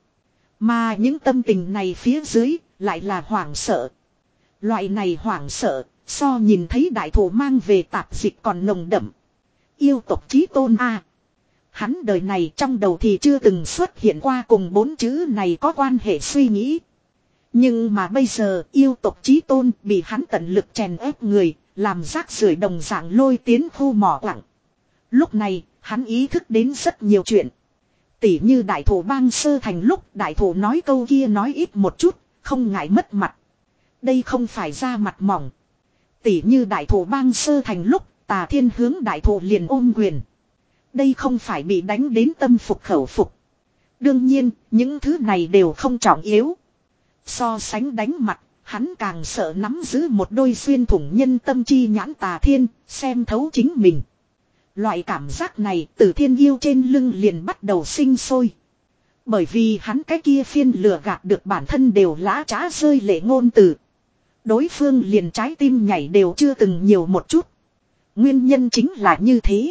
Mà những tâm tình này phía dưới lại là hoảng sợ. Loại này hoảng sợ so nhìn thấy đại thủ mang về tạp dịch còn nồng đậm. Yêu tộc chí tôn a. Hắn đời này trong đầu thì chưa từng xuất hiện qua cùng bốn chữ này có quan hệ suy nghĩ. Nhưng mà bây giờ yêu tộc chí tôn bị hắn tận lực chèn ép người, làm rác rưởi đồng dạng lôi tiến khu mỏ quặng. Lúc này, hắn ý thức đến rất nhiều chuyện. Tỉ như đại thủ bang sơ thành lúc đại thủ nói câu kia nói ít một chút, không ngại mất mặt. Đây không phải ra mặt mỏng. Tỉ như đại thủ bang sơ thành lúc Tà Thiên hướng đại thủ liền ôm quyền. Đây không phải bị đánh đến tâm phục khẩu phục. Đương nhiên, những thứ này đều không trọng yếu. So sánh đánh mặt, hắn càng sợ nắm giữ một đôi xuyên thủng nhân tâm chi nhãn Tà Thiên, xem thấu chính mình. Loại cảm giác này từ thiên yêu trên lưng liền bắt đầu sinh sôi. Bởi vì hắn cái kia phiên lừa gạt được bản thân đều lã trá rơi lệ ngôn từ. Đối phương liền trái tim nhảy đều chưa từng nhiều một chút. Nguyên nhân chính là như thế.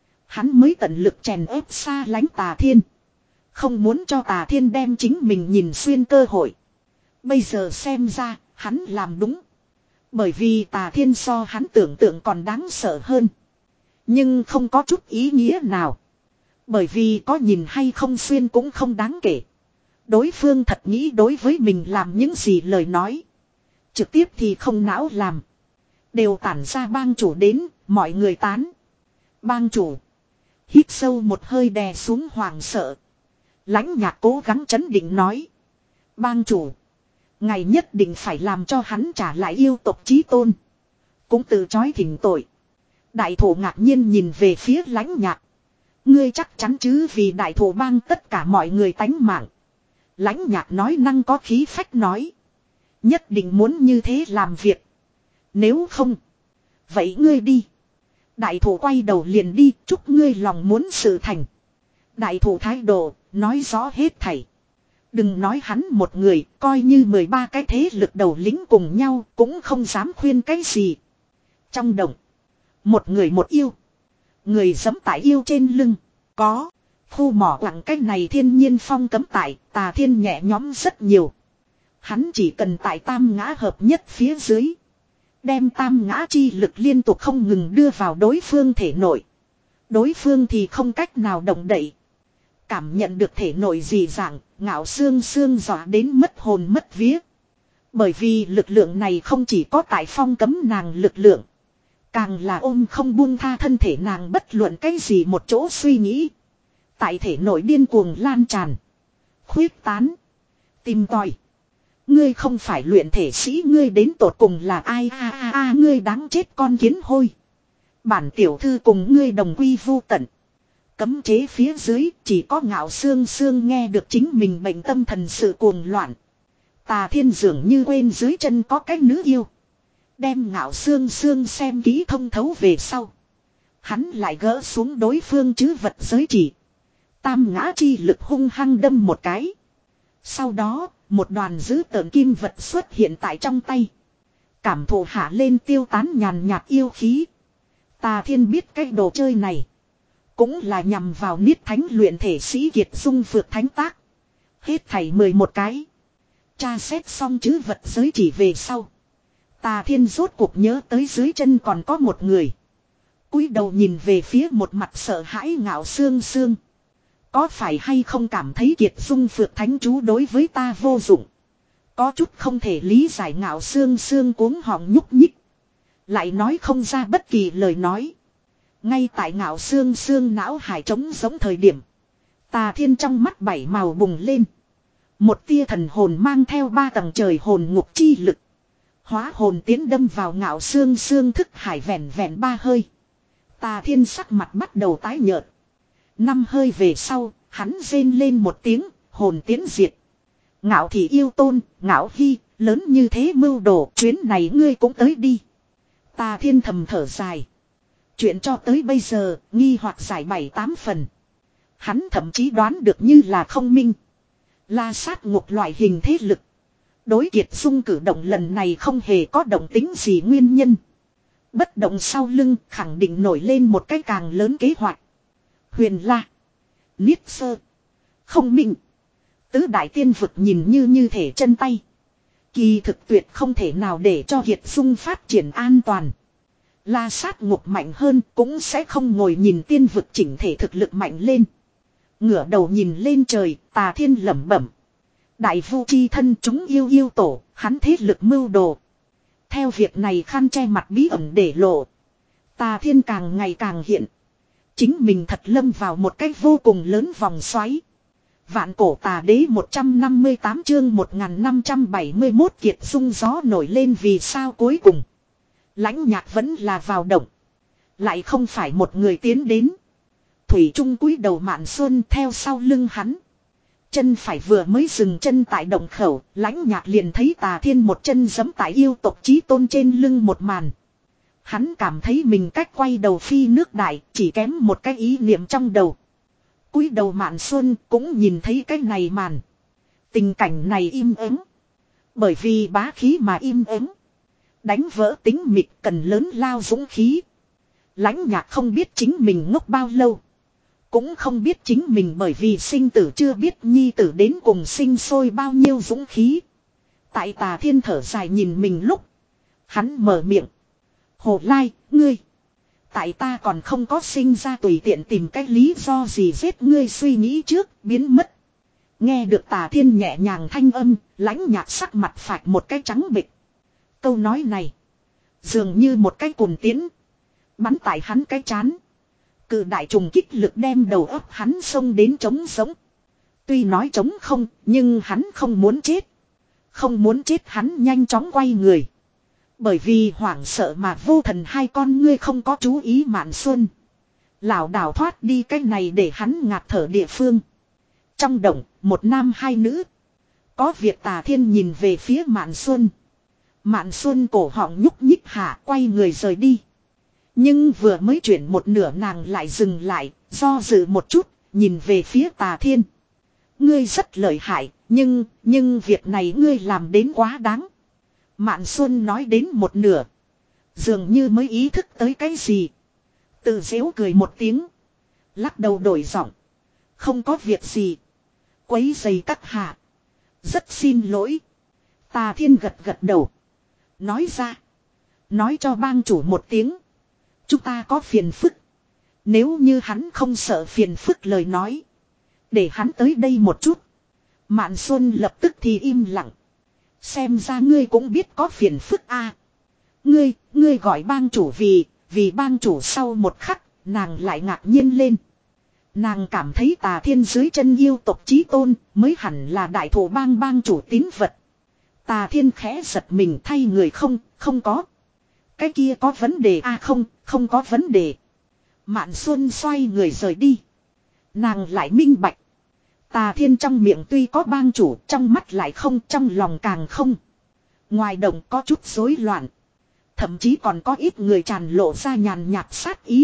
Hắn mới tận lực chèn ép xa lánh Tà Thiên. Không muốn cho Tà Thiên đem chính mình nhìn xuyên cơ hội. Bây giờ xem ra, hắn làm đúng. Bởi vì Tà Thiên so hắn tưởng tượng còn đáng sợ hơn. Nhưng không có chút ý nghĩa nào. Bởi vì có nhìn hay không xuyên cũng không đáng kể. Đối phương thật nghĩ đối với mình làm những gì lời nói. Trực tiếp thì không não làm. Đều tản ra bang chủ đến, mọi người tán. Bang chủ. Hít sâu một hơi đè xuống hoàng sợ. Lãnh Nhạc cố gắng trấn định nói. Bang chủ. Ngài nhất định phải làm cho hắn trả lại yêu tộc chí tôn. Cũng từ chối thỉnh tội. Đại thủ ngạc nhiên nhìn về phía Lãnh Nhạc. Ngươi chắc chắn chứ? Vì đại thủ bang tất cả mọi người tánh mạng. Lãnh Nhạc nói năng có khí phách nói. Nhất định muốn như thế làm việc. Nếu không. Vậy ngươi đi. Đại thủ quay đầu liền đi. Chúc ngươi lòng muốn sự thành. Đại thủ thái độ. Nói rõ hết thảy. Đừng nói hắn một người. Coi như mười ba cái thế lực đầu lính cùng nhau. Cũng không dám khuyên cái gì. Trong động. Một người một yêu. Người giẫm tại yêu trên lưng. Có. Khu mỏ quặng cái này thiên nhiên phong cấm tại. Tà Thiên nhẹ nhõm rất nhiều. Hắn chỉ cần tại tam ngã hợp nhất phía dưới. Đem tam ngã chi lực liên tục không ngừng đưa vào đối phương thể nội. Đối phương thì không cách nào động đậy. Cảm nhận được thể nội dị dạng, Ngạo xương xương dọa đến mất hồn mất vía. Bởi vì lực lượng này không chỉ có tại phong cấm nàng lực lượng. Càng là ôm không buông tha thân thể nàng bất luận cái gì một chỗ suy nghĩ. Tại thể nội điên cuồng lan tràn. Khuyết tán. Tìm tòi. Ngươi không phải luyện thể sĩ, ngươi đến tột cùng là ai? A a a, ngươi đáng chết con kiến hôi. Bản tiểu thư cùng ngươi đồng quy vu tận. Cấm chế phía dưới chỉ có Ngạo xương xương nghe được chính mình bệnh tâm thần sự cuồng loạn. Tà Thiên dường như quên dưới chân có cái nữ yêu. Đem Ngạo Xương Xương xem kỹ thông thấu về sau. Hắn lại gỡ xuống đối phương chứ vật giới chỉ. Tam ngã chi lực hung hăng đâm một cái. Sau đó, một đoàn dữ tợn kim vật xuất hiện tại trong tay. Cảm thụ hạ lên tiêu tán nhàn nhạt yêu khí. Tà Thiên biết cái đồ chơi này. Cũng là nhằm vào niết thánh luyện thể sĩ Kiệt Dung Phược thánh tác. Hết thảy mười một cái. Tra xét xong chứ vật giới chỉ về sau. Tà Thiên rốt cuộc nhớ tới dưới chân còn có một người. Cúi đầu nhìn về phía một mặt sợ hãi Ngạo Xương Xương. Có phải hay không cảm thấy Kiệt Dung Phược thánh chú đối với ta vô dụng. Có chút không thể lý giải Ngạo Xương Xương cuống họng nhúc nhích. Lại nói không ra bất kỳ lời nói. Ngay tại Ngạo Xương Xương não hải trống giống thời điểm. Tà Thiên trong mắt bảy màu bùng lên. Một tia thần hồn mang theo ba tầng trời hồn ngục chi lực. Hóa hồn tiến đâm vào Ngạo Xương Xương thức hải vẹn vẹn ba hơi. Tà Thiên sắc mặt bắt đầu tái nhợt. Năm hơi về sau, hắn rên lên một tiếng, hồn tiến diệt. Ngạo Thị yêu tôn, Ngạo Hy, lớn như thế mưu đồ, chuyến này ngươi cũng tới đi. Tà Thiên thầm thở dài. Chuyện cho tới bây giờ, nghi hoặc giải bảy tám phần. Hắn thậm chí đoán được như là không minh. La sát ngục loại hình thế lực. Đối Kiệt Dung cử động lần này không hề có động tính gì nguyên nhân. Bất động sau lưng khẳng định nổi lên một cái càng lớn kế hoạch. Huyền La, Niết Sơ, Không Minh, tứ đại tiên vực nhìn như như thể chân tay. Kỳ thực tuyệt không thể nào để cho Kiệt Dung phát triển an toàn. La sát ngục mạnh hơn cũng sẽ không ngồi nhìn tiên vực chỉnh thể thực lực mạnh lên. Ngửa đầu nhìn lên trời, Tà Thiên lẩm bẩm. Đại vu chi thân chúng yêu yêu tổ, hắn thế lực mưu đồ. Theo việc này khăn che mặt bí ẩn để lộ. Tà Thiên càng ngày càng hiện. Chính mình thật lâm vào một cách vô cùng lớn vòng xoáy. Vạn cổ tà đế một trăm năm mươi tám chương một nghìn năm trăm bảy mươi mốt Kiệt Dung gió nổi lên vì sao cuối cùng. Lãnh Nhạc vẫn là vào động. Lại không phải một người tiến đến. Thủy Trung cúi đầu Mạn Xuân theo sau lưng hắn. Chân phải vừa mới dừng chân tại động khẩu, Lãnh Nhạc liền thấy Tà Thiên một chân giẫm tại yêu tộc chí tôn trên lưng một màn. Hắn cảm thấy mình cách quay đầu phi nước đại, chỉ kém một cái ý niệm trong đầu. Cúi đầu Mạn Xuân cũng nhìn thấy cái này màn. Tình cảnh này im ắng. Bởi vì bá khí mà im ắng. Đánh vỡ tính mịch cần lớn lao dũng khí. Lãnh Nhạc không biết chính mình ngốc bao lâu. Cũng không biết chính mình bởi vì sinh tử chưa biết nhi tử đến cùng sinh sôi bao nhiêu dũng khí. Tại Tà Thiên thở dài nhìn mình lúc. Hắn mở miệng. Hồ Lai, ngươi. Tại ta còn không có sinh ra tùy tiện tìm cách lý do gì giết ngươi suy nghĩ trước, biến mất. Nghe được Tà Thiên nhẹ nhàng thanh âm, Lãnh Nhạc sắc mặt phạch một cái trắng bệch. Câu nói này. Dường như một cái cùn tiến. Bắn tại hắn cái chán. Cự đại trùng kích lực đem đầu óc hắn xông đến trống sống. Tuy nói trống không, nhưng hắn không muốn chết. Không muốn chết hắn nhanh chóng quay người. Bởi vì hoảng sợ mà vô thần hai con ngươi không có chú ý Mạn Xuân. Lảo đảo thoát đi cái này để hắn ngạt thở địa phương. Trong động, một nam hai nữ. Có việc Tà Thiên nhìn về phía Mạn Xuân. Mạn Xuân cổ họng nhúc nhích hạ quay người rời đi. Nhưng vừa mới chuyển một nửa nàng lại dừng lại, do dự một chút, nhìn về phía Tà Thiên. Ngươi rất lợi hại, nhưng, nhưng việc này ngươi làm đến quá đáng. Mạn Xuân nói đến một nửa. Dường như mới ý thức tới cái gì. Tự giễu cười một tiếng. Lắc đầu đổi giọng. Không có việc gì. Quấy giày các hạ. Rất xin lỗi. Tà Thiên gật gật đầu. Nói ra. Nói cho bang chủ một tiếng. Chúng ta có phiền phức. Nếu như hắn không sợ phiền phức lời nói. Để hắn tới đây một chút. Mạn Xuân lập tức thì im lặng. Xem ra ngươi cũng biết có phiền phức a. À, ngươi, ngươi gọi bang chủ vì, vì bang chủ sau một khắc, nàng lại ngạc nhiên lên. Nàng cảm thấy Tà Thiên dưới chân yêu tộc chí tôn mới hẳn là đại thổ bang bang chủ tín vật. Tà Thiên khẽ giật mình thay người không, không có. Cái kia có vấn đề à không, không có vấn đề. Mạn Xuân xoay người rời đi. Nàng lại minh bạch. Tà Thiên trong miệng tuy có bang chủ, trong mắt lại không, trong lòng càng không. Ngoài động có chút rối loạn. Thậm chí còn có ít người tràn lộ ra nhàn nhạt sát ý.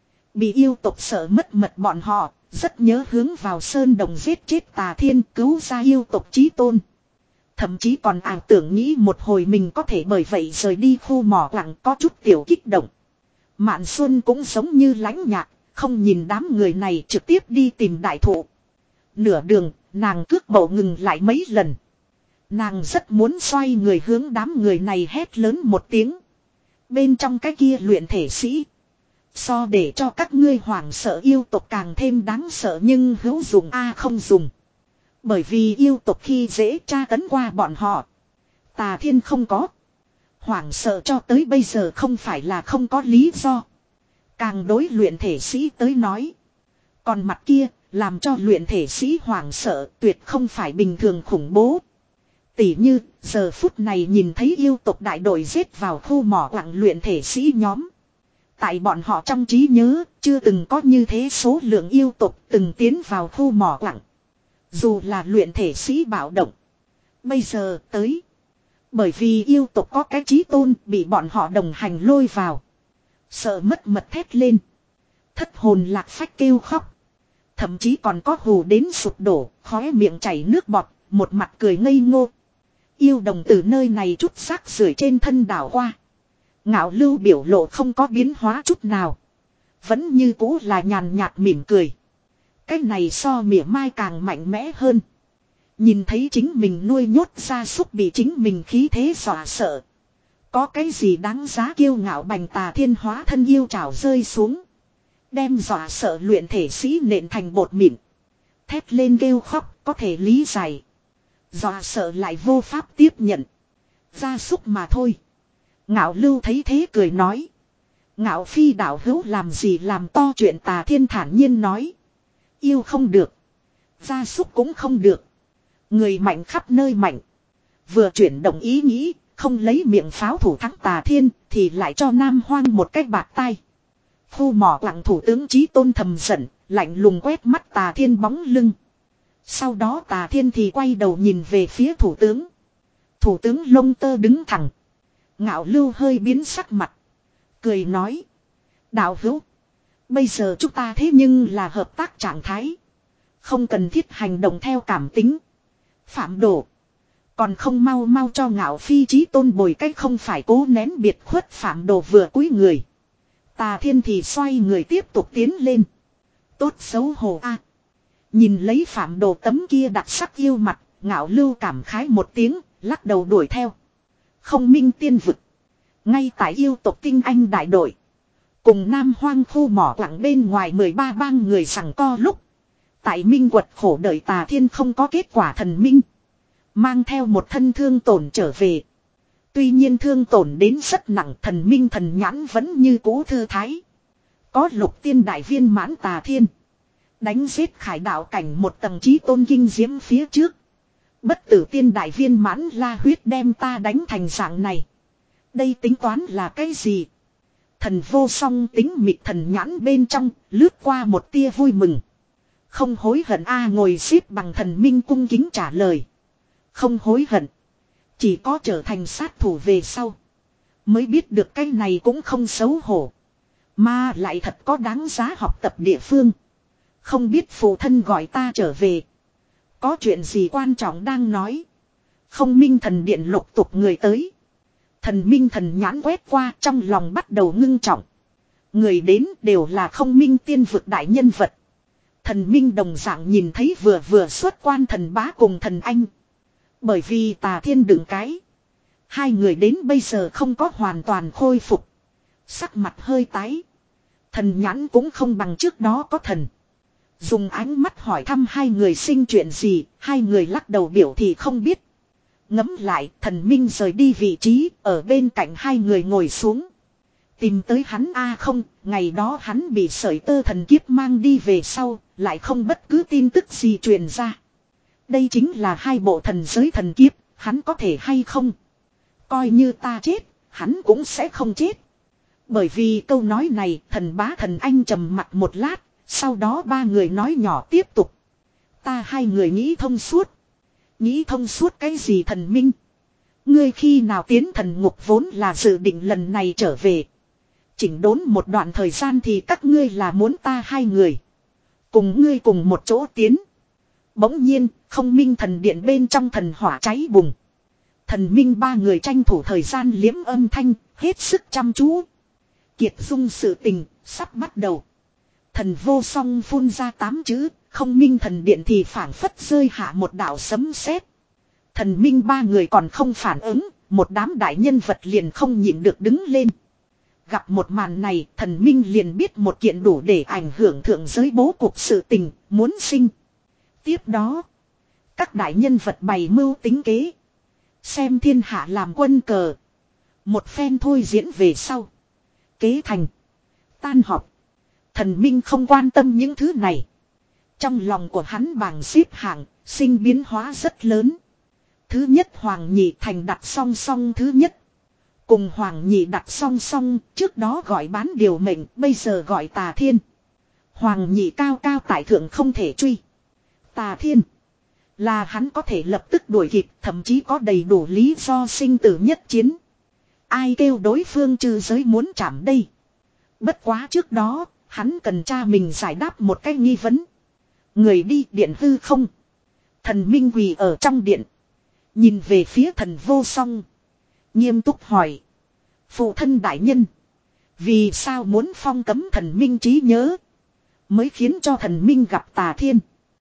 Bị yêu tộc sợ mất mật bọn họ, rất nhớ hướng vào sơn đồng giết chết Tà Thiên cứu ra yêu tộc chí tôn. Thậm chí còn ảo tưởng nghĩ một hồi mình có thể bởi vậy rời đi khu mỏ lặng có chút tiểu kích động. Mạn Xuân cũng giống như lãnh nhạc, không nhìn đám người này trực tiếp đi tìm đại thụ. Nửa đường, nàng cước bộ ngừng lại mấy lần. Nàng rất muốn xoay người hướng đám người này hét lớn một tiếng. Bên trong cái kia luyện thể sĩ. So để cho các ngươi hoảng sợ yêu tộc càng thêm đáng sợ nhưng hữu dụng a không dùng. Bởi vì yêu tộc khi dễ tra tấn qua bọn họ. Tà Thiên không có. Hoảng sợ cho tới bây giờ không phải là không có lý do. Càng đối luyện thể sĩ tới nói. Còn mặt kia, làm cho luyện thể sĩ hoảng sợ tuyệt không phải bình thường khủng bố. Tỉ như, giờ phút này nhìn thấy yêu tộc đại đội giết vào khu mỏ lặng luyện thể sĩ nhóm. Tại bọn họ trong trí nhớ, chưa từng có như thế số lượng yêu tộc từng tiến vào khu mỏ lặng. Dù là luyện thể sĩ bạo động. Bây giờ tới. Bởi vì yêu tộc có cái chí tôn bị bọn họ đồng hành lôi vào. Sợ mất mật thét lên. Thất hồn lạc phách kêu khóc. Thậm chí còn có hù đến sụp đổ, khóe miệng chảy nước bọt, một mặt cười ngây ngô. Yêu đồng từ nơi này chút xác rưởi trên thân đảo qua. Ngạo Lưu biểu lộ không có biến hóa chút nào. Vẫn như cũ là nhàn nhạt mỉm cười. Cái này so mỉa mai càng mạnh mẽ hơn. Nhìn thấy chính mình nuôi nhốt gia súc bị chính mình khí thế dọa sợ. Có cái gì đáng giá kiêu ngạo bành Tà Thiên hóa thân yêu trào rơi xuống. Đem dọa sợ luyện thể sĩ nện thành bột mịn. Thét lên kêu khóc có thể lý giải. Dọa sợ lại vô pháp tiếp nhận. Gia súc mà thôi. Ngạo Lưu thấy thế cười nói. Ngạo Phi đạo hữu làm gì làm to chuyện. Tà Thiên thản nhiên nói. Yêu không được. Gia súc cũng không được. Người mạnh khắp nơi mạnh. Vừa chuyển động ý nghĩ. Không lấy miệng pháo thủ thắng Tà Thiên. Thì lại cho Nam Hoang một cách bạc tai. Khu mỏ lặng thủ tướng Chí Tôn thầm giận. Lạnh lùng quét mắt Tà Thiên bóng lưng. Sau đó Tà Thiên thì quay đầu nhìn về phía thủ tướng. Thủ tướng lông tơ đứng thẳng. Ngạo Lưu hơi biến sắc mặt. Cười nói. Đạo hữu. Bây giờ chúng ta thế nhưng là hợp tác trạng thái. Không cần thiết hành động theo cảm tính. Phạm đổ. Còn không mau mau cho Ngạo Phi Chí Tôn bồi cách không phải cố nén biệt khuất phạm đồ vừa cúi người. Tà Thiên thì xoay người tiếp tục tiến lên. Tốt xấu hổ a. Nhìn lấy phạm đồ tấm kia đặc sắc yêu mặt. Ngạo Lưu cảm khái một tiếng. Lắc đầu đuổi theo. Không minh tiên vực. Ngay tại yêu tộc tinh anh đại đội. Cùng Nam Hoang khu mỏ lặng bên ngoài mười ba bang người sằng co lúc. Tại minh quật khổ đợi Tà Thiên không có kết quả thần minh. Mang theo một thân thương tổn trở về. Tuy nhiên thương tổn đến rất nặng, thần minh thần nhãn vẫn như cũ thư thái. Có lục tiên đại viên mãn Tà Thiên. Đánh giết khải đạo cảnh một tầng chí tôn kinh diễm phía trước. Bất tử tiên đại viên mãn la huyết đem ta đánh thành dạng này. Đây tính toán là cái gì? Thần vô song tính mịt thần nhãn bên trong, lướt qua một tia vui mừng. Không hối hận a ngồi xếp bằng thần minh cung kính trả lời. Không hối hận. Chỉ có trở thành sát thủ về sau. Mới biết được cái này cũng không xấu hổ. Mà lại thật có đáng giá học tập địa phương. Không biết phụ thân gọi ta trở về. Có chuyện gì quan trọng đang nói. Không minh thần điện lục tục người tới. Thần minh thần nhãn quét qua trong lòng bắt đầu ngưng trọng. Người đến đều là không minh tiên vực đại nhân vật. Thần minh đồng dạng nhìn thấy vừa vừa xuất quan thần bá cùng thần anh. Bởi vì Tà Thiên đựng cái. Hai người đến bây giờ không có hoàn toàn khôi phục. Sắc mặt hơi tái. Thần nhãn cũng không bằng trước đó có thần. Dùng ánh mắt hỏi thăm hai người sinh chuyện gì. Hai người lắc đầu biểu thì không biết. Ngẫm lại thần minh rời đi vị trí. Ở bên cạnh hai người ngồi xuống. Tìm tới hắn a không. Ngày đó hắn bị sởi tơ thần kiếp mang đi về sau. Lại không bất cứ tin tức gì truyền ra. Đây chính là hai bộ thần giới thần kiếp. Hắn có thể hay không? Coi như ta chết. Hắn cũng sẽ không chết. Bởi vì câu nói này thần bá thần anh trầm mặt một lát. Sau đó ba người nói nhỏ tiếp tục. Ta hai người nghĩ thông suốt. Nghĩ thông suốt cái gì thần minh? Ngươi khi nào tiến thần ngục vốn là dự định lần này trở về. Chỉnh đốn một đoạn thời gian thì các ngươi là muốn ta hai người. Cùng ngươi cùng một chỗ tiến. Bỗng nhiên, không minh thần điện bên trong thần hỏa cháy bùng. Thần minh ba người tranh thủ thời gian liếm âm thanh, hết sức chăm chú. Kiệt dung sự tình, sắp bắt đầu. Thần vô song phun ra tám chữ, không minh thần điện thì phảng phất rơi hạ một đạo sấm sét. Thần minh ba người còn không phản ứng, một đám đại nhân vật liền không nhịn được đứng lên. Gặp một màn này, thần minh liền biết một kiện đủ để ảnh hưởng thượng giới bố cục sự tình, muốn sinh. Tiếp đó, các đại nhân vật bày mưu tính kế. Xem thiên hạ làm quân cờ. Một phen thôi diễn về sau. Kế thành. Tan họp. Thần minh không quan tâm những thứ này. Trong lòng của hắn bảng xếp hạng, sinh biến hóa rất lớn. Thứ nhất Hoàng Nhị Thành đặt song song thứ nhất. Cùng Hoàng Nhị đặt song song, trước đó gọi bán điều mệnh, bây giờ gọi Tà Thiên. Hoàng Nhị cao cao tại thượng không thể truy. Tà Thiên. Là hắn có thể lập tức đuổi kịp, thậm chí có đầy đủ lý do sinh tử nhất chiến. Ai kêu đối phương trừ giới muốn chạm đây. Bất quá trước đó, hắn cần cha mình giải đáp một cái nghi vấn. Người đi điện hư không? Thần minh quỳ ở trong điện. Nhìn về phía thần vô song. Nghiêm túc hỏi. Phụ thân đại nhân. Vì sao muốn phong cấm thần minh trí nhớ? Mới khiến cho thần minh gặp Tà Thiên.